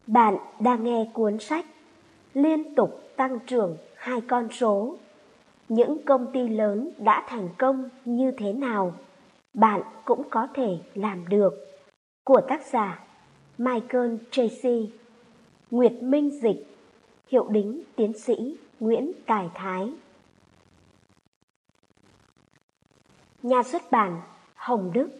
Bạn đang nghe cuốn sách Liên tục tăng trưởng 2 con số. Những công ty lớn đã thành công như thế nào, bạn cũng có thể làm được, của tác giả Michael Tracy, Nguyệt Minh dịch, hiệu đính tiến sĩ Nguyễn Tài Thái. Nhà xuất bản Hồng Đức.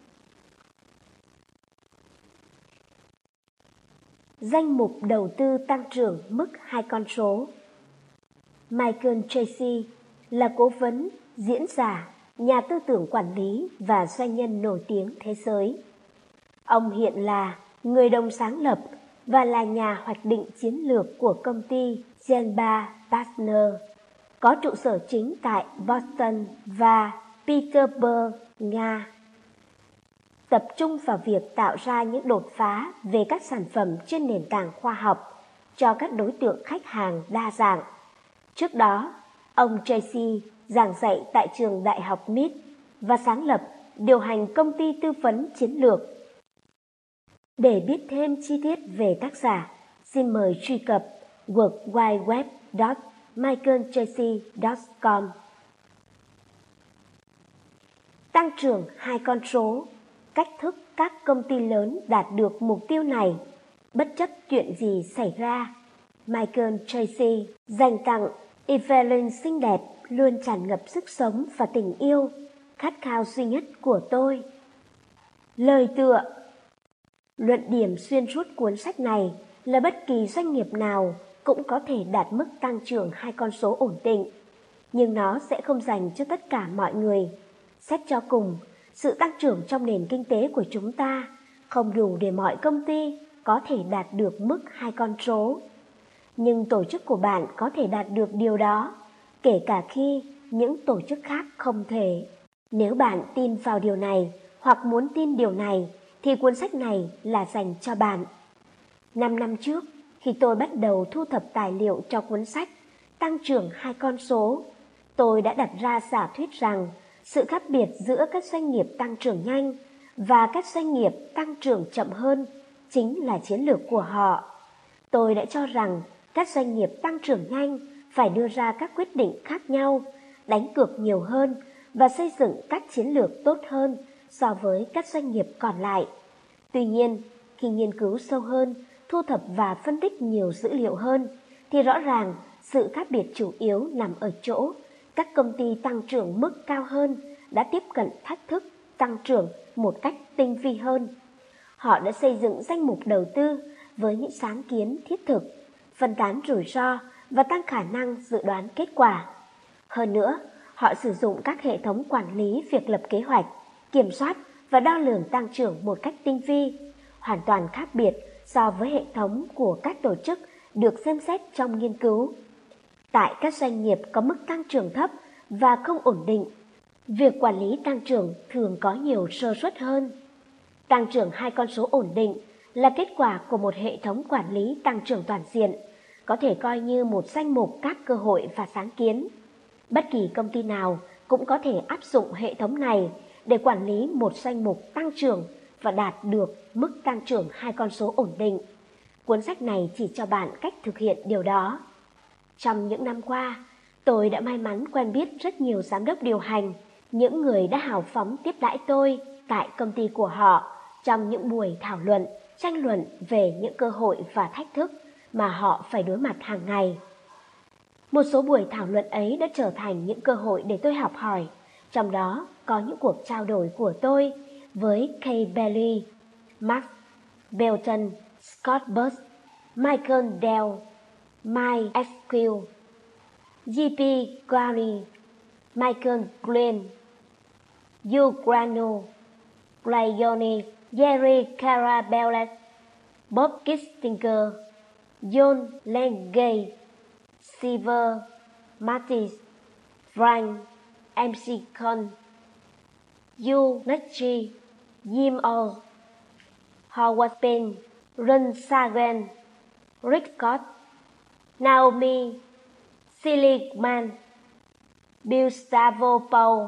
Danh mục đầu tư tăng trưởng mức 2 con số. Michael Tracy là cố vấn, diễn giả, nhà tư tưởng quản lý và doanh nhân nổi tiếng thế giới. Ông hiện là người đồng sáng lập và là nhà hoạch định chiến lược của công ty Genba Partner, có trụ sở chính tại Boston và Petersburg, Nga. Tập trung vào việc tạo ra những đột phá về các sản phẩm trên nền tảng khoa học cho các đối tượng khách hàng đa dạng. Trước đó, ông Tracy giảng dạy tại trường Đại học MIT và sáng lập, điều hành công ty tư vấn chiến lược. Để biết thêm chi tiết về tác giả, xin mời truy cập worldwideweb.michaeltracy.com. Tăng trưởng 2 con số, cách thức các công ty lớn đạt được mục tiêu này, bất chấp chuyện gì xảy ra. Michael Tracy dành tặng Evelyn xinh đẹp, luôn tràn ngập sức sống và tình yêu, khát khao duy nhất của tôi. Lời tựa. Luận điểm xuyên suốt cuốn sách này là bất kỳ doanh nghiệp nào cũng có thể đạt mức tăng trưởng 2 con số ổn định, nhưng nó sẽ không dành cho tất cả mọi người. Xét cho cùng, sự tăng trưởng trong nền kinh tế của chúng ta không đủ để mọi công ty có thể đạt được mức 2 con số. Nhưng tổ chức của bạn có thể đạt được điều đó, kể cả khi những tổ chức khác không thể. Nếu bạn tin vào điều này hoặc muốn tin điều này, thì cuốn sách này là dành cho bạn. 5 năm trước, khi tôi bắt đầu thu thập tài liệu cho cuốn sách Tăng trưởng 2 con số, tôi đã đặt ra giả thuyết rằng sự khác biệt giữa các doanh nghiệp tăng trưởng nhanh và các doanh nghiệp tăng trưởng chậm hơn chính là chiến lược của họ. Tôi đã cho rằng các doanh nghiệp tăng trưởng nhanh phải đưa ra các quyết định khác nhau, đánh cược nhiều hơn và xây dựng các chiến lược tốt hơn so với các doanh nghiệp còn lại. Tuy nhiên, khi nghiên cứu sâu hơn, thu thập và phân tích nhiều dữ liệu hơn, thì rõ ràng sự khác biệt chủ yếu nằm ở chỗ các công ty tăng trưởng mức cao hơn đã tiếp cận thách thức tăng trưởng một cách tinh vi hơn. Họ đã xây dựng danh mục đầu tư với những sáng kiến thiết thực, phân tán rủi ro và tăng khả năng dự đoán kết quả. Hơn nữa, họ sử dụng các hệ thống quản lý việc lập kế hoạch, kiểm soát và đo lường tăng trưởng một cách tinh vi, hoàn toàn khác biệt so với hệ thống của các tổ chức được xem xét trong nghiên cứu. Tại các doanh nghiệp có mức tăng trưởng thấp và không ổn định, việc quản lý tăng trưởng thường có nhiều sơ suất hơn. Tăng trưởng 2 con số ổn định là kết quả của một hệ thống quản lý tăng trưởng toàn diện, có thể coi như một danh mục các cơ hội và sáng kiến. Bất kỳ công ty nào cũng có thể áp dụng hệ thống này để quản lý một danh mục tăng trưởng và đạt được mức tăng trưởng 2 con số ổn định. Cuốn sách này chỉ cho bạn cách thực hiện điều đó. Trong những năm qua, tôi đã may mắn quen biết rất nhiều giám đốc điều hành, những người đã hào phóng tiếp đãi tôi tại công ty của họ trong những buổi thảo luận, tranh luận về những cơ hội và thách thức mà họ phải đối mặt hàng ngày. Một số buổi thảo luận ấy đã trở thành những cơ hội để tôi học hỏi, trong đó có những cuộc trao đổi của tôi với Kay Bailey, Mark Belton, Scott Bush, Michael Dell, Mike Esquivel, J.P. Gowdy, Michael Glenn, Hugh Grano, Clayoni, Jerry Carabellet, Bob Kissinger, John Langay, Silver Martis, Frank MC Con, Hugh Nutchi, Jim All, Howard Payne, Ron Sagan, Rick Scott, Naomi Seligman, Bill Stavropoulos,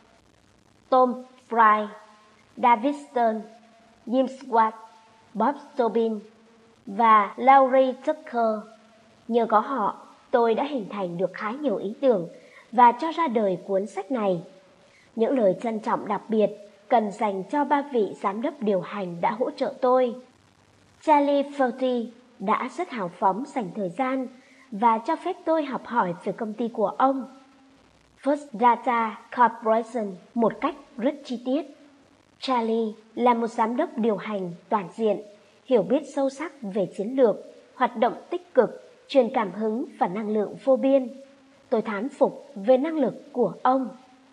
Tom Fry, David Stern, Jim Swart, Bob Tobin, và Laurie Tucker. Nhờ có họ, tôi đã hình thành được khá nhiều ý tưởng và cho ra đời cuốn sách này. Những lời trân trọng đặc biệt cần dành cho 3 vị giám đốc điều hành đã hỗ trợ tôi. Charlie Fauci đã rất hào phóng dành thời gian và cho phép tôi học hỏi về công ty của ông, First Data Corporation, một cách rất chi tiết. Charlie là một giám đốc điều hành toàn diện, hiểu biết sâu sắc về chiến lược, hoạt động tích cực, truyền cảm hứng và năng lượng vô biên. Tôi thán phục về năng lực của ông.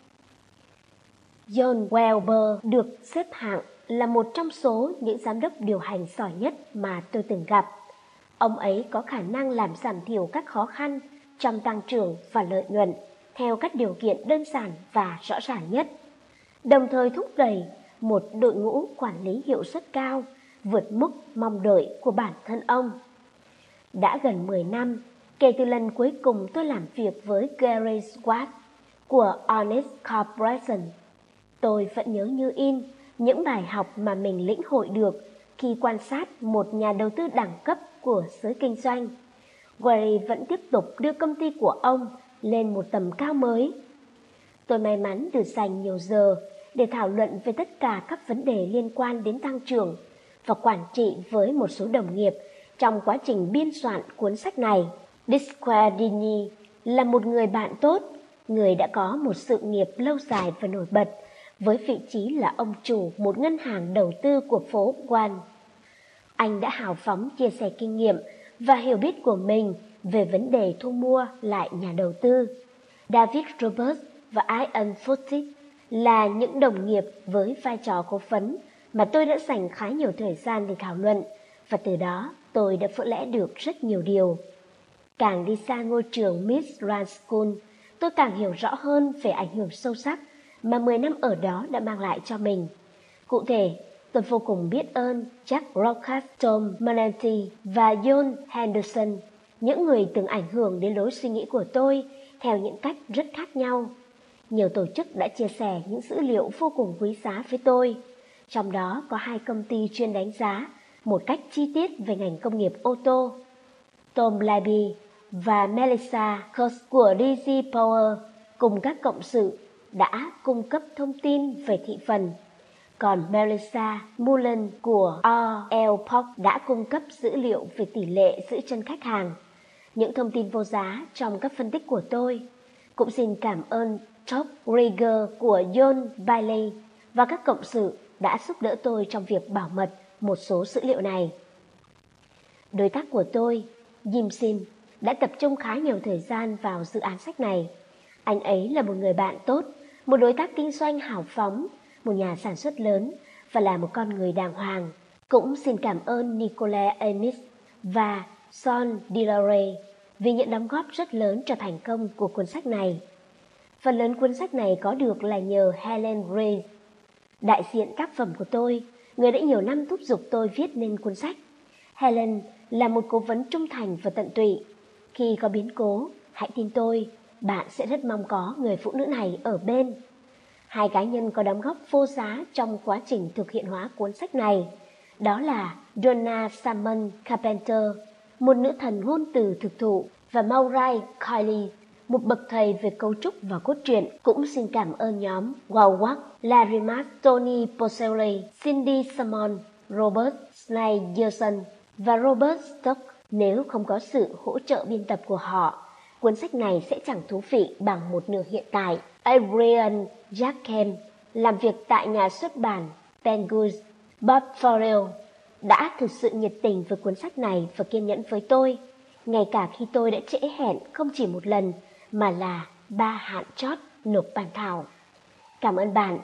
John Welber được xếp hạng là một trong số những giám đốc điều hành giỏi nhất mà tôi từng gặp. Ông ấy có khả năng làm giảm thiểu các khó khăn trong tăng trưởng và lợi nhuận theo các điều kiện đơn giản và rõ ràng nhất, đồng thời thúc đẩy một đội ngũ quản lý hiệu suất cao vượt mức mong đợi của bản thân ông. Đã gần 10 năm kể từ lần cuối cùng tôi làm việc với Gary Schwartz của Honest Corporation. Tôi vẫn nhớ như in những bài học mà mình lĩnh hội được khi quan sát một nhà đầu tư đẳng cấp của giới kinh doanh. Gary vẫn tiếp tục đưa công ty của ông lên một tầm cao mới. Tôi may mắn được dành nhiều giờ để thảo luận về tất cả các vấn đề liên quan đến tăng trưởng và quản trị với một số đồng nghiệp trong quá trình biên soạn cuốn sách này. Dick Guardini là một người bạn tốt, người đã có một sự nghiệp lâu dài và nổi bật với vị trí là ông chủ một ngân hàng đầu tư của phố Wall. Anh đã hào phóng chia sẻ kinh nghiệm và hiểu biết của mình về vấn đề thu mua lại nhà đầu tư. David Roberts và Ian Foote là những đồng nghiệp với vai trò cố vấn mà tôi đã dành khá nhiều thời gian để thảo luận, và từ đó tôi đã vỡ lẽ được rất nhiều điều. Càng đi xa ngôi trường Miss Rand School, tôi càng hiểu rõ hơn về ảnh hưởng sâu sắc mà 10 năm ở đó đã mang lại cho mình. Cụ thể, tôi vô cùng biết ơn Jack Rockhart, Tom Menanti và John Henderson, những người từng ảnh hưởng đến lối suy nghĩ của tôi theo những cách rất khác nhau. Nhiều tổ chức đã chia sẻ những dữ liệu vô cùng quý giá với tôi, trong đó có 2 công ty chuyên đánh giá một cách chi tiết về ngành công nghiệp ô tô. Tom Labie và Melissa Kurtz của DG Power cùng các cộng sự đã cung cấp thông tin về thị phần, còn Melissa Mullen của R.L. Polk đã cung cấp dữ liệu về tỷ lệ giữ chân khách hàng. Những thông tin vô giá trong các phân tích của tôi. Cũng xin cảm ơn Top Rieger của John Bailey và các cộng sự đã giúp đỡ tôi trong việc bảo mật một số dữ liệu này. Đối tác của tôi, Jim Sim, đã tập trung khá nhiều thời gian vào dự án sách này. Anh ấy là một người bạn tốt, một đối tác kinh doanh hào phóng, một nhà sản xuất lớn và là một con người đàng hoàng. Cũng xin cảm ơn Nicola Amis và Sean Dillare vì những đóng góp rất lớn cho thành công của cuốn sách này. Phần lớn cuốn sách này có được là nhờ Helen Ray, đại diện tác phẩm của tôi, người đã nhiều năm thúc giục tôi viết nên cuốn sách. Helen là một cố vấn trung thành và tận tụy. Khi có biến cố, hãy tin tôi, bạn sẽ rất mong có người phụ nữ này ở bên. 2 cá nhân có đóng góp vô giá trong quá trình thực hiện hóa cuốn sách này. Đó là Donna Salmon Carpenter, một nữ thần ngôn từ thực thụ, và Maureen Kiley, một bậc thầy về cấu trúc và cốt truyện. Cũng xin cảm ơn nhóm Wowak, Larry Mark, Tony Poselli, Cindy Salmon, Robert Snyderson và Robert Stock. Nếu không có sự hỗ trợ biên tập của họ, cuốn sách này sẽ chẳng thú vị bằng một nửa hiện tại. Adrian Jackem làm việc tại nhà xuất bản Penguin. Bob Farrell đã thực sự nhiệt tình với cuốn sách này và kiên nhẫn với tôi, ngay cả khi tôi đã trễ hẹn không chỉ một lần mà là 3 hạn chót nộp bản thảo. Cảm ơn bạn,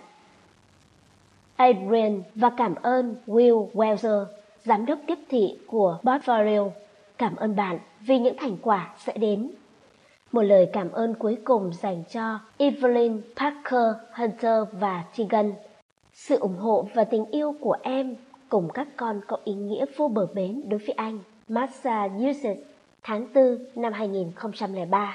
Adrian, và cảm ơn Will Welser, giám đốc tiếp thị của Bob Farrell. Cảm ơn bạn vì những thành quả sẽ đến. Một lời cảm ơn cuối cùng dành cho Evelyn, Parker, Hunter và Tegan. Sự ủng hộ và tình yêu của em cùng các con có ý nghĩa vô bờ bến đối với anh. Massachusetts, tháng 4 năm 2003.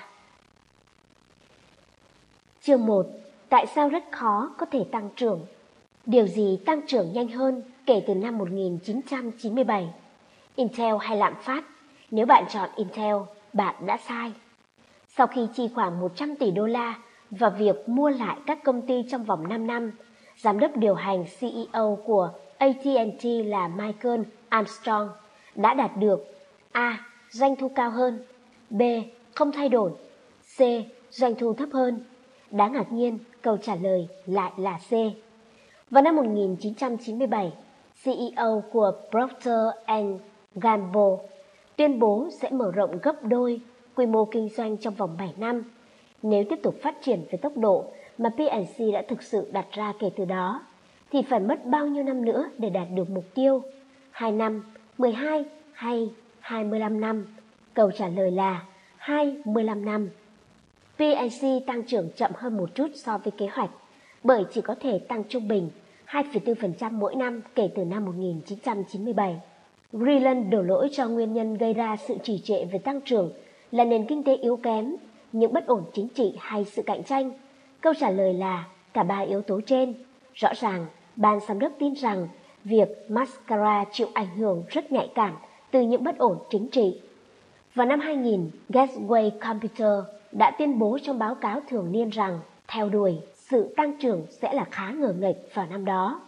Chương 1. Tại sao rất khó có thể tăng trưởng? Điều gì tăng trưởng nhanh hơn kể từ năm 1997? Intel hay lạm phát? Nếu bạn chọn Intel, bạn đã sai. Sau khi chi khoảng 100 tỷ đô la vào việc mua lại các công ty trong vòng 5 năm, giám đốc điều hành CEO của AT&T là Michael Armstrong đã đạt được A. Doanh thu cao hơn, B. Không thay đổi, C. Doanh thu thấp hơn. Đáng ngạc nhiên, câu trả lời lại là C. Vào năm 1997, CEO của Procter Gamble tuyên bố sẽ mở rộng gấp đôi quy mô kinh doanh trong vòng 7 năm. Nếu tiếp tục phát triển với tốc độ mà P&G đã thực sự đặt ra kể từ đó, thì phải mất bao nhiêu năm nữa để đạt được mục tiêu? 2 năm, 12 hay 25 năm? Câu trả lời là 25 năm. P&G tăng trưởng chậm hơn một chút so với kế hoạch, bởi chỉ có thể tăng trung bình 2,4% mỗi năm kể từ năm 1997. Vreeland đổ lỗi cho nguyên nhân gây ra sự trì trệ về tăng trưởng là nền kinh tế yếu kém, những bất ổn chính trị hay sự cạnh tranh. Câu trả lời là cả ba yếu tố trên. Rõ ràng, ban giám đốc tin rằng việc Mascara chịu ảnh hưởng rất nhạy cảm từ những bất ổn chính trị. Vào năm 2000, Gateway Computer đã tuyên bố trong báo cáo thường niên rằng theo đuổi sự tăng trưởng sẽ là khá ngờ nghệch vào năm đó.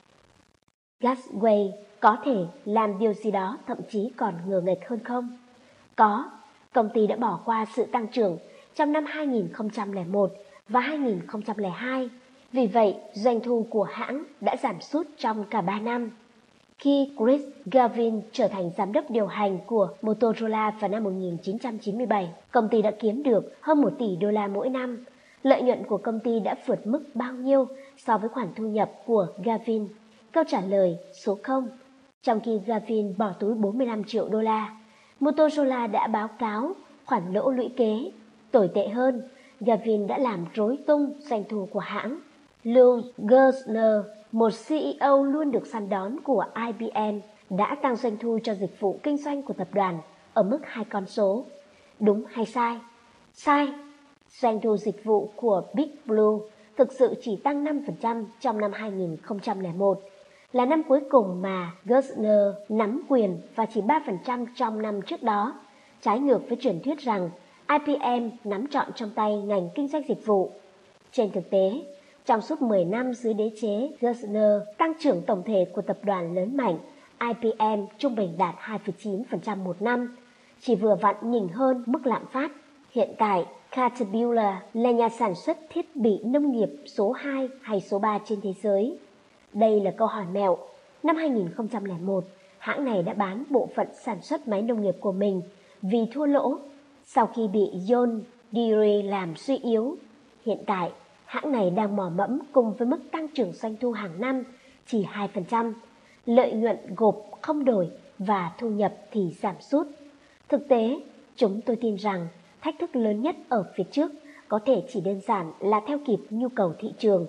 Gateway có thể làm điều gì đó thậm chí còn ngờ nghệch hơn không? Có, công ty đã bỏ qua sự tăng trưởng trong năm 2001 và 2002. Vì vậy, doanh thu của hãng đã giảm sút trong cả 3 năm. Khi Chris Gavin trở thành giám đốc điều hành của Motorola vào năm 1997, công ty đã kiếm được hơn 1 tỷ đô la mỗi năm. Lợi nhuận của công ty đã vượt mức bao nhiêu so với khoản thu nhập của Gavin? Câu trả lời số 0. Trong khi Gavin bỏ túi 45 triệu đô la, Motorola đã báo cáo khoản lỗ lũy kế. Tồi tệ hơn, Gavin đã làm rối tung doanh thu của hãng. Lou Gerstner, một CEO luôn được săn đón của IBM, đã tăng doanh thu cho dịch vụ kinh doanh của tập đoàn ở mức 2 con số. Đúng hay sai? Sai. Doanh thu dịch vụ của Big Blue thực sự chỉ tăng 5% trong năm 2001, là năm cuối cùng mà Gerstner nắm quyền và chỉ 3% trong năm trước đó, trái ngược với truyền thuyết rằng IBM nắm trọn trong tay ngành kinh doanh dịch vụ. Trên thực tế, trong suốt 10 năm dưới đế chế Gerstner, tăng trưởng tổng thể của tập đoàn lớn mạnh, IBM trung bình đạt 2,9% một năm, chỉ vừa vặn nhỉnh hơn mức lạm phát. Hiện tại, Caterpillar là nhà sản xuất thiết bị nông nghiệp số 2 hay số 3 trên thế giới. Đây là câu hỏi mẹo. Năm 2001, hãng này đã bán bộ phận sản xuất máy nông nghiệp của mình vì thua lỗ sau khi bị John Deere làm suy yếu. Hiện tại, hãng này đang mò mẫm cùng với mức tăng trưởng doanh thu hàng năm chỉ 2%, lợi nhuận gộp không đổi và thu nhập thì giảm sút. Thực tế, chúng tôi tin rằng thách thức lớn nhất ở phía trước có thể chỉ đơn giản là theo kịp nhu cầu thị trường.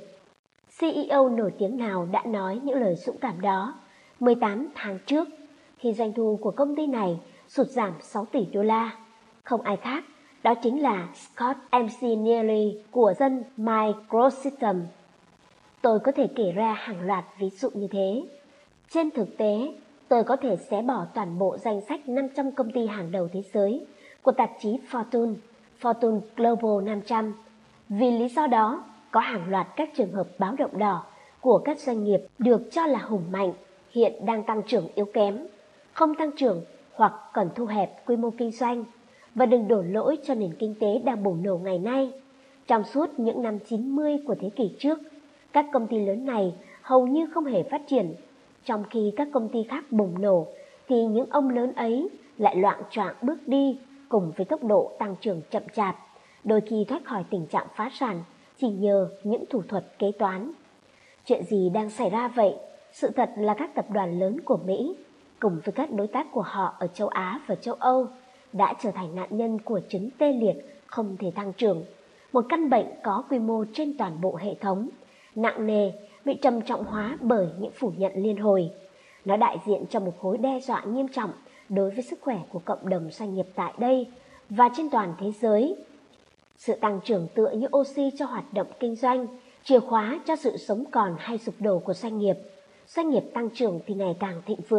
CEO nổi tiếng nào đã nói những lời dũng cảm đó 18 tháng trước khi doanh thu của công ty này sụt giảm 6 tỷ đô la. Không ai khác, đó chính là Scott McNealy của dân Microsystem. Tôi có thể kể ra hàng loạt ví dụ như thế. Trên thực tế, tôi có thể xé bỏ toàn bộ danh sách 500 công ty hàng đầu thế giới của tạp chí Fortune Global 500. Vì lý do đó, có hàng loạt các trường hợp báo động đỏ của các doanh nghiệp được cho là hùng mạnh, hiện đang tăng trưởng yếu kém, không tăng trưởng hoặc cần thu hẹp quy mô kinh doanh. Và đừng đổ lỗi cho nền kinh tế đang bùng nổ ngày nay. Trong suốt những năm 90 của thế kỷ trước, các công ty lớn này hầu như không hề phát triển. Trong khi các công ty khác bùng nổ, thì những ông lớn ấy lại loạng choạng bước đi cùng với tốc độ tăng trưởng chậm chạp, đôi khi thoát khỏi tình trạng phá sản chỉ nhờ những thủ thuật kế toán. Chuyện gì đang xảy ra vậy? Sự thật là các tập đoàn lớn của Mỹ, cùng với các đối tác của họ ở châu Á và châu Âu, đã trở thành nạn nhân của chứng tê liệt không thể tăng trưởng, một căn bệnh có quy mô trên toàn bộ hệ thống, nặng nề, bị trầm trọng hóa bởi những phủ nhận liên hồi. Nó đại diện cho một khối đe dọa nghiêm trọng đối với sức khỏe của cộng đồng doanh nghiệp tại đây và trên toàn thế giới. Sự tăng trưởng tựa như oxy cho hoạt động kinh doanh, chìa khóa cho sự sống còn hay sụp đổ của doanh nghiệp. Doanh nghiệp tăng trưởng thì ngày càng thịnh vượng,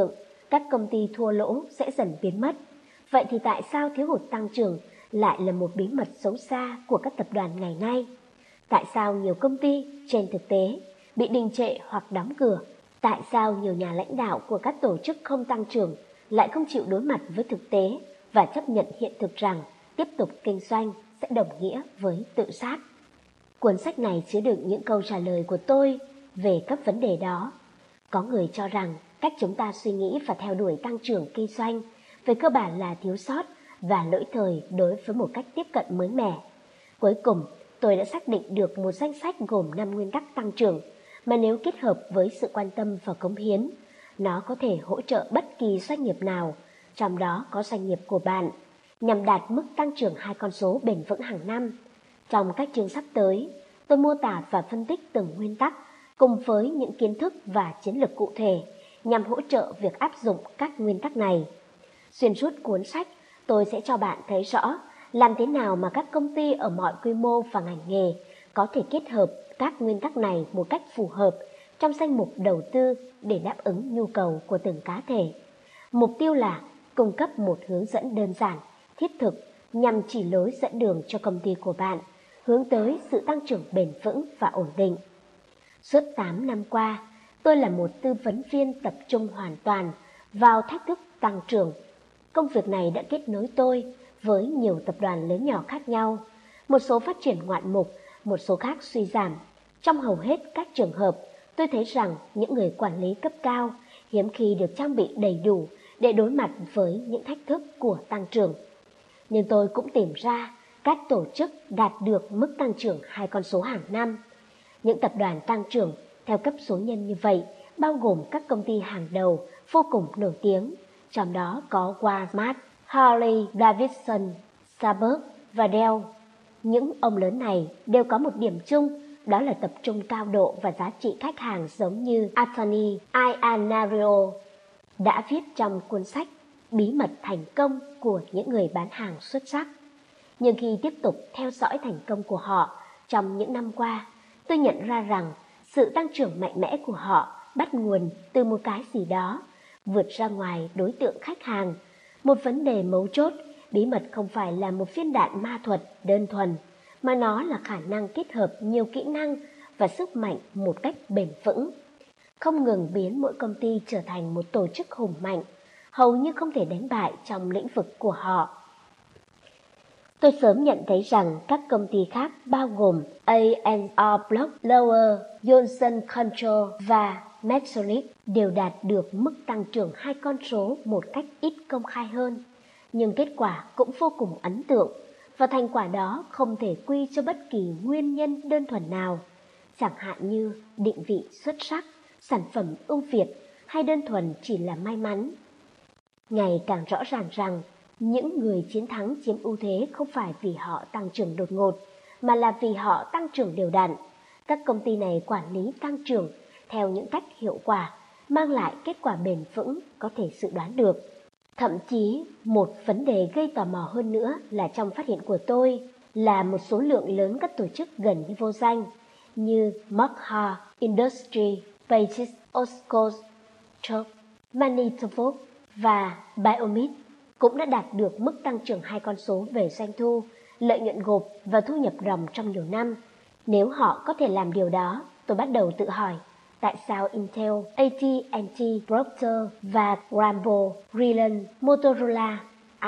các công ty thua lỗ sẽ dần biến mất. Vậy thì tại sao thiếu hụt tăng trưởng lại là một bí mật xấu xa của các tập đoàn ngày nay? Tại sao nhiều công ty trên thực tế bị đình trệ hoặc đóng cửa? Tại sao nhiều nhà lãnh đạo của các tổ chức không tăng trưởng lại không chịu đối mặt với thực tế và chấp nhận hiện thực rằng tiếp tục kinh doanh sẽ đồng nghĩa với tự sát? Cuốn sách này chứa đựng những câu trả lời của tôi về các vấn đề đó. Có người cho rằng cách chúng ta suy nghĩ và theo đuổi tăng trưởng kinh doanh về cơ bản là thiếu sót và lỗi thời đối với một cách tiếp cận mới mẻ. Cuối cùng, tôi đã xác định được một danh sách gồm 5 nguyên tắc tăng trưởng mà nếu kết hợp với sự quan tâm và cống hiến, nó có thể hỗ trợ bất kỳ doanh nghiệp nào, trong đó có doanh nghiệp của bạn, nhằm đạt mức tăng trưởng 2 con số bền vững hàng năm. Trong các chương sắp tới, tôi mô tả và phân tích từng nguyên tắc cùng với những kiến thức và chiến lược cụ thể nhằm hỗ trợ việc áp dụng các nguyên tắc này. Xuyên suốt cuốn sách, tôi sẽ cho bạn thấy rõ làm thế nào mà các công ty ở mọi quy mô và ngành nghề có thể kết hợp các nguyên tắc này một cách phù hợp trong danh mục đầu tư để đáp ứng nhu cầu của từng cá thể. Mục tiêu là cung cấp một hướng dẫn đơn giản, thiết thực nhằm chỉ lối dẫn đường cho công ty của bạn hướng tới sự tăng trưởng bền vững và ổn định. Suốt 8 năm qua, tôi là một tư vấn viên tập trung hoàn toàn vào thách thức tăng trưởng. Công việc này đã kết nối tôi với nhiều tập đoàn lớn nhỏ khác nhau, một số phát triển ngoạn mục, một số khác suy giảm. Trong hầu hết các trường hợp, tôi thấy rằng những người quản lý cấp cao hiếm khi được trang bị đầy đủ để đối mặt với những thách thức của tăng trưởng. Nhưng tôi cũng tìm ra các tổ chức đạt được mức tăng trưởng 2 con số hàng năm. Những tập đoàn tăng trưởng theo cấp số nhân như vậy bao gồm các công ty hàng đầu vô cùng nổi tiếng, trong đó có Walmart, Harley Davidson, Starbucks và Dell. Những ông lớn này đều có một điểm chung, đó là tập trung cao độ và giá trị khách hàng giống như Anthony Iannario đã viết trong cuốn sách Bí mật thành công của những người bán hàng xuất sắc. Nhưng khi tiếp tục theo dõi thành công của họ trong những năm qua, tôi nhận ra rằng sự tăng trưởng mạnh mẽ của họ bắt nguồn từ một cái gì đó vượt ra ngoài đối tượng khách hàng. Một vấn đề mấu chốt, bí mật không phải là một viên đạn ma thuật đơn thuần, mà nó là khả năng kết hợp nhiều kỹ năng và sức mạnh một cách bền vững, không ngừng biến mỗi công ty trở thành một tổ chức hùng mạnh, hầu như không thể đánh bại trong lĩnh vực của họ. Tôi sớm nhận thấy rằng các công ty khác bao gồm A&R Block, Lower, Johnson Control và Medtronic đều đạt được mức tăng trưởng 2 con số một cách ít công khai hơn. Nhưng kết quả cũng vô cùng ấn tượng, và thành quả đó không thể quy cho bất kỳ nguyên nhân đơn thuần nào, chẳng hạn như định vị xuất sắc, sản phẩm ưu việt hay đơn thuần chỉ là may mắn. Ngày càng rõ ràng rằng những người chiến thắng chiếm ưu thế không phải vì họ tăng trưởng đột ngột, mà là vì họ tăng trưởng đều đặn. Các công ty này quản lý tăng trưởng theo những cách hiệu quả, mang lại kết quả bền vững có thể dự đoán được. Thậm chí, một vấn đề gây tò mò hơn nữa là trong phát hiện của tôi là một số lượng lớn các tổ chức gần như vô danh như Marker Industry, Pages, Oscos, Chubb, Manitowoc và Biomid cũng đã đạt được mức tăng trưởng 2 con số về doanh thu, lợi nhuận gộp và thu nhập ròng trong nhiều năm. Nếu họ có thể làm điều đó, tôi bắt đầu tự hỏi tại sao Intel, AT&T, Procter và Gamble, Reliance, Motorola,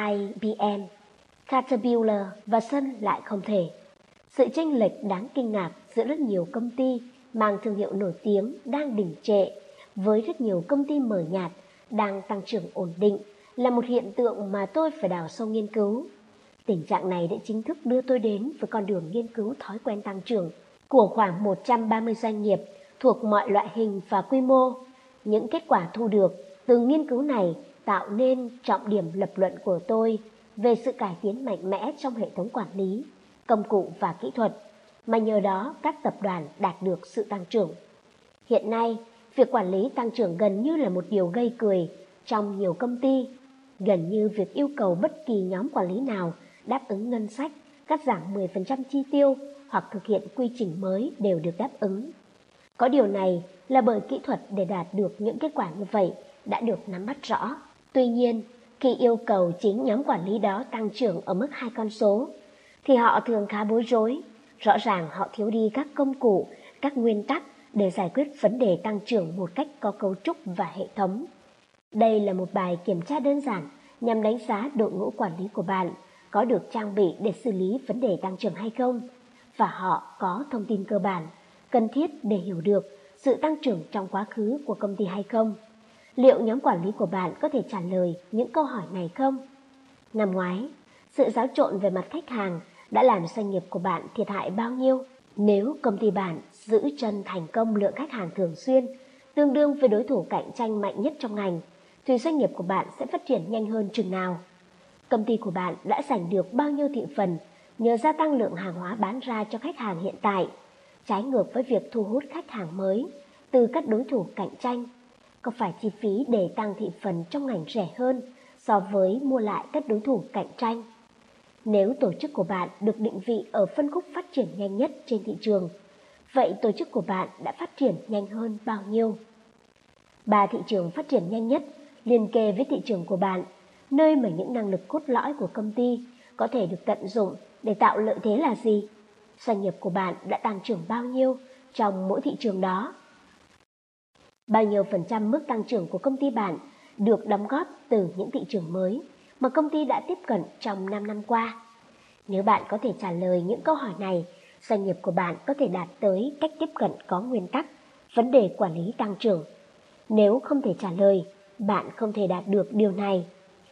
IBM, Caterpillar và Sun lại không thể. Sự chênh lệch đáng kinh ngạc giữa rất nhiều công ty mang thương hiệu nổi tiếng đang đỉnh trệ với rất nhiều công ty mờ nhạt đang tăng trưởng ổn định là một hiện tượng mà tôi phải đào sâu nghiên cứu. Tình trạng này đã chính thức đưa tôi đến với con đường nghiên cứu thói quen tăng trưởng của khoảng 130 doanh nghiệp thuộc mọi loại hình và quy mô. Những kết quả thu được từ nghiên cứu này tạo nên trọng điểm lập luận của tôi về sự cải tiến mạnh mẽ trong hệ thống quản lý, công cụ và kỹ thuật, mà nhờ đó các tập đoàn đạt được sự tăng trưởng. Hiện nay, việc quản lý tăng trưởng gần như là một điều gây cười trong nhiều công ty. Gần như việc yêu cầu bất kỳ nhóm quản lý nào đáp ứng ngân sách, cắt giảm 10% chi tiêu hoặc thực hiện quy trình mới đều được đáp ứng. Có điều này là bởi kỹ thuật để đạt được những kết quả như vậy đã được nắm bắt rõ. Tuy nhiên, khi yêu cầu chính nhóm quản lý đó tăng trưởng ở mức 2 con số, thì họ thường khá bối rối. Rõ ràng họ thiếu đi các công cụ, các nguyên tắc để giải quyết vấn đề tăng trưởng một cách có cấu trúc và hệ thống. Đây là một bài kiểm tra đơn giản nhằm đánh giá đội ngũ quản lý của bạn có được trang bị để xử lý vấn đề tăng trưởng hay không, và họ có thông tin cơ bản cần thiết để hiểu được sự tăng trưởng trong quá khứ của công ty hay không. Liệu nhóm quản lý của bạn có thể trả lời những câu hỏi này không? Năm ngoái, sự xáo trộn về mặt khách hàng đã làm doanh nghiệp của bạn thiệt hại bao nhiêu? Nếu công ty bạn giữ chân thành công lượng khách hàng thường xuyên, tương đương với đối thủ cạnh tranh mạnh nhất trong ngành, thì doanh nghiệp của bạn sẽ phát triển nhanh hơn chừng nào? Công ty của bạn đã giành được bao nhiêu thị phần nhờ gia tăng lượng hàng hóa bán ra cho khách hàng hiện tại, trái ngược với việc thu hút khách hàng mới từ các đối thủ cạnh tranh? Có phải chi phí để tăng thị phần trong ngành rẻ hơn so với mua lại các đối thủ cạnh tranh? Nếu tổ chức của bạn được định vị ở phân khúc phát triển nhanh nhất trên thị trường, vậy tổ chức của bạn đã phát triển nhanh hơn bao nhiêu? 3 thị trường phát triển nhanh nhất liền kề với thị trường của bạn, nơi mà những năng lực cốt lõi của công ty có thể được tận dụng để tạo lợi thế là gì? Doanh nghiệp của bạn đã tăng trưởng bao nhiêu trong mỗi thị trường đó? Bao nhiêu % mức tăng trưởng của công ty bạn được đóng góp từ những thị trường mới mà công ty đã tiếp cận trong 5 năm qua? Nếu bạn có thể trả lời những câu hỏi này, doanh nghiệp của bạn có thể đạt tới cách tiếp cận có nguyên tắc, vấn đề quản lý tăng trưởng. Nếu không thể trả lời, bạn không thể đạt được điều này.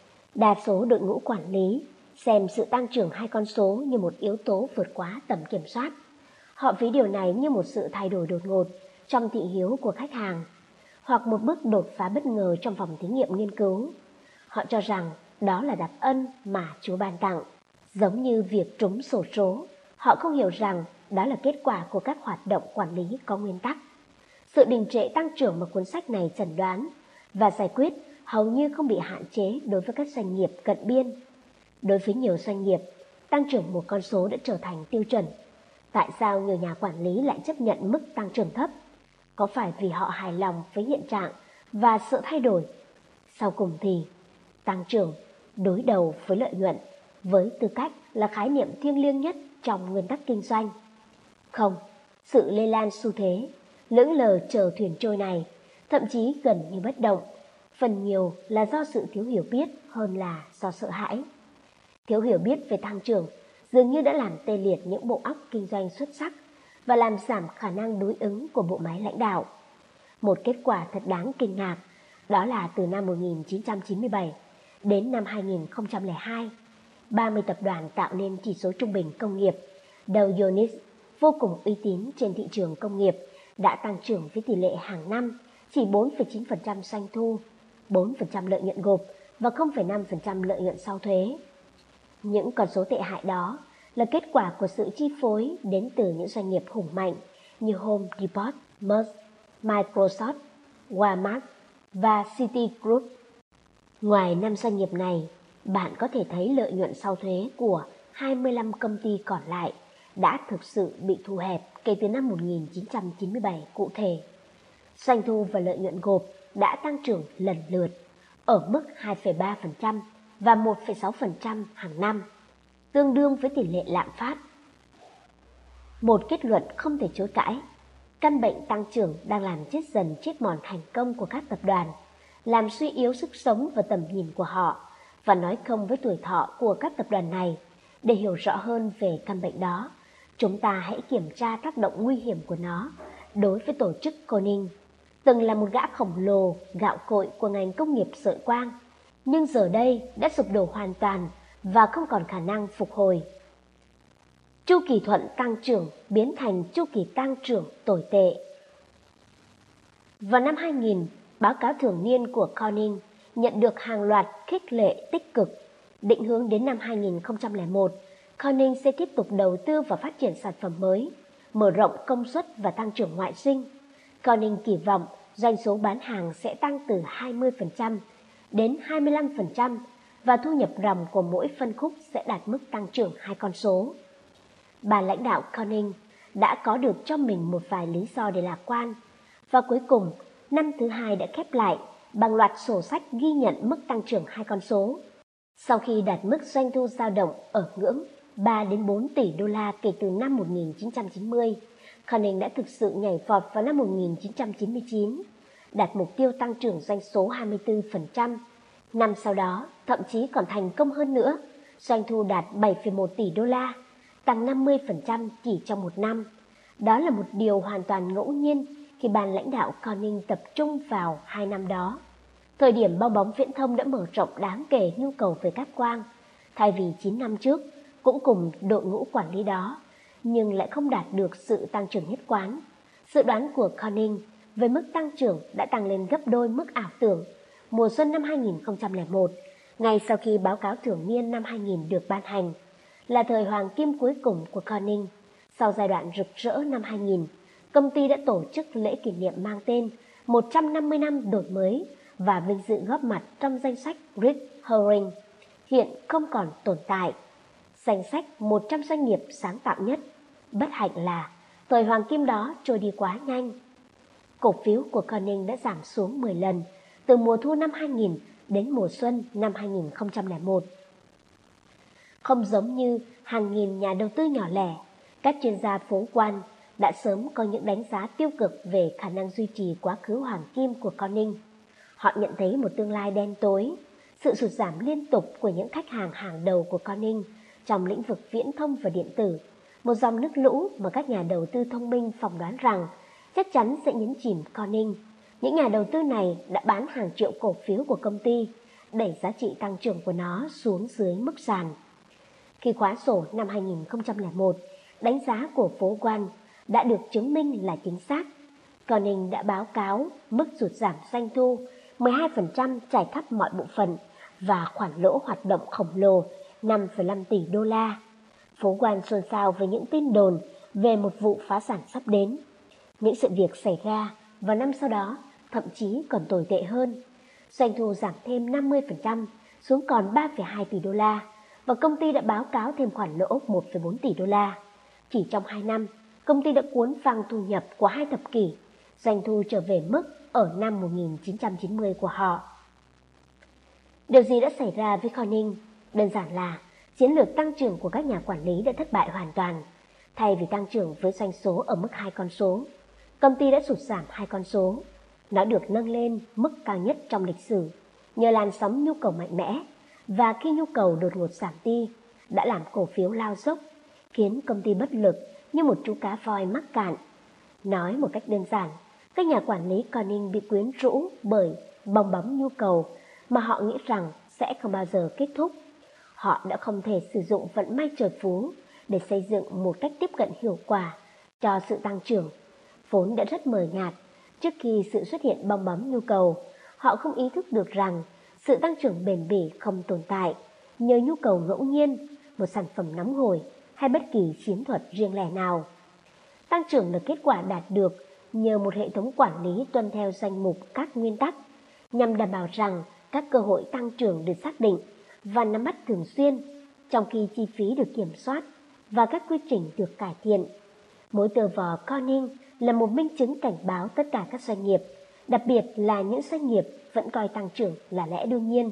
Đa số đội ngũ quản lý xem sự tăng trưởng 2 con số như một yếu tố vượt quá tầm kiểm soát. Họ ví điều này như một sự thay đổi đột ngột trong thị hiếu của khách hàng, hoặc một bước đột phá bất ngờ trong phòng thí nghiệm nghiên cứu. Họ cho rằng đó là đặc ân mà Chúa ban tặng, giống như việc trúng xổ số. Họ không hiểu rằng đó là kết quả của các hoạt động quản lý có nguyên tắc. Sự đình trệ tăng trưởng mà cuốn sách này chẩn đoán và giải quyết hầu như không bị hạn chế đối với các doanh nghiệp cận biên. Đối với nhiều doanh nghiệp, tăng trưởng một con số đã trở thành tiêu chuẩn. Tại sao nhiều nhà quản lý lại chấp nhận mức tăng trưởng thấp? Có phải vì họ hài lòng với hiện trạng và sợ thay đổi? Sau cùng thì, tăng trưởng đối đầu với lợi nhuận với tư cách là khái niệm thiêng liêng nhất trong nguyên tắc kinh doanh. Không, sự lây lan xu thế, lững lờ chờ thuyền trôi này, thậm chí gần như bất động, phần nhiều là do sự thiếu hiểu biết hơn là do sợ hãi. Thiếu hiểu biết về tăng trưởng dường như đã làm tê liệt những bộ óc kinh doanh xuất sắc và làm giảm khả năng đối ứng của bộ máy lãnh đạo. Một kết quả thật đáng kinh ngạc đó là từ năm 1997 đến năm 2002, 30 tập đoàn tạo nên chỉ số trung bình công nghiệp Dow Jones vô cùng uy tín trên thị trường công nghiệp đã tăng trưởng với tỷ lệ hàng năm chỉ 4,9% doanh thu, 4% lợi nhuận gộp và 0,5% lợi nhuận sau thuế. Những con số tệ hại đó là kết quả của sự chi phối đến từ những doanh nghiệp hùng mạnh như Home Depot, Maersk, Microsoft, Walmart và Citigroup. Ngoài 5 doanh nghiệp này, bạn có thể thấy lợi nhuận sau thuế của 25 công ty còn lại đã thực sự bị thu hẹp kể từ năm 1997 cụ thể. Doanh thu và lợi nhuận gộp đã tăng trưởng lần lượt ở mức 2,3% và 1,6% hàng năm, tương đương với tỷ lệ lạm phát. Một kết luận không thể chối cãi, căn bệnh tăng trưởng đang làm chết dần chết mòn thành công của các tập đoàn, làm suy yếu sức sống và tầm nhìn của họ, và nói không với tuổi thọ của các tập đoàn này. Để hiểu rõ hơn về căn bệnh đó, chúng ta hãy kiểm tra tác động nguy hiểm của nó đối với tổ chức Corning, từng là một gã khổng lồ gạo cội của ngành công nghiệp sợi quang, nhưng giờ đây đã sụp đổ hoàn toàn và không còn khả năng phục hồi. Chu kỳ thuận tăng trưởng biến thành chu kỳ tăng trưởng tồi tệ. Vào năm 2000, báo cáo thường niên của Corning nhận được hàng loạt khích lệ tích cực. Định hướng đến năm 2001, Corning sẽ tiếp tục đầu tư vào phát triển sản phẩm mới, mở rộng công suất và tăng trưởng ngoại sinh. Corning kỳ vọng doanh số bán hàng sẽ tăng từ 20% đến 25% và thu nhập ròng của mỗi phân khúc sẽ đạt mức tăng trưởng 2 con số. Ban lãnh đạo Corning đã có được cho mình một vài lý do để lạc quan, và cuối cùng năm thứ hai đã khép lại bằng loạt sổ sách ghi nhận mức tăng trưởng hai con số. Sau khi đạt mức doanh thu dao động ở ngưỡng 3 đến 4 tỷ đô la kể từ năm 1990, Corning đã thực sự nhảy vọt vào năm 1999, đạt mục tiêu tăng trưởng doanh số 24%. Năm sau đó, thậm chí còn thành công hơn nữa, doanh thu đạt 7,1 tỷ đô la, tăng 50% chỉ trong một năm. Đó là một điều hoàn toàn ngẫu nhiên khi ban lãnh đạo Corning tập trung vào 2 năm đó. Thời điểm bong bóng viễn thông đã mở rộng đáng kể nhu cầu về cáp quang, thay vì 9 năm trước, cũng cùng đội ngũ quản lý đó, nhưng lại không đạt được sự tăng trưởng nhất quán. Dự đoán của Corning về mức tăng trưởng đã tăng lên gấp đôi mức ảo tưởng mùa xuân năm 2001, ngay sau khi báo cáo thường niên năm 2000 được ban hành, là thời hoàng kim cuối cùng của Corning. Sau giai đoạn rực rỡ năm 2000, công ty đã tổ chức lễ kỷ niệm mang tên 150 năm đổi mới và vinh dự góp mặt trong danh sách Red Herring, hiện không còn tồn tại. Danh sách 100 doanh nghiệp sáng tạo nhất. Bất hạnh là thời hoàng kim đó trôi đi quá nhanh. Cổ phiếu của Corning đã giảm xuống 10 lần, từ mùa thu năm 2000 đến mùa xuân năm 2001. Không giống như hàng nghìn nhà đầu tư nhỏ lẻ, các chuyên gia phố Wall đã sớm có những đánh giá tiêu cực về khả năng duy trì quá khứ hoàng kim của Corning. Họ nhận thấy một tương lai đen tối, sự sụt giảm liên tục của những khách hàng hàng đầu của Corning trong lĩnh vực viễn thông và điện tử, một dòng nước lũ mà các nhà đầu tư thông minh phỏng đoán rằng chắc chắn sẽ nhấn chìm Corning. Những nhà đầu tư này đã bán hàng triệu cổ phiếu của công ty, đẩy giá trị tăng trưởng của nó xuống dưới mức sàn. Khi khóa sổ năm 2001, đánh giá của phố Wall đã được chứng minh là chính xác. Corning đã báo cáo mức sụt giảm doanh thu 12% trải khắp mọi bộ phận và khoản lỗ hoạt động khổng lồ 5,5 tỷ đô la. Phố Wall xôn xao với những tin đồn về một vụ phá sản sắp đến. Những sự việc xảy ra vào năm sau đó thậm chí còn tồi tệ hơn. Doanh thu giảm thêm 50% xuống còn 3,2 tỷ đô la và công ty đã báo cáo thêm khoản lỗ 1,4 tỷ đô la. Chỉ trong 2 năm, công ty đã cuốn phăng thu nhập của 2 thập kỷ, doanh thu trở về mức ở năm 1990 của họ. Điều gì đã xảy ra với Corning? Đơn giản là chiến lược tăng trưởng của các nhà quản lý đã thất bại hoàn toàn. Thay vì tăng trưởng với doanh số ở mức 2 con số, công ty đã sụt giảm 2 con số. Nó được nâng lên mức cao nhất trong lịch sử nhờ làn sóng nhu cầu mạnh mẽ, và khi nhu cầu đột ngột giảm đi đã làm cổ phiếu lao dốc, khiến công ty bất lực như một chú cá voi mắc cạn. Nói một cách đơn giản, các nhà quản lý Corning bị quyến rũ bởi bong bóng nhu cầu mà họ nghĩ rằng sẽ không bao giờ kết thúc. Họ đã không thể sử dụng vận may trời phú để xây dựng một cách tiếp cận hiệu quả cho sự tăng trưởng, vốn đã rất mờ nhạt trước khi sự xuất hiện bong bóng nhu cầu. Họ không ý thức được rằng sự tăng trưởng bền bỉ không tồn tại nhờ nhu cầu ngẫu nhiên, một sản phẩm nóng hổi hay bất kỳ chiến thuật riêng lẻ nào. Tăng trưởng là kết quả đạt được nhờ một hệ thống quản lý tuân theo danh mục các nguyên tắc, nhằm đảm bảo rằng các cơ hội tăng trưởng được xác định và nắm bắt thường xuyên, trong khi chi phí được kiểm soát và các quy trình được cải thiện. Mối tơ vò Corning là một minh chứng cảnh báo tất cả các doanh nghiệp, đặc biệt là những doanh nghiệp vẫn coi tăng trưởng là lẽ đương nhiên.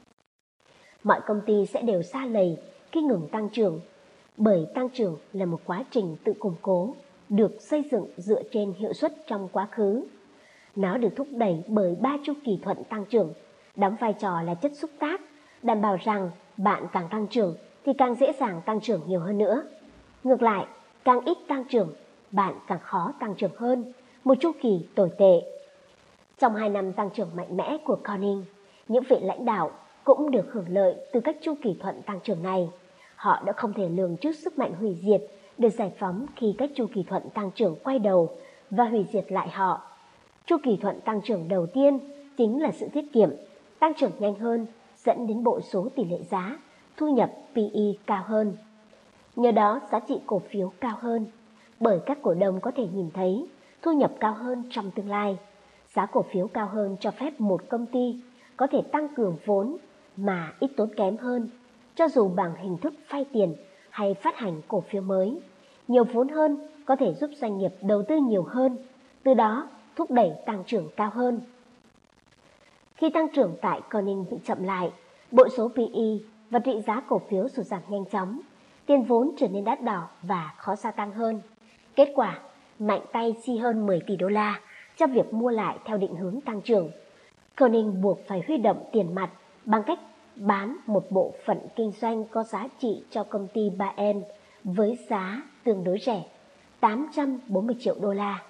Mọi công ty sẽ đều sa lầy khi ngừng tăng trưởng, bởi tăng trưởng là một quá trình tự củng cố, được xây dựng dựa trên hiệu suất trong quá khứ. Nó được thúc đẩy bởi 3 chu kỳ thuận tăng trưởng, đóng vai trò là chất xúc tác, đảm bảo rằng bạn càng tăng trưởng thì càng dễ dàng tăng trưởng nhiều hơn nữa. Ngược lại, càng ít tăng trưởng, bạn càng khó tăng trưởng hơn, một chu kỳ tồi tệ. Trong 2 năm tăng trưởng mạnh mẽ của Corning, những vị lãnh đạo cũng được hưởng lợi từ các chu kỳ thuận tăng trưởng này. Họ đã không thể lường trước sức mạnh hủy diệt được giải phóng khi các chu kỳ thuận tăng trưởng quay đầu và hủy diệt lại họ. Chu kỳ thuận tăng trưởng đầu tiên chính là sự tiết kiệm, tăng trưởng nhanh hơn, dẫn đến bộ số tỷ lệ giá, thu nhập PE cao hơn. Nhờ đó giá trị cổ phiếu cao hơn, bởi các cổ đông có thể nhìn thấy thu nhập cao hơn trong tương lai. Giá cổ phiếu cao hơn cho phép một công ty có thể tăng cường vốn mà ít tốn kém hơn, cho dù bằng hình thức vay tiền hay phát hành cổ phiếu mới. Nhiều vốn hơn có thể giúp doanh nghiệp đầu tư nhiều hơn, từ đó thúc đẩy tăng trưởng cao hơn. Khi tăng trưởng tại Corning bị chậm lại, bội số PE và trị giá cổ phiếu sụt giảm nhanh chóng, tiền vốn trở nên đắt đỏ và khó gia tăng hơn. Kết quả, mạnh tay chi hơn 10 tỷ đô la cho việc mua lại theo định hướng tăng trưởng. Corning buộc phải huy động tiền mặt bằng cách bán một bộ phận kinh doanh có giá trị cho công ty Bain với giá tương đối rẻ, 840 triệu đô la.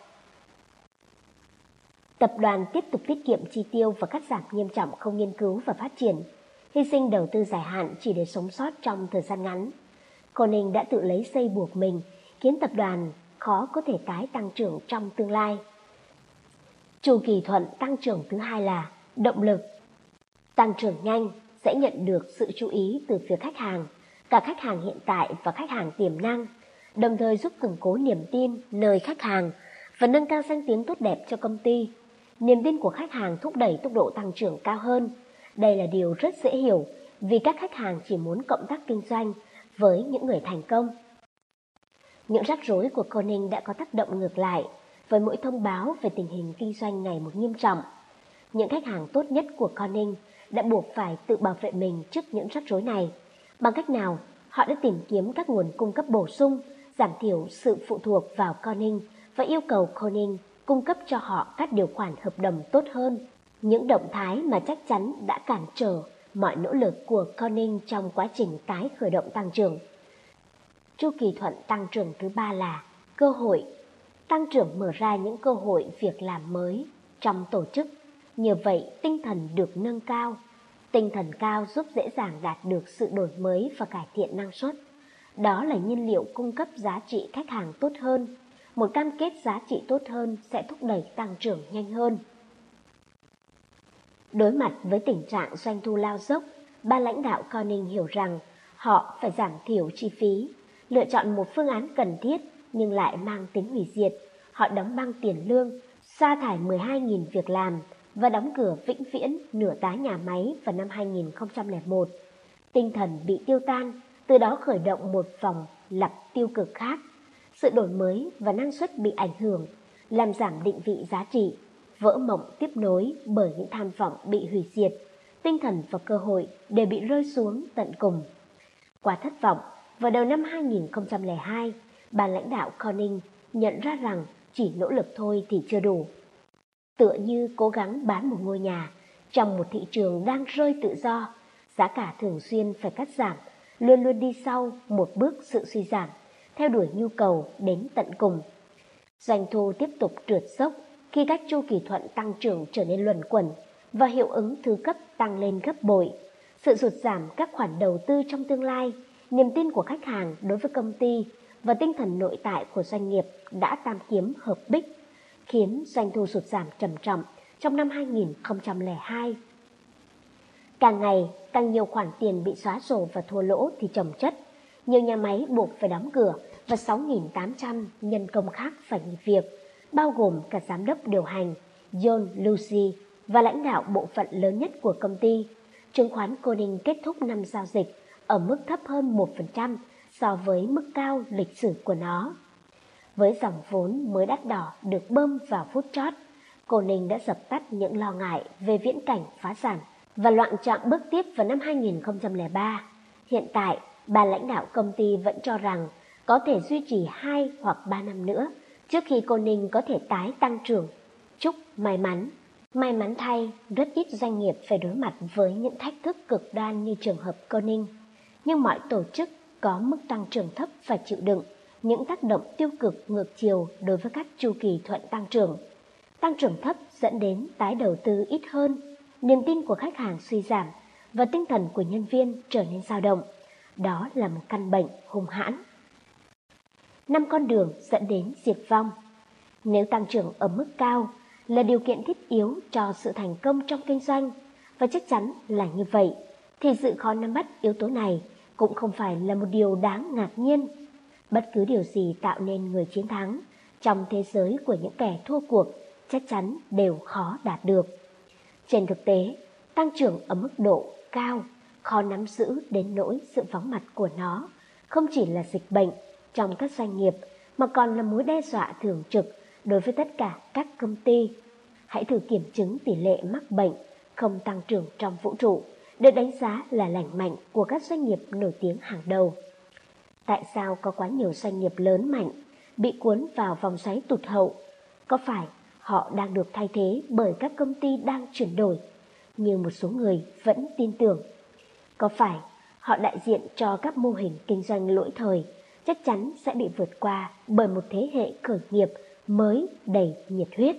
Tập đoàn tiếp tục tiết kiệm chi tiêu và cắt giảm nghiêm trọng không nghiên cứu và phát triển, hy sinh đầu tư dài hạn chỉ để sống sót trong thời gian ngắn. Corning đã tự lấy dây buộc mình, khiến tập đoàn khó có thể tái tăng trưởng trong tương lai. Chu kỳ thuận tăng trưởng thứ hai là động lực. Tăng trưởng nhanh sẽ nhận được sự chú ý từ phía khách hàng, cả khách hàng hiện tại và khách hàng tiềm năng, đồng thời giúp củng cố niềm tin nơi khách hàng và nâng cao danh tiếng tốt đẹp cho công ty. Niềm tin của khách hàng thúc đẩy tốc độ tăng trưởng cao hơn. Đây là điều rất dễ hiểu vì các khách hàng chỉ muốn cộng tác kinh doanh với những người thành công. Những rắc rối của Corning đã có tác động ngược lại với mỗi thông báo về tình hình kinh doanh ngày một nghiêm trọng. Những khách hàng tốt nhất của Corning đã buộc phải tự bảo vệ mình trước những rắc rối này. Bằng cách nào, họ đã tìm kiếm các nguồn cung cấp bổ sung, giảm thiểu sự phụ thuộc vào Corning và yêu cầu Corning cung cấp cho họ các điều khoản hợp đồng tốt hơn. Những động thái mà chắc chắn đã cản trở mọi nỗ lực của Corning trong quá trình tái khởi động tăng trưởng. Chu kỳ thuận tăng trưởng thứ ba là cơ hội. Tăng trưởng mở ra những cơ hội việc làm mới trong tổ chức. Nhờ vậy, tinh thần được nâng cao. Tinh thần cao giúp dễ dàng đạt được sự đổi mới và cải thiện năng suất. Đó là nhiên liệu cung cấp giá trị khách hàng tốt hơn. Một cam kết giá trị tốt hơn sẽ thúc đẩy tăng trưởng nhanh hơn. Đối mặt với tình trạng doanh thu lao dốc, ban lãnh đạo Corning hiểu rằng họ phải giảm thiểu chi phí, lựa chọn một phương án cần thiết nhưng lại mang tính hủy diệt. Họ đóng băng tiền lương, sa thải 12.000 việc làm và đóng cửa vĩnh viễn nửa tá nhà máy vào năm 2001. Tinh thần bị tiêu tan, từ đó khởi động một vòng lặp tiêu cực khác. Sự đổi mới và năng suất bị ảnh hưởng, làm giảm định vị giá trị, vỡ mộng tiếp nối bởi những tham vọng bị hủy diệt. Tinh thần và cơ hội đều bị rơi xuống tận cùng. Quá thất vọng, vào đầu năm 2002, ban lãnh đạo Corning nhận ra rằng chỉ nỗ lực thôi thì chưa đủ. Tựa như cố gắng bán một ngôi nhà trong một thị trường đang rơi tự do, giá cả thường xuyên phải cắt giảm, luôn luôn đi sau một bước sự suy giảm, theo đuổi nhu cầu đến tận cùng. Doanh thu tiếp tục trượt dốc khi các chu kỳ thuận tăng trưởng trở nên luẩn quẩn và hiệu ứng thứ cấp tăng lên gấp bội. Sự sụt giảm các khoản đầu tư trong tương lai, niềm tin của khách hàng đối với công ty và tinh thần nội tại của doanh nghiệp đã tam kiếm hợp bích, khiến doanh thu sụt giảm trầm trọng trong năm 2002. Càng ngày, càng nhiều khoản tiền bị xóa sổ và thua lỗ thì chồng chất. Nhiều nhà máy buộc phải đóng cửa và 6.800 nhân công khác phải nghỉ việc, bao gồm cả giám đốc điều hành John Lucy và lãnh đạo bộ phận lớn nhất của công ty. Chứng khoán Corning kết thúc năm giao dịch ở mức thấp hơn 1% so với mức cao lịch sử của nó. Với dòng vốn mới đắt đỏ được bơm vào phút chót, Corning đã dập tắt những lo ngại về viễn cảnh phá sản và loạng choạng bước tiếp vào năm 2003. Hiện tại, ban lãnh đạo công ty vẫn cho rằng có thể duy trì 2 hoặc 3 năm nữa trước khi Corning có thể tái tăng trưởng. Chúc may mắn! May mắn thay, rất ít doanh nghiệp phải đối mặt với những thách thức cực đoan như trường hợp Corning. Nhưng mọi tổ chức có mức tăng trưởng thấp phải chịu đựng những tác động tiêu cực ngược chiều đối với các chu kỳ thuận tăng trưởng. Tăng trưởng thấp dẫn đến tái đầu tư ít hơn, niềm tin của khách hàng suy giảm và tinh thần của nhân viên trở nên dao động. Đó là một căn bệnh hung hãn. 5 con đường dẫn đến diệt vong. Nếu tăng trưởng ở mức cao là điều kiện thiết yếu cho sự thành công trong kinh doanh, và chắc chắn là như vậy, thì sự khó nắm bắt yếu tố này cũng không phải là một điều đáng ngạc nhiên. Bất cứ điều gì tạo nên người chiến thắng trong thế giới của những kẻ thua cuộc chắc chắn đều khó đạt được. Trên thực tế, tăng trưởng ở mức độ cao khó nắm giữ đến nỗi sự vắng mặt của nó không chỉ là dịch bệnh trong các doanh nghiệp mà còn là mối đe dọa thường trực đối với tất cả các công ty. Hãy thử kiểm chứng tỷ lệ mắc bệnh không tăng trưởng trong vũ trụ được đánh giá là lành mạnh của các doanh nghiệp nổi tiếng hàng đầu. Tại sao có quá nhiều doanh nghiệp lớn mạnh bị cuốn vào vòng xoáy tụt hậu? Có phải họ đang được thay thế bởi các công ty đang chuyển đổi, như một số người vẫn tin tưởng? Có phải họ đại diện cho các mô hình kinh doanh lỗi thời, chắc chắn sẽ bị vượt qua bởi một thế hệ khởi nghiệp mới đầy nhiệt huyết?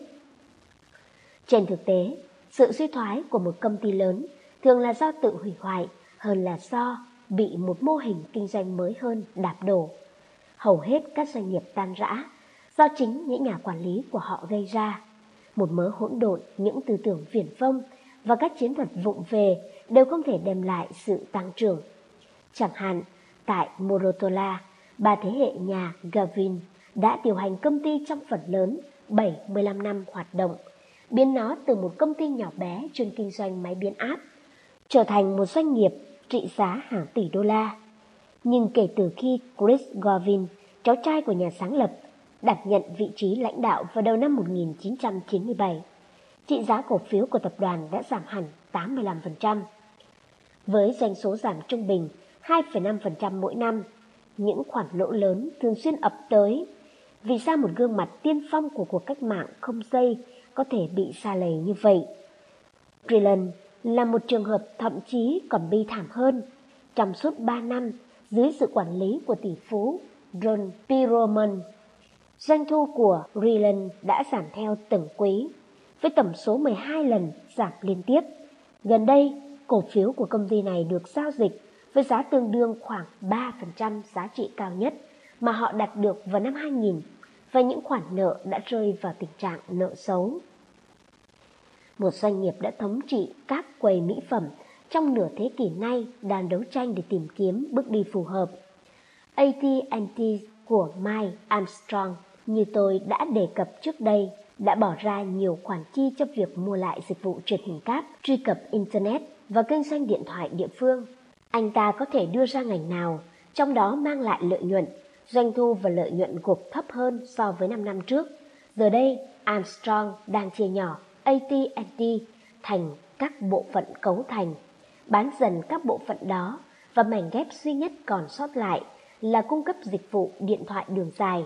Trên thực tế, sự suy thoái của một công ty lớn thường là do tự hủy hoại hơn là do bị một mô hình kinh doanh mới hơn đạp đổ. Hầu hết các doanh nghiệp tan rã do chính những nhà quản lý của họ gây ra. Một mớ hỗn độn những tư tưởng viển vông và các chiến thuật vụng về đều không thể đem lại sự tăng trưởng. Chẳng hạn, tại Motorola, 3 thế hệ nhà Gavin đã điều hành công ty trong phần lớn 75 năm hoạt động, biến nó từ một công ty nhỏ bé chuyên kinh doanh máy biến áp trở thành một doanh nghiệp trị giá hàng tỷ đô la. Nhưng kể từ khi Chris Gavin, cháu trai của nhà sáng lập, đảm nhận vị trí lãnh đạo vào đầu năm 1997, trị giá cổ phiếu của tập đoàn đã giảm hẳn 85%. Với doanh số giảm trung bình 2,5% mỗi năm, những khoản lỗ lớn thường xuyên ập tới. Vì sao một gương mặt tiên phong của cuộc cách mạng không dây có thể bị sa lầy như vậy? Brilliant là một trường hợp thậm chí còn bi thảm hơn. Trong suốt 3 năm, dưới sự quản lý của tỷ phú Ron Perelman, doanh thu của Brilliant đã giảm theo từng quý, với tổng số 12 lần giảm liên tiếp. Gần đây, cổ phiếu của công ty này được giao dịch với giá tương đương khoảng 3% giá trị cao nhất mà họ đạt được vào năm 2000, và những khoản nợ đã rơi vào tình trạng nợ xấu. Một doanh nghiệp đã thống trị các quầy mỹ phẩm trong nửa thế kỷ nay đang đấu tranh để tìm kiếm bước đi phù hợp. AT&T của Mike Armstrong, như tôi đã đề cập trước đây, đã bỏ ra nhiều khoản chi cho việc mua lại dịch vụ truyền hình cáp, truy cập Internet và kinh doanh điện thoại địa phương. Anh ta có thể đưa ra ngành nào, trong đó mang lại lợi nhuận, doanh thu và lợi nhuận gộp thấp hơn so với 5 năm trước. Giờ đây, Armstrong đang chia nhỏ AT&T thành các bộ phận cấu thành, bán dần các bộ phận đó, và mảnh ghép duy nhất còn sót lại là cung cấp dịch vụ điện thoại đường dài.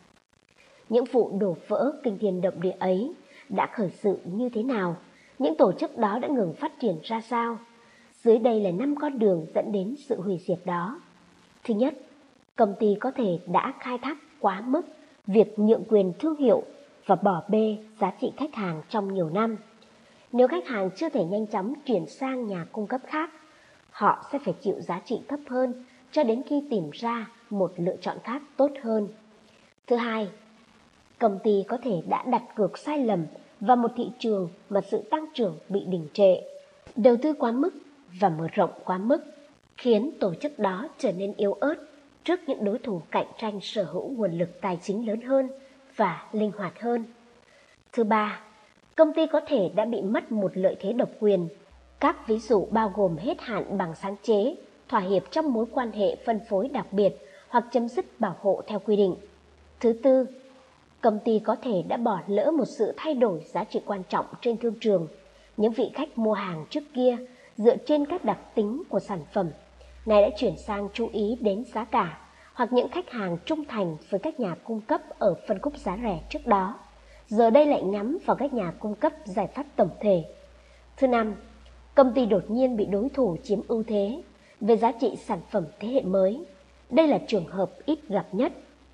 Những vụ đổ vỡ kinh thiên động địa ấy đã khởi sự như thế nào? Những tổ chức đó đã ngừng phát triển ra sao? Dưới đây là 5 con đường dẫn đến sự hủy diệt đó. Thứ nhất, công ty có thể đã khai thác quá mức việc nhượng quyền thương hiệu và bỏ bê giá trị khách hàng trong nhiều năm. Nếu khách hàng chưa thể nhanh chóng chuyển sang nhà cung cấp khác, họ sẽ phải chịu giá trị thấp hơn cho đến khi tìm ra một lựa chọn khác tốt hơn. Thứ hai, công ty có thể đã đặt cược sai lầm vào một thị trường mà sự tăng trưởng bị đình trệ. Đầu tư quá mức và mở rộng quá mức khiến tổ chức đó trở nên yếu ớt trước những đối thủ cạnh tranh sở hữu nguồn lực tài chính lớn hơn và linh hoạt hơn. Thứ ba, công ty có thể đã bị mất một lợi thế độc quyền. Các ví dụ bao gồm hết hạn bằng sáng chế, thỏa hiệp trong mối quan hệ phân phối đặc biệt hoặc chấm dứt bảo hộ theo quy định. Thứ tư, công ty có thể đã bỏ lỡ một sự thay đổi giá trị quan trọng trên thương trường. Những vị khách mua hàng trước kia dựa trên các đặc tính của sản phẩm, nay đã chuyển sang chú ý đến giá cả, hoặc những khách hàng trung thành với các nhà cung cấp ở phân khúc giá rẻ trước đó, giờ đây lại nhắm vào các nhà cung cấp giải pháp tổng thể. Thứ năm, công ty đột nhiên bị đối thủ chiếm ưu thế về giá trị sản phẩm thế hệ mới. Đây là trường hợp ít gặp nhất.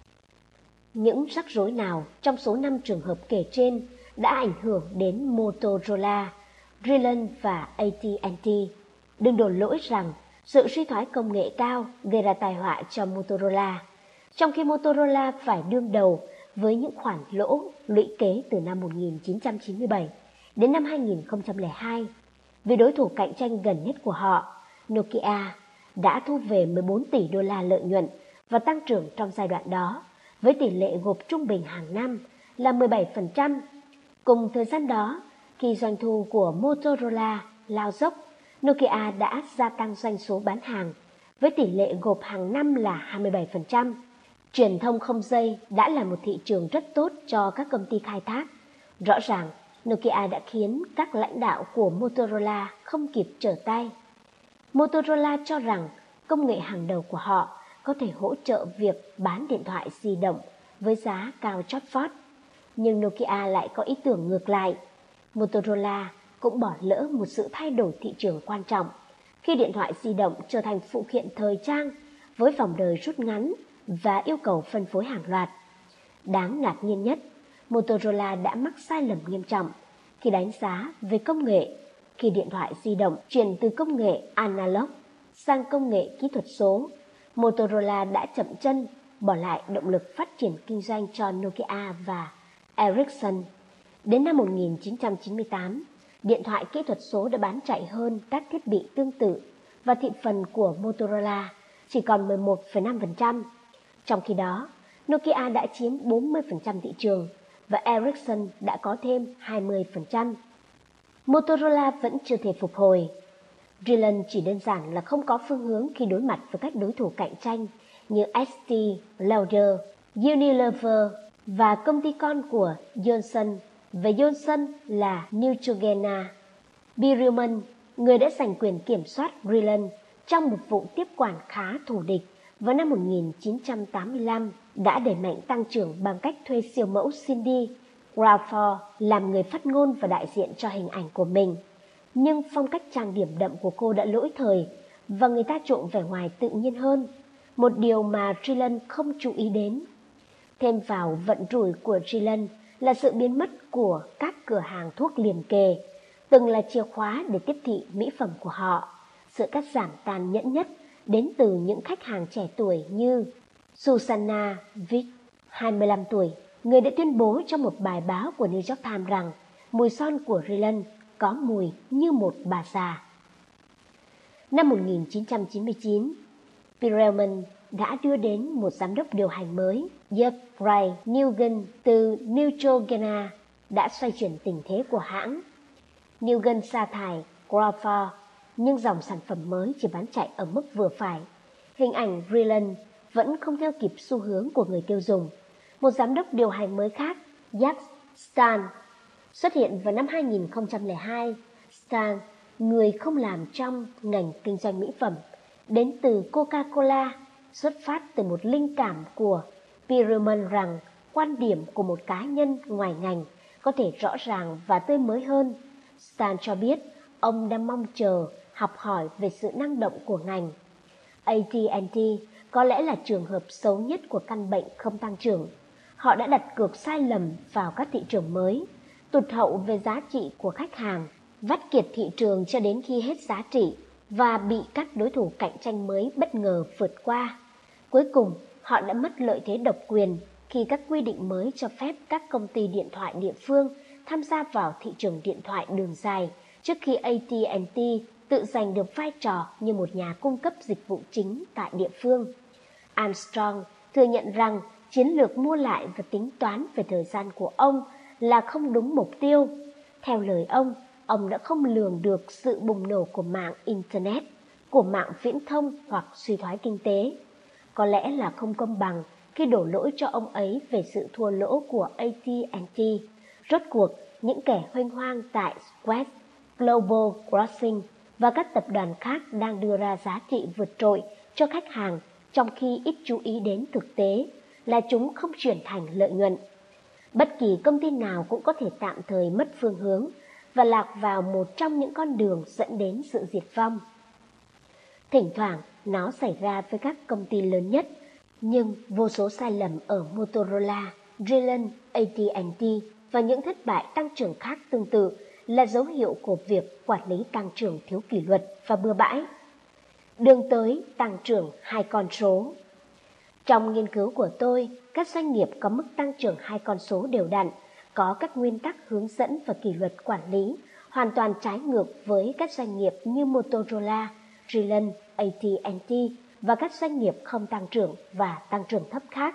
Những rắc rối nào trong số 5 trường hợp kể trên đã ảnh hưởng đến Motorola, Brilliant và AT&T? Đừng đổ lỗi rằng sự suy thoái công nghệ cao gây ra tai họa cho Motorola, trong khi Motorola phải đương đầu với những khoản lỗ lũy kế từ năm 1997 đến năm 2002. Vì đối thủ cạnh tranh gần nhất của họ, Nokia, đã thu về 14 tỷ đô la lợi nhuận và tăng trưởng trong giai đoạn đó, với tỷ lệ gộp trung bình hàng năm là 17%. Cùng thời gian đó, khi doanh thu của Motorola lao dốc, Nokia đã gia tăng doanh số bán hàng, với tỷ lệ gộp hàng năm là 27%. Truyền thông không dây đã là một thị trường rất tốt cho các công ty khai thác. Rõ ràng, Nokia đã khiến các lãnh đạo của Motorola không kịp trở tay. Motorola cho rằng công nghệ hàng đầu của họ có thể hỗ trợ việc bán điện thoại di động với giá cao chót vót. Nhưng Nokia lại có ý tưởng ngược lại. Motorola cũng bỏ lỡ một sự thay đổi thị trường quan trọng khi điện thoại di động trở thành phụ kiện thời trang với vòng đời rút ngắn và yêu cầu phân phối hàng loạt. Đáng ngạc nhiên nhất, Motorola đã mắc sai lầm nghiêm trọng khi đánh giá về công nghệ khi điện thoại di động chuyển từ công nghệ analog sang công nghệ kỹ thuật số. Motorola đã chậm chân, bỏ lại động lực phát triển kinh doanh cho Nokia và Ericsson. Đến năm 1998, điện thoại kỹ thuật số đã bán chạy hơn các thiết bị tương tự và thị phần của Motorola chỉ còn 11,5%. Trong khi đó, Nokia đã chiếm 40% thị trường và Ericsson đã có thêm 20%. Motorola vẫn chưa thể phục hồi. Brilliant chỉ đơn giản là không có phương hướng khi đối mặt với các đối thủ cạnh tranh như ST Lauder, Unilever và công ty con của Johnson và Johnson là Neutrogena. Bill Rillman, người đã giành quyền kiểm soát Brilliant trong một vụ tiếp quản khá thù địch vào năm 1985, đã đẩy mạnh tăng trưởng bằng cách thuê siêu mẫu Cindy Crawford làm người phát ngôn và đại diện cho hình ảnh của mình. Nhưng phong cách trang điểm đậm của cô đã lỗi thời và người ta chuộng vẻ ngoài tự nhiên hơn, một điều mà Brilliant không chú ý đến. Thêm vào vận rủi của Brilliant là sự biến mất của các cửa hàng thuốc liền kề, từng là chìa khóa để tiếp thị mỹ phẩm của họ. Sự cắt giảm tàn nhẫn nhất đến từ những khách hàng trẻ tuổi như Susanna Vick, 25 tuổi, người đã tuyên bố trong một bài báo của New York Times rằng mùi son của Brilliant có mùi như một bà già. Năm 1999, Perelman đã đưa đến một giám đốc điều hành mới, Jeffrey Nugent từ Neutrogena, đã xoay chuyển tình thế của hãng. Nugent sa thải Crawford, nhưng dòng sản phẩm mới chỉ bán chạy ở mức vừa phải. Hình ảnh Brilliant vẫn không theo kịp xu hướng của người tiêu dùng. Một giám đốc điều hành mới khác, Jack Stan, xuất hiện vào năm 2002. Stan, người không làm trong ngành kinh doanh mỹ phẩm, đến từ Coca-Cola, xuất phát từ một linh cảm của Perelman rằng quan điểm của một cá nhân ngoài ngành có thể rõ ràng và tươi mới hơn. Stan cho biết ông đang mong chờ học hỏi về sự năng động của ngành. AT&T có lẽ là trường hợp xấu nhất của căn bệnh không tăng trưởng. Họ đã đặt cược sai lầm vào các thị trường mới, tụt hậu về giá trị của khách hàng, vắt kiệt thị trường cho đến khi hết giá trị và bị các đối thủ cạnh tranh mới bất ngờ vượt qua. Cuối cùng, họ đã mất lợi thế độc quyền khi các quy định mới cho phép các công ty điện thoại địa phương tham gia vào thị trường điện thoại đường dài trước khi AT&T tự giành được vai trò như một nhà cung cấp dịch vụ chính tại địa phương. Armstrong thừa nhận rằng chiến lược mua lại và tính toán về thời gian của ông là không đúng mục tiêu. Theo lời ông đã không lường được sự bùng nổ của mạng Internet, của mạng viễn thông hoặc suy thoái kinh tế. Có lẽ là không công bằng khi đổ lỗi cho ông ấy về sự thua lỗ của AT&T. Rốt cuộc, những kẻ huênh hoang tại West Global Crossing và các tập đoàn khác đang đưa ra giá trị vượt trội cho khách hàng, trong khi ít chú ý đến thực tế là chúng không chuyển thành lợi nhuận. Bất kỳ công ty nào cũng có thể tạm thời mất phương hướng và lạc vào một trong những con đường dẫn đến sự diệt vong. Thỉnh thoảng nó xảy ra với các công ty lớn nhất, nhưng vô số sai lầm ở Motorola, Brilliant, AT&T và những thất bại tăng trưởng khác tương tự là dấu hiệu của việc quản lý tăng trưởng thiếu kỷ luật và bừa bãi. Đường tới tăng trưởng 2 con số. Trong nghiên cứu của tôi, các doanh nghiệp có mức tăng trưởng 2 con số đều đặn, có các nguyên tắc hướng dẫn và kỷ luật quản lý, hoàn toàn trái ngược với các doanh nghiệp như Motorola, Brilliant, AT&T và các doanh nghiệp không tăng trưởng và tăng trưởng thấp khác.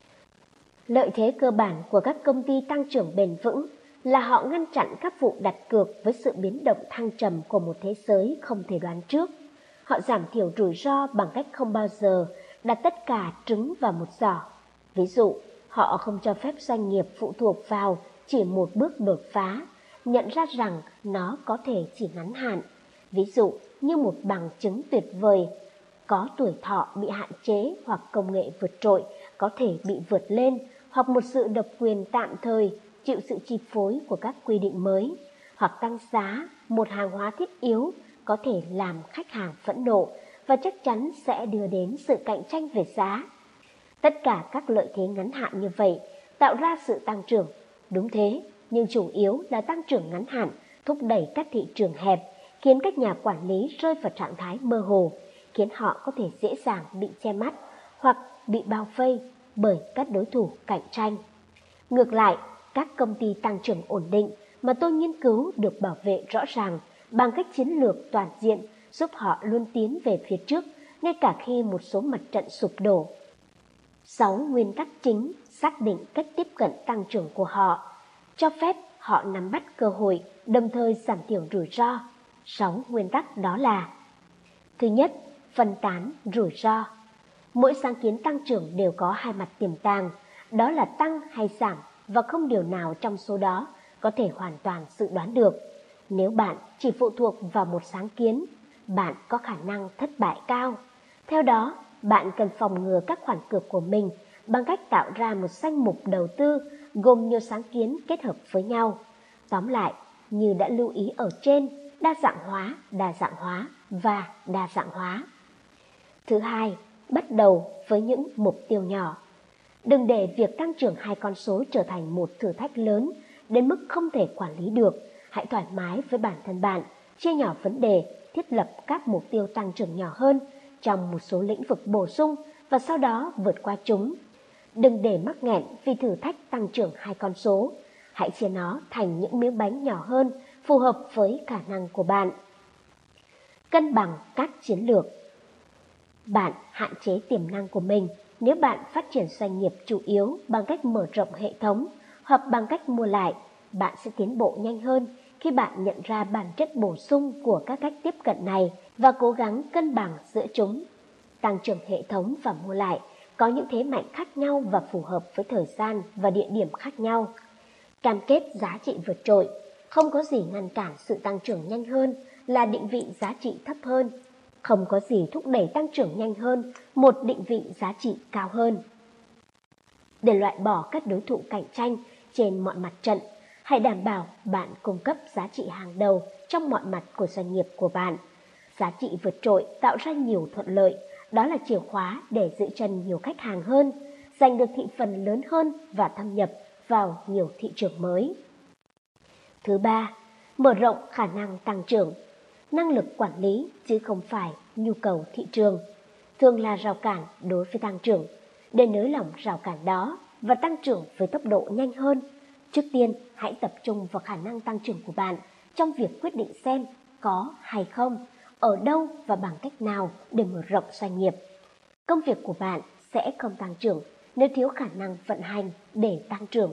Lợi thế cơ bản của các công ty tăng trưởng bền vững là họ ngăn chặn các vụ đặt cược với sự biến động thăng trầm của một thế giới không thể đoán trước. Họ giảm thiểu rủi ro bằng cách không bao giờ đặt tất cả trứng vào một giỏ. Ví dụ, họ không cho phép doanh nghiệp phụ thuộc vào chỉ một bước đột phá, nhận ra rằng nó có thể chỉ ngắn hạn. Ví dụ như một bằng chứng tuyệt vời, có tuổi thọ bị hạn chế hoặc công nghệ vượt trội có thể bị vượt lên, hoặc một sự độc quyền tạm thời chịu sự chi phối của các quy định mới, hoặc tăng giá một hàng hóa thiết yếu có thể làm khách hàng phẫn nộ và chắc chắn sẽ đưa đến sự cạnh tranh về giá. Tất cả các lợi thế ngắn hạn như vậy tạo ra sự tăng trưởng. Đúng thế, nhưng chủ yếu là tăng trưởng ngắn hạn thúc đẩy các thị trường hẹp, khiến các nhà quản lý rơi vào trạng thái mơ hồ, khiến họ có thể dễ dàng bị che mắt hoặc bị bao vây bởi các đối thủ cạnh tranh. Ngược lại, các công ty tăng trưởng ổn định mà tôi nghiên cứu được bảo vệ rõ ràng bằng cách chiến lược toàn diện giúp họ luôn tiến về phía trước, ngay cả khi một số mặt trận sụp đổ. 6 nguyên tắc chính xác định cách tiếp cận tăng trưởng của họ, cho phép họ nắm bắt cơ hội, đồng thời giảm thiểu rủi ro. 6 nguyên tắc đó là: thứ nhất, phân tán rủi ro. Mỗi sáng kiến tăng trưởng đều có hai mặt tiềm tàng, đó là tăng hay giảm, và không điều nào trong số đó có thể hoàn toàn dự đoán được. Nếu bạn chỉ phụ thuộc vào một sáng kiến, bạn có khả năng thất bại cao. Theo đó, bạn cần phòng ngừa các khoản cược của mình bằng cách tạo ra một danh mục đầu tư gồm nhiều sáng kiến kết hợp với nhau. Tóm lại, như đã lưu ý ở trên, đa dạng hóa và đa dạng hóa. Thứ hai, bắt đầu với những mục tiêu nhỏ. Đừng để việc tăng trưởng hai con số trở thành một thử thách lớn đến mức không thể quản lý được. Hãy thoải mái với bản thân bạn, chia nhỏ vấn đề, thiết lập các mục tiêu tăng trưởng nhỏ hơn trong một số lĩnh vực bổ sung và sau đó vượt qua chúng. Đừng để mắc nghẹn vì thử thách tăng trưởng hai con số. Hãy chia nó thành những miếng bánh nhỏ hơn, phù hợp với khả năng của bạn. Cân bằng các chiến lược. Bạn hạn chế tiềm năng của mình nếu bạn phát triển doanh nghiệp chủ yếu bằng cách mở rộng hệ thống hoặc bằng cách mua lại. Bạn sẽ tiến bộ nhanh hơn khi bạn nhận ra bản chất bổ sung của các cách tiếp cận này và cố gắng cân bằng giữa chúng. Tăng trưởng hệ thống và mua lại có những thế mạnh khác nhau và phù hợp với thời gian và địa điểm khác nhau. Cam kết giá trị vượt trội, không có gì ngăn cản sự tăng trưởng nhanh hơn là định vị giá trị thấp hơn. Không có gì thúc đẩy tăng trưởng nhanh hơn một định vị giá trị cao hơn. Để loại bỏ các đối thủ cạnh tranh trên mọi mặt trận, hãy đảm bảo bạn cung cấp giá trị hàng đầu trong mọi mặt của doanh nghiệp của bạn. Giá trị vượt trội tạo ra nhiều thuận lợi, đó là chìa khóa để giữ chân nhiều khách hàng hơn, giành được thị phần lớn hơn và thâm nhập vào nhiều thị trường mới. Thứ ba, mở rộng khả năng tăng trưởng. Năng lực quản lý chứ không phải nhu cầu thị trường thường là rào cản đối với tăng trưởng. Để nới lỏng rào cản đó và tăng trưởng với tốc độ nhanh hơn, trước tiên hãy tập trung vào khả năng tăng trưởng của bạn trong việc quyết định xem có hay không, ở đâu và bằng cách nào để mở rộng doanh nghiệp. Công việc của bạn sẽ không tăng trưởng nếu thiếu khả năng vận hành để tăng trưởng.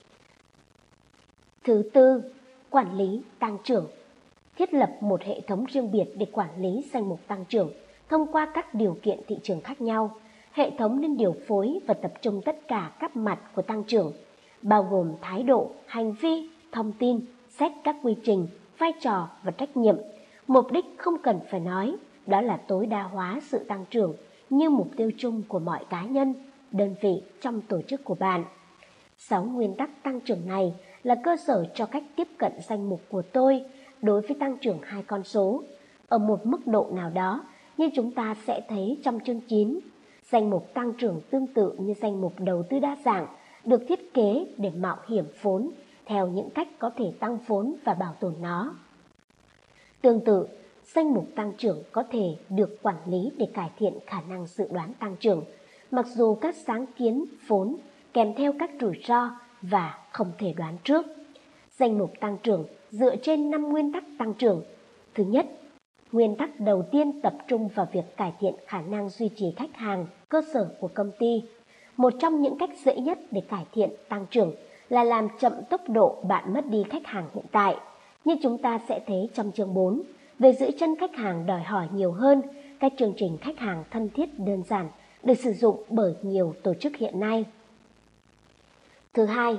Thứ tư, quản lý tăng trưởng. Thiết lập một hệ thống riêng biệt để quản lý danh mục tăng trưởng thông qua các điều kiện thị trường khác nhau. Hệ thống nên điều phối và tập trung tất cả các mặt của tăng trưởng, bao gồm thái độ, hành vi, thông tin, xét các quy trình, vai trò và trách nhiệm. Mục đích không cần phải nói, đó là tối đa hóa sự tăng trưởng như mục tiêu chung của mọi cá nhân, đơn vị trong tổ chức của bạn. 6 nguyên tắc tăng trưởng này là cơ sở cho cách tiếp cận danh mục của tôi đối với tăng trưởng hai con số. Ở một mức độ nào đó, như chúng ta sẽ thấy trong chương 9, danh mục tăng trưởng tương tự như danh mục đầu tư đa dạng được thiết kế để mạo hiểm vốn theo những cách có thể tăng vốn và bảo tồn nó. Tương tự, danh mục tăng trưởng có thể được quản lý để cải thiện khả năng dự đoán tăng trưởng, mặc dù các sáng kiến vốn kèm theo các rủi ro và không thể đoán trước. Danh mục tăng trưởng dựa trên 5 nguyên tắc tăng trưởng. Thứ nhất, nguyên tắc đầu tiên tập trung vào việc cải thiện khả năng duy trì khách hàng cơ sở của công ty. Một trong những cách dễ nhất để cải thiện tăng trưởng là làm chậm tốc độ bạn mất đi khách hàng hiện tại. Như chúng ta sẽ thấy trong chương 4, về giữ chân khách hàng đòi hỏi nhiều hơn, các chương trình khách hàng thân thiết đơn giản được sử dụng bởi nhiều tổ chức hiện nay. Thứ hai,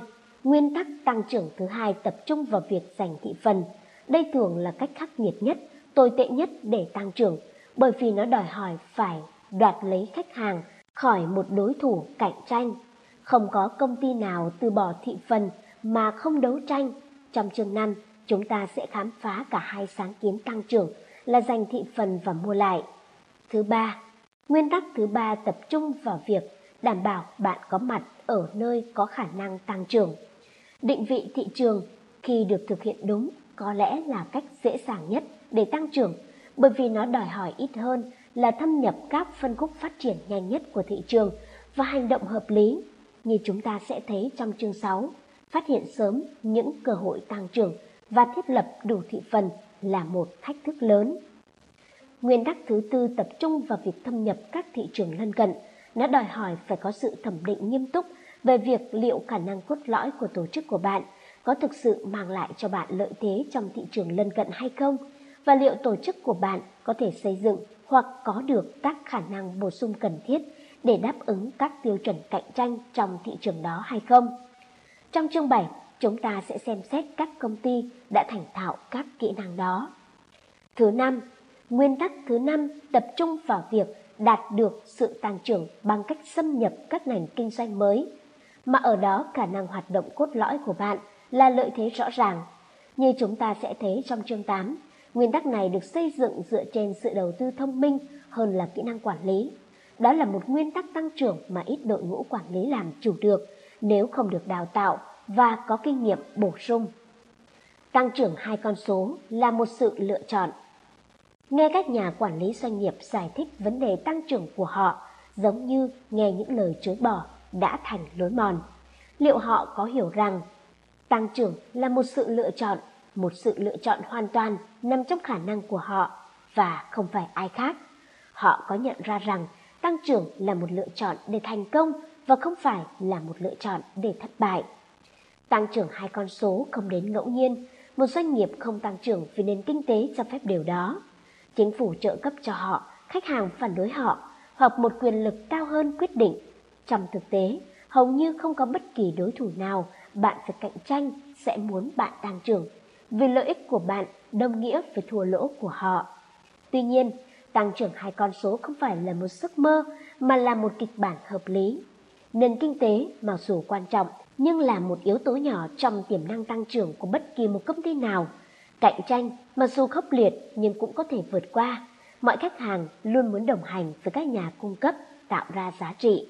Nguyên tắc tăng trưởng thứ hai tập trung vào việc giành thị phần. Đây thường là cách khắc nghiệt nhất, tồi tệ nhất để tăng trưởng, bởi vì nó đòi hỏi phải đoạt lấy khách hàng khỏi một đối thủ cạnh tranh. Không có công ty nào từ bỏ thị phần mà không đấu tranh. Trong chương 5, chúng ta sẽ khám phá cả hai sáng kiến tăng trưởng là giành thị phần và mua lại. Thứ ba, nguyên tắc thứ ba tập trung vào việc đảm bảo bạn có mặt ở nơi có khả năng tăng trưởng. Định vị thị trường khi được thực hiện đúng có lẽ là cách dễ dàng nhất để tăng trưởng, bởi vì nó đòi hỏi ít hơn là thâm nhập các phân khúc phát triển nhanh nhất của thị trường và hành động hợp lý. Như chúng ta sẽ thấy trong chương 6, phát hiện sớm những cơ hội tăng trưởng và thiết lập đủ thị phần là một thách thức lớn. Nguyên tắc thứ tư tập trung vào việc thâm nhập các thị trường lân cận. Nó đòi hỏi phải có sự thẩm định nghiêm túc về việc liệu khả năng cốt lõi của tổ chức của bạn có thực sự mang lại cho bạn lợi thế trong thị trường lân cận hay không, và liệu tổ chức của bạn có thể xây dựng hoặc có được các khả năng bổ sung cần thiết để đáp ứng các tiêu chuẩn cạnh tranh trong thị trường đó hay không. Trong chương 7, chúng ta sẽ xem xét các công ty đã thành thạo các kỹ năng đó. Thứ năm, nguyên tắc thứ 5 tập trung vào việc đạt được sự tăng trưởng bằng cách xâm nhập các ngành kinh doanh mới, mà ở đó khả năng hoạt động cốt lõi của bạn là lợi thế rõ ràng. Như chúng ta sẽ thấy trong chương 8, nguyên tắc này được xây dựng dựa trên sự đầu tư thông minh hơn là kỹ năng quản lý. Đó là một nguyên tắc tăng trưởng mà ít đội ngũ quản lý làm chủ được nếu không được đào tạo và có kinh nghiệm bổ sung. Tăng trưởng hai con số là một sự lựa chọn. Nghe các nhà quản lý doanh nghiệp giải thích vấn đề tăng trưởng của họ giống như nghe những lời chối bỏ đã thành lối mòn. Liệu họ có hiểu rằng tăng trưởng là một sự lựa chọn hoàn toàn nằm trong khả năng của họ và không phải ai khác? Họ có nhận ra rằng tăng trưởng là một lựa chọn để thành công và không phải là một lựa chọn để thất bại. Tăng trưởng hai con số không đến ngẫu nhiên. Một doanh nghiệp không tăng trưởng vì nền kinh tế cho phép điều đó. Chính phủ trợ cấp cho họ, khách hàng phản đối họ, hoặc một quyền lực cao hơn quyết định. Trong thực tế, hầu như không có bất kỳ đối thủ nào bạn phải cạnh tranh sẽ muốn bạn tăng trưởng, vì lợi ích của bạn đồng nghĩa với thua lỗ của họ. Tuy nhiên, tăng trưởng hai con số không phải là một giấc mơ mà là một kịch bản hợp lý. Nền kinh tế mặc dù quan trọng nhưng là một yếu tố nhỏ trong tiềm năng tăng trưởng của bất kỳ một công ty nào. Cạnh tranh mặc dù khốc liệt nhưng cũng có thể vượt qua. Mọi khách hàng luôn muốn đồng hành với các nhà cung cấp tạo ra giá trị.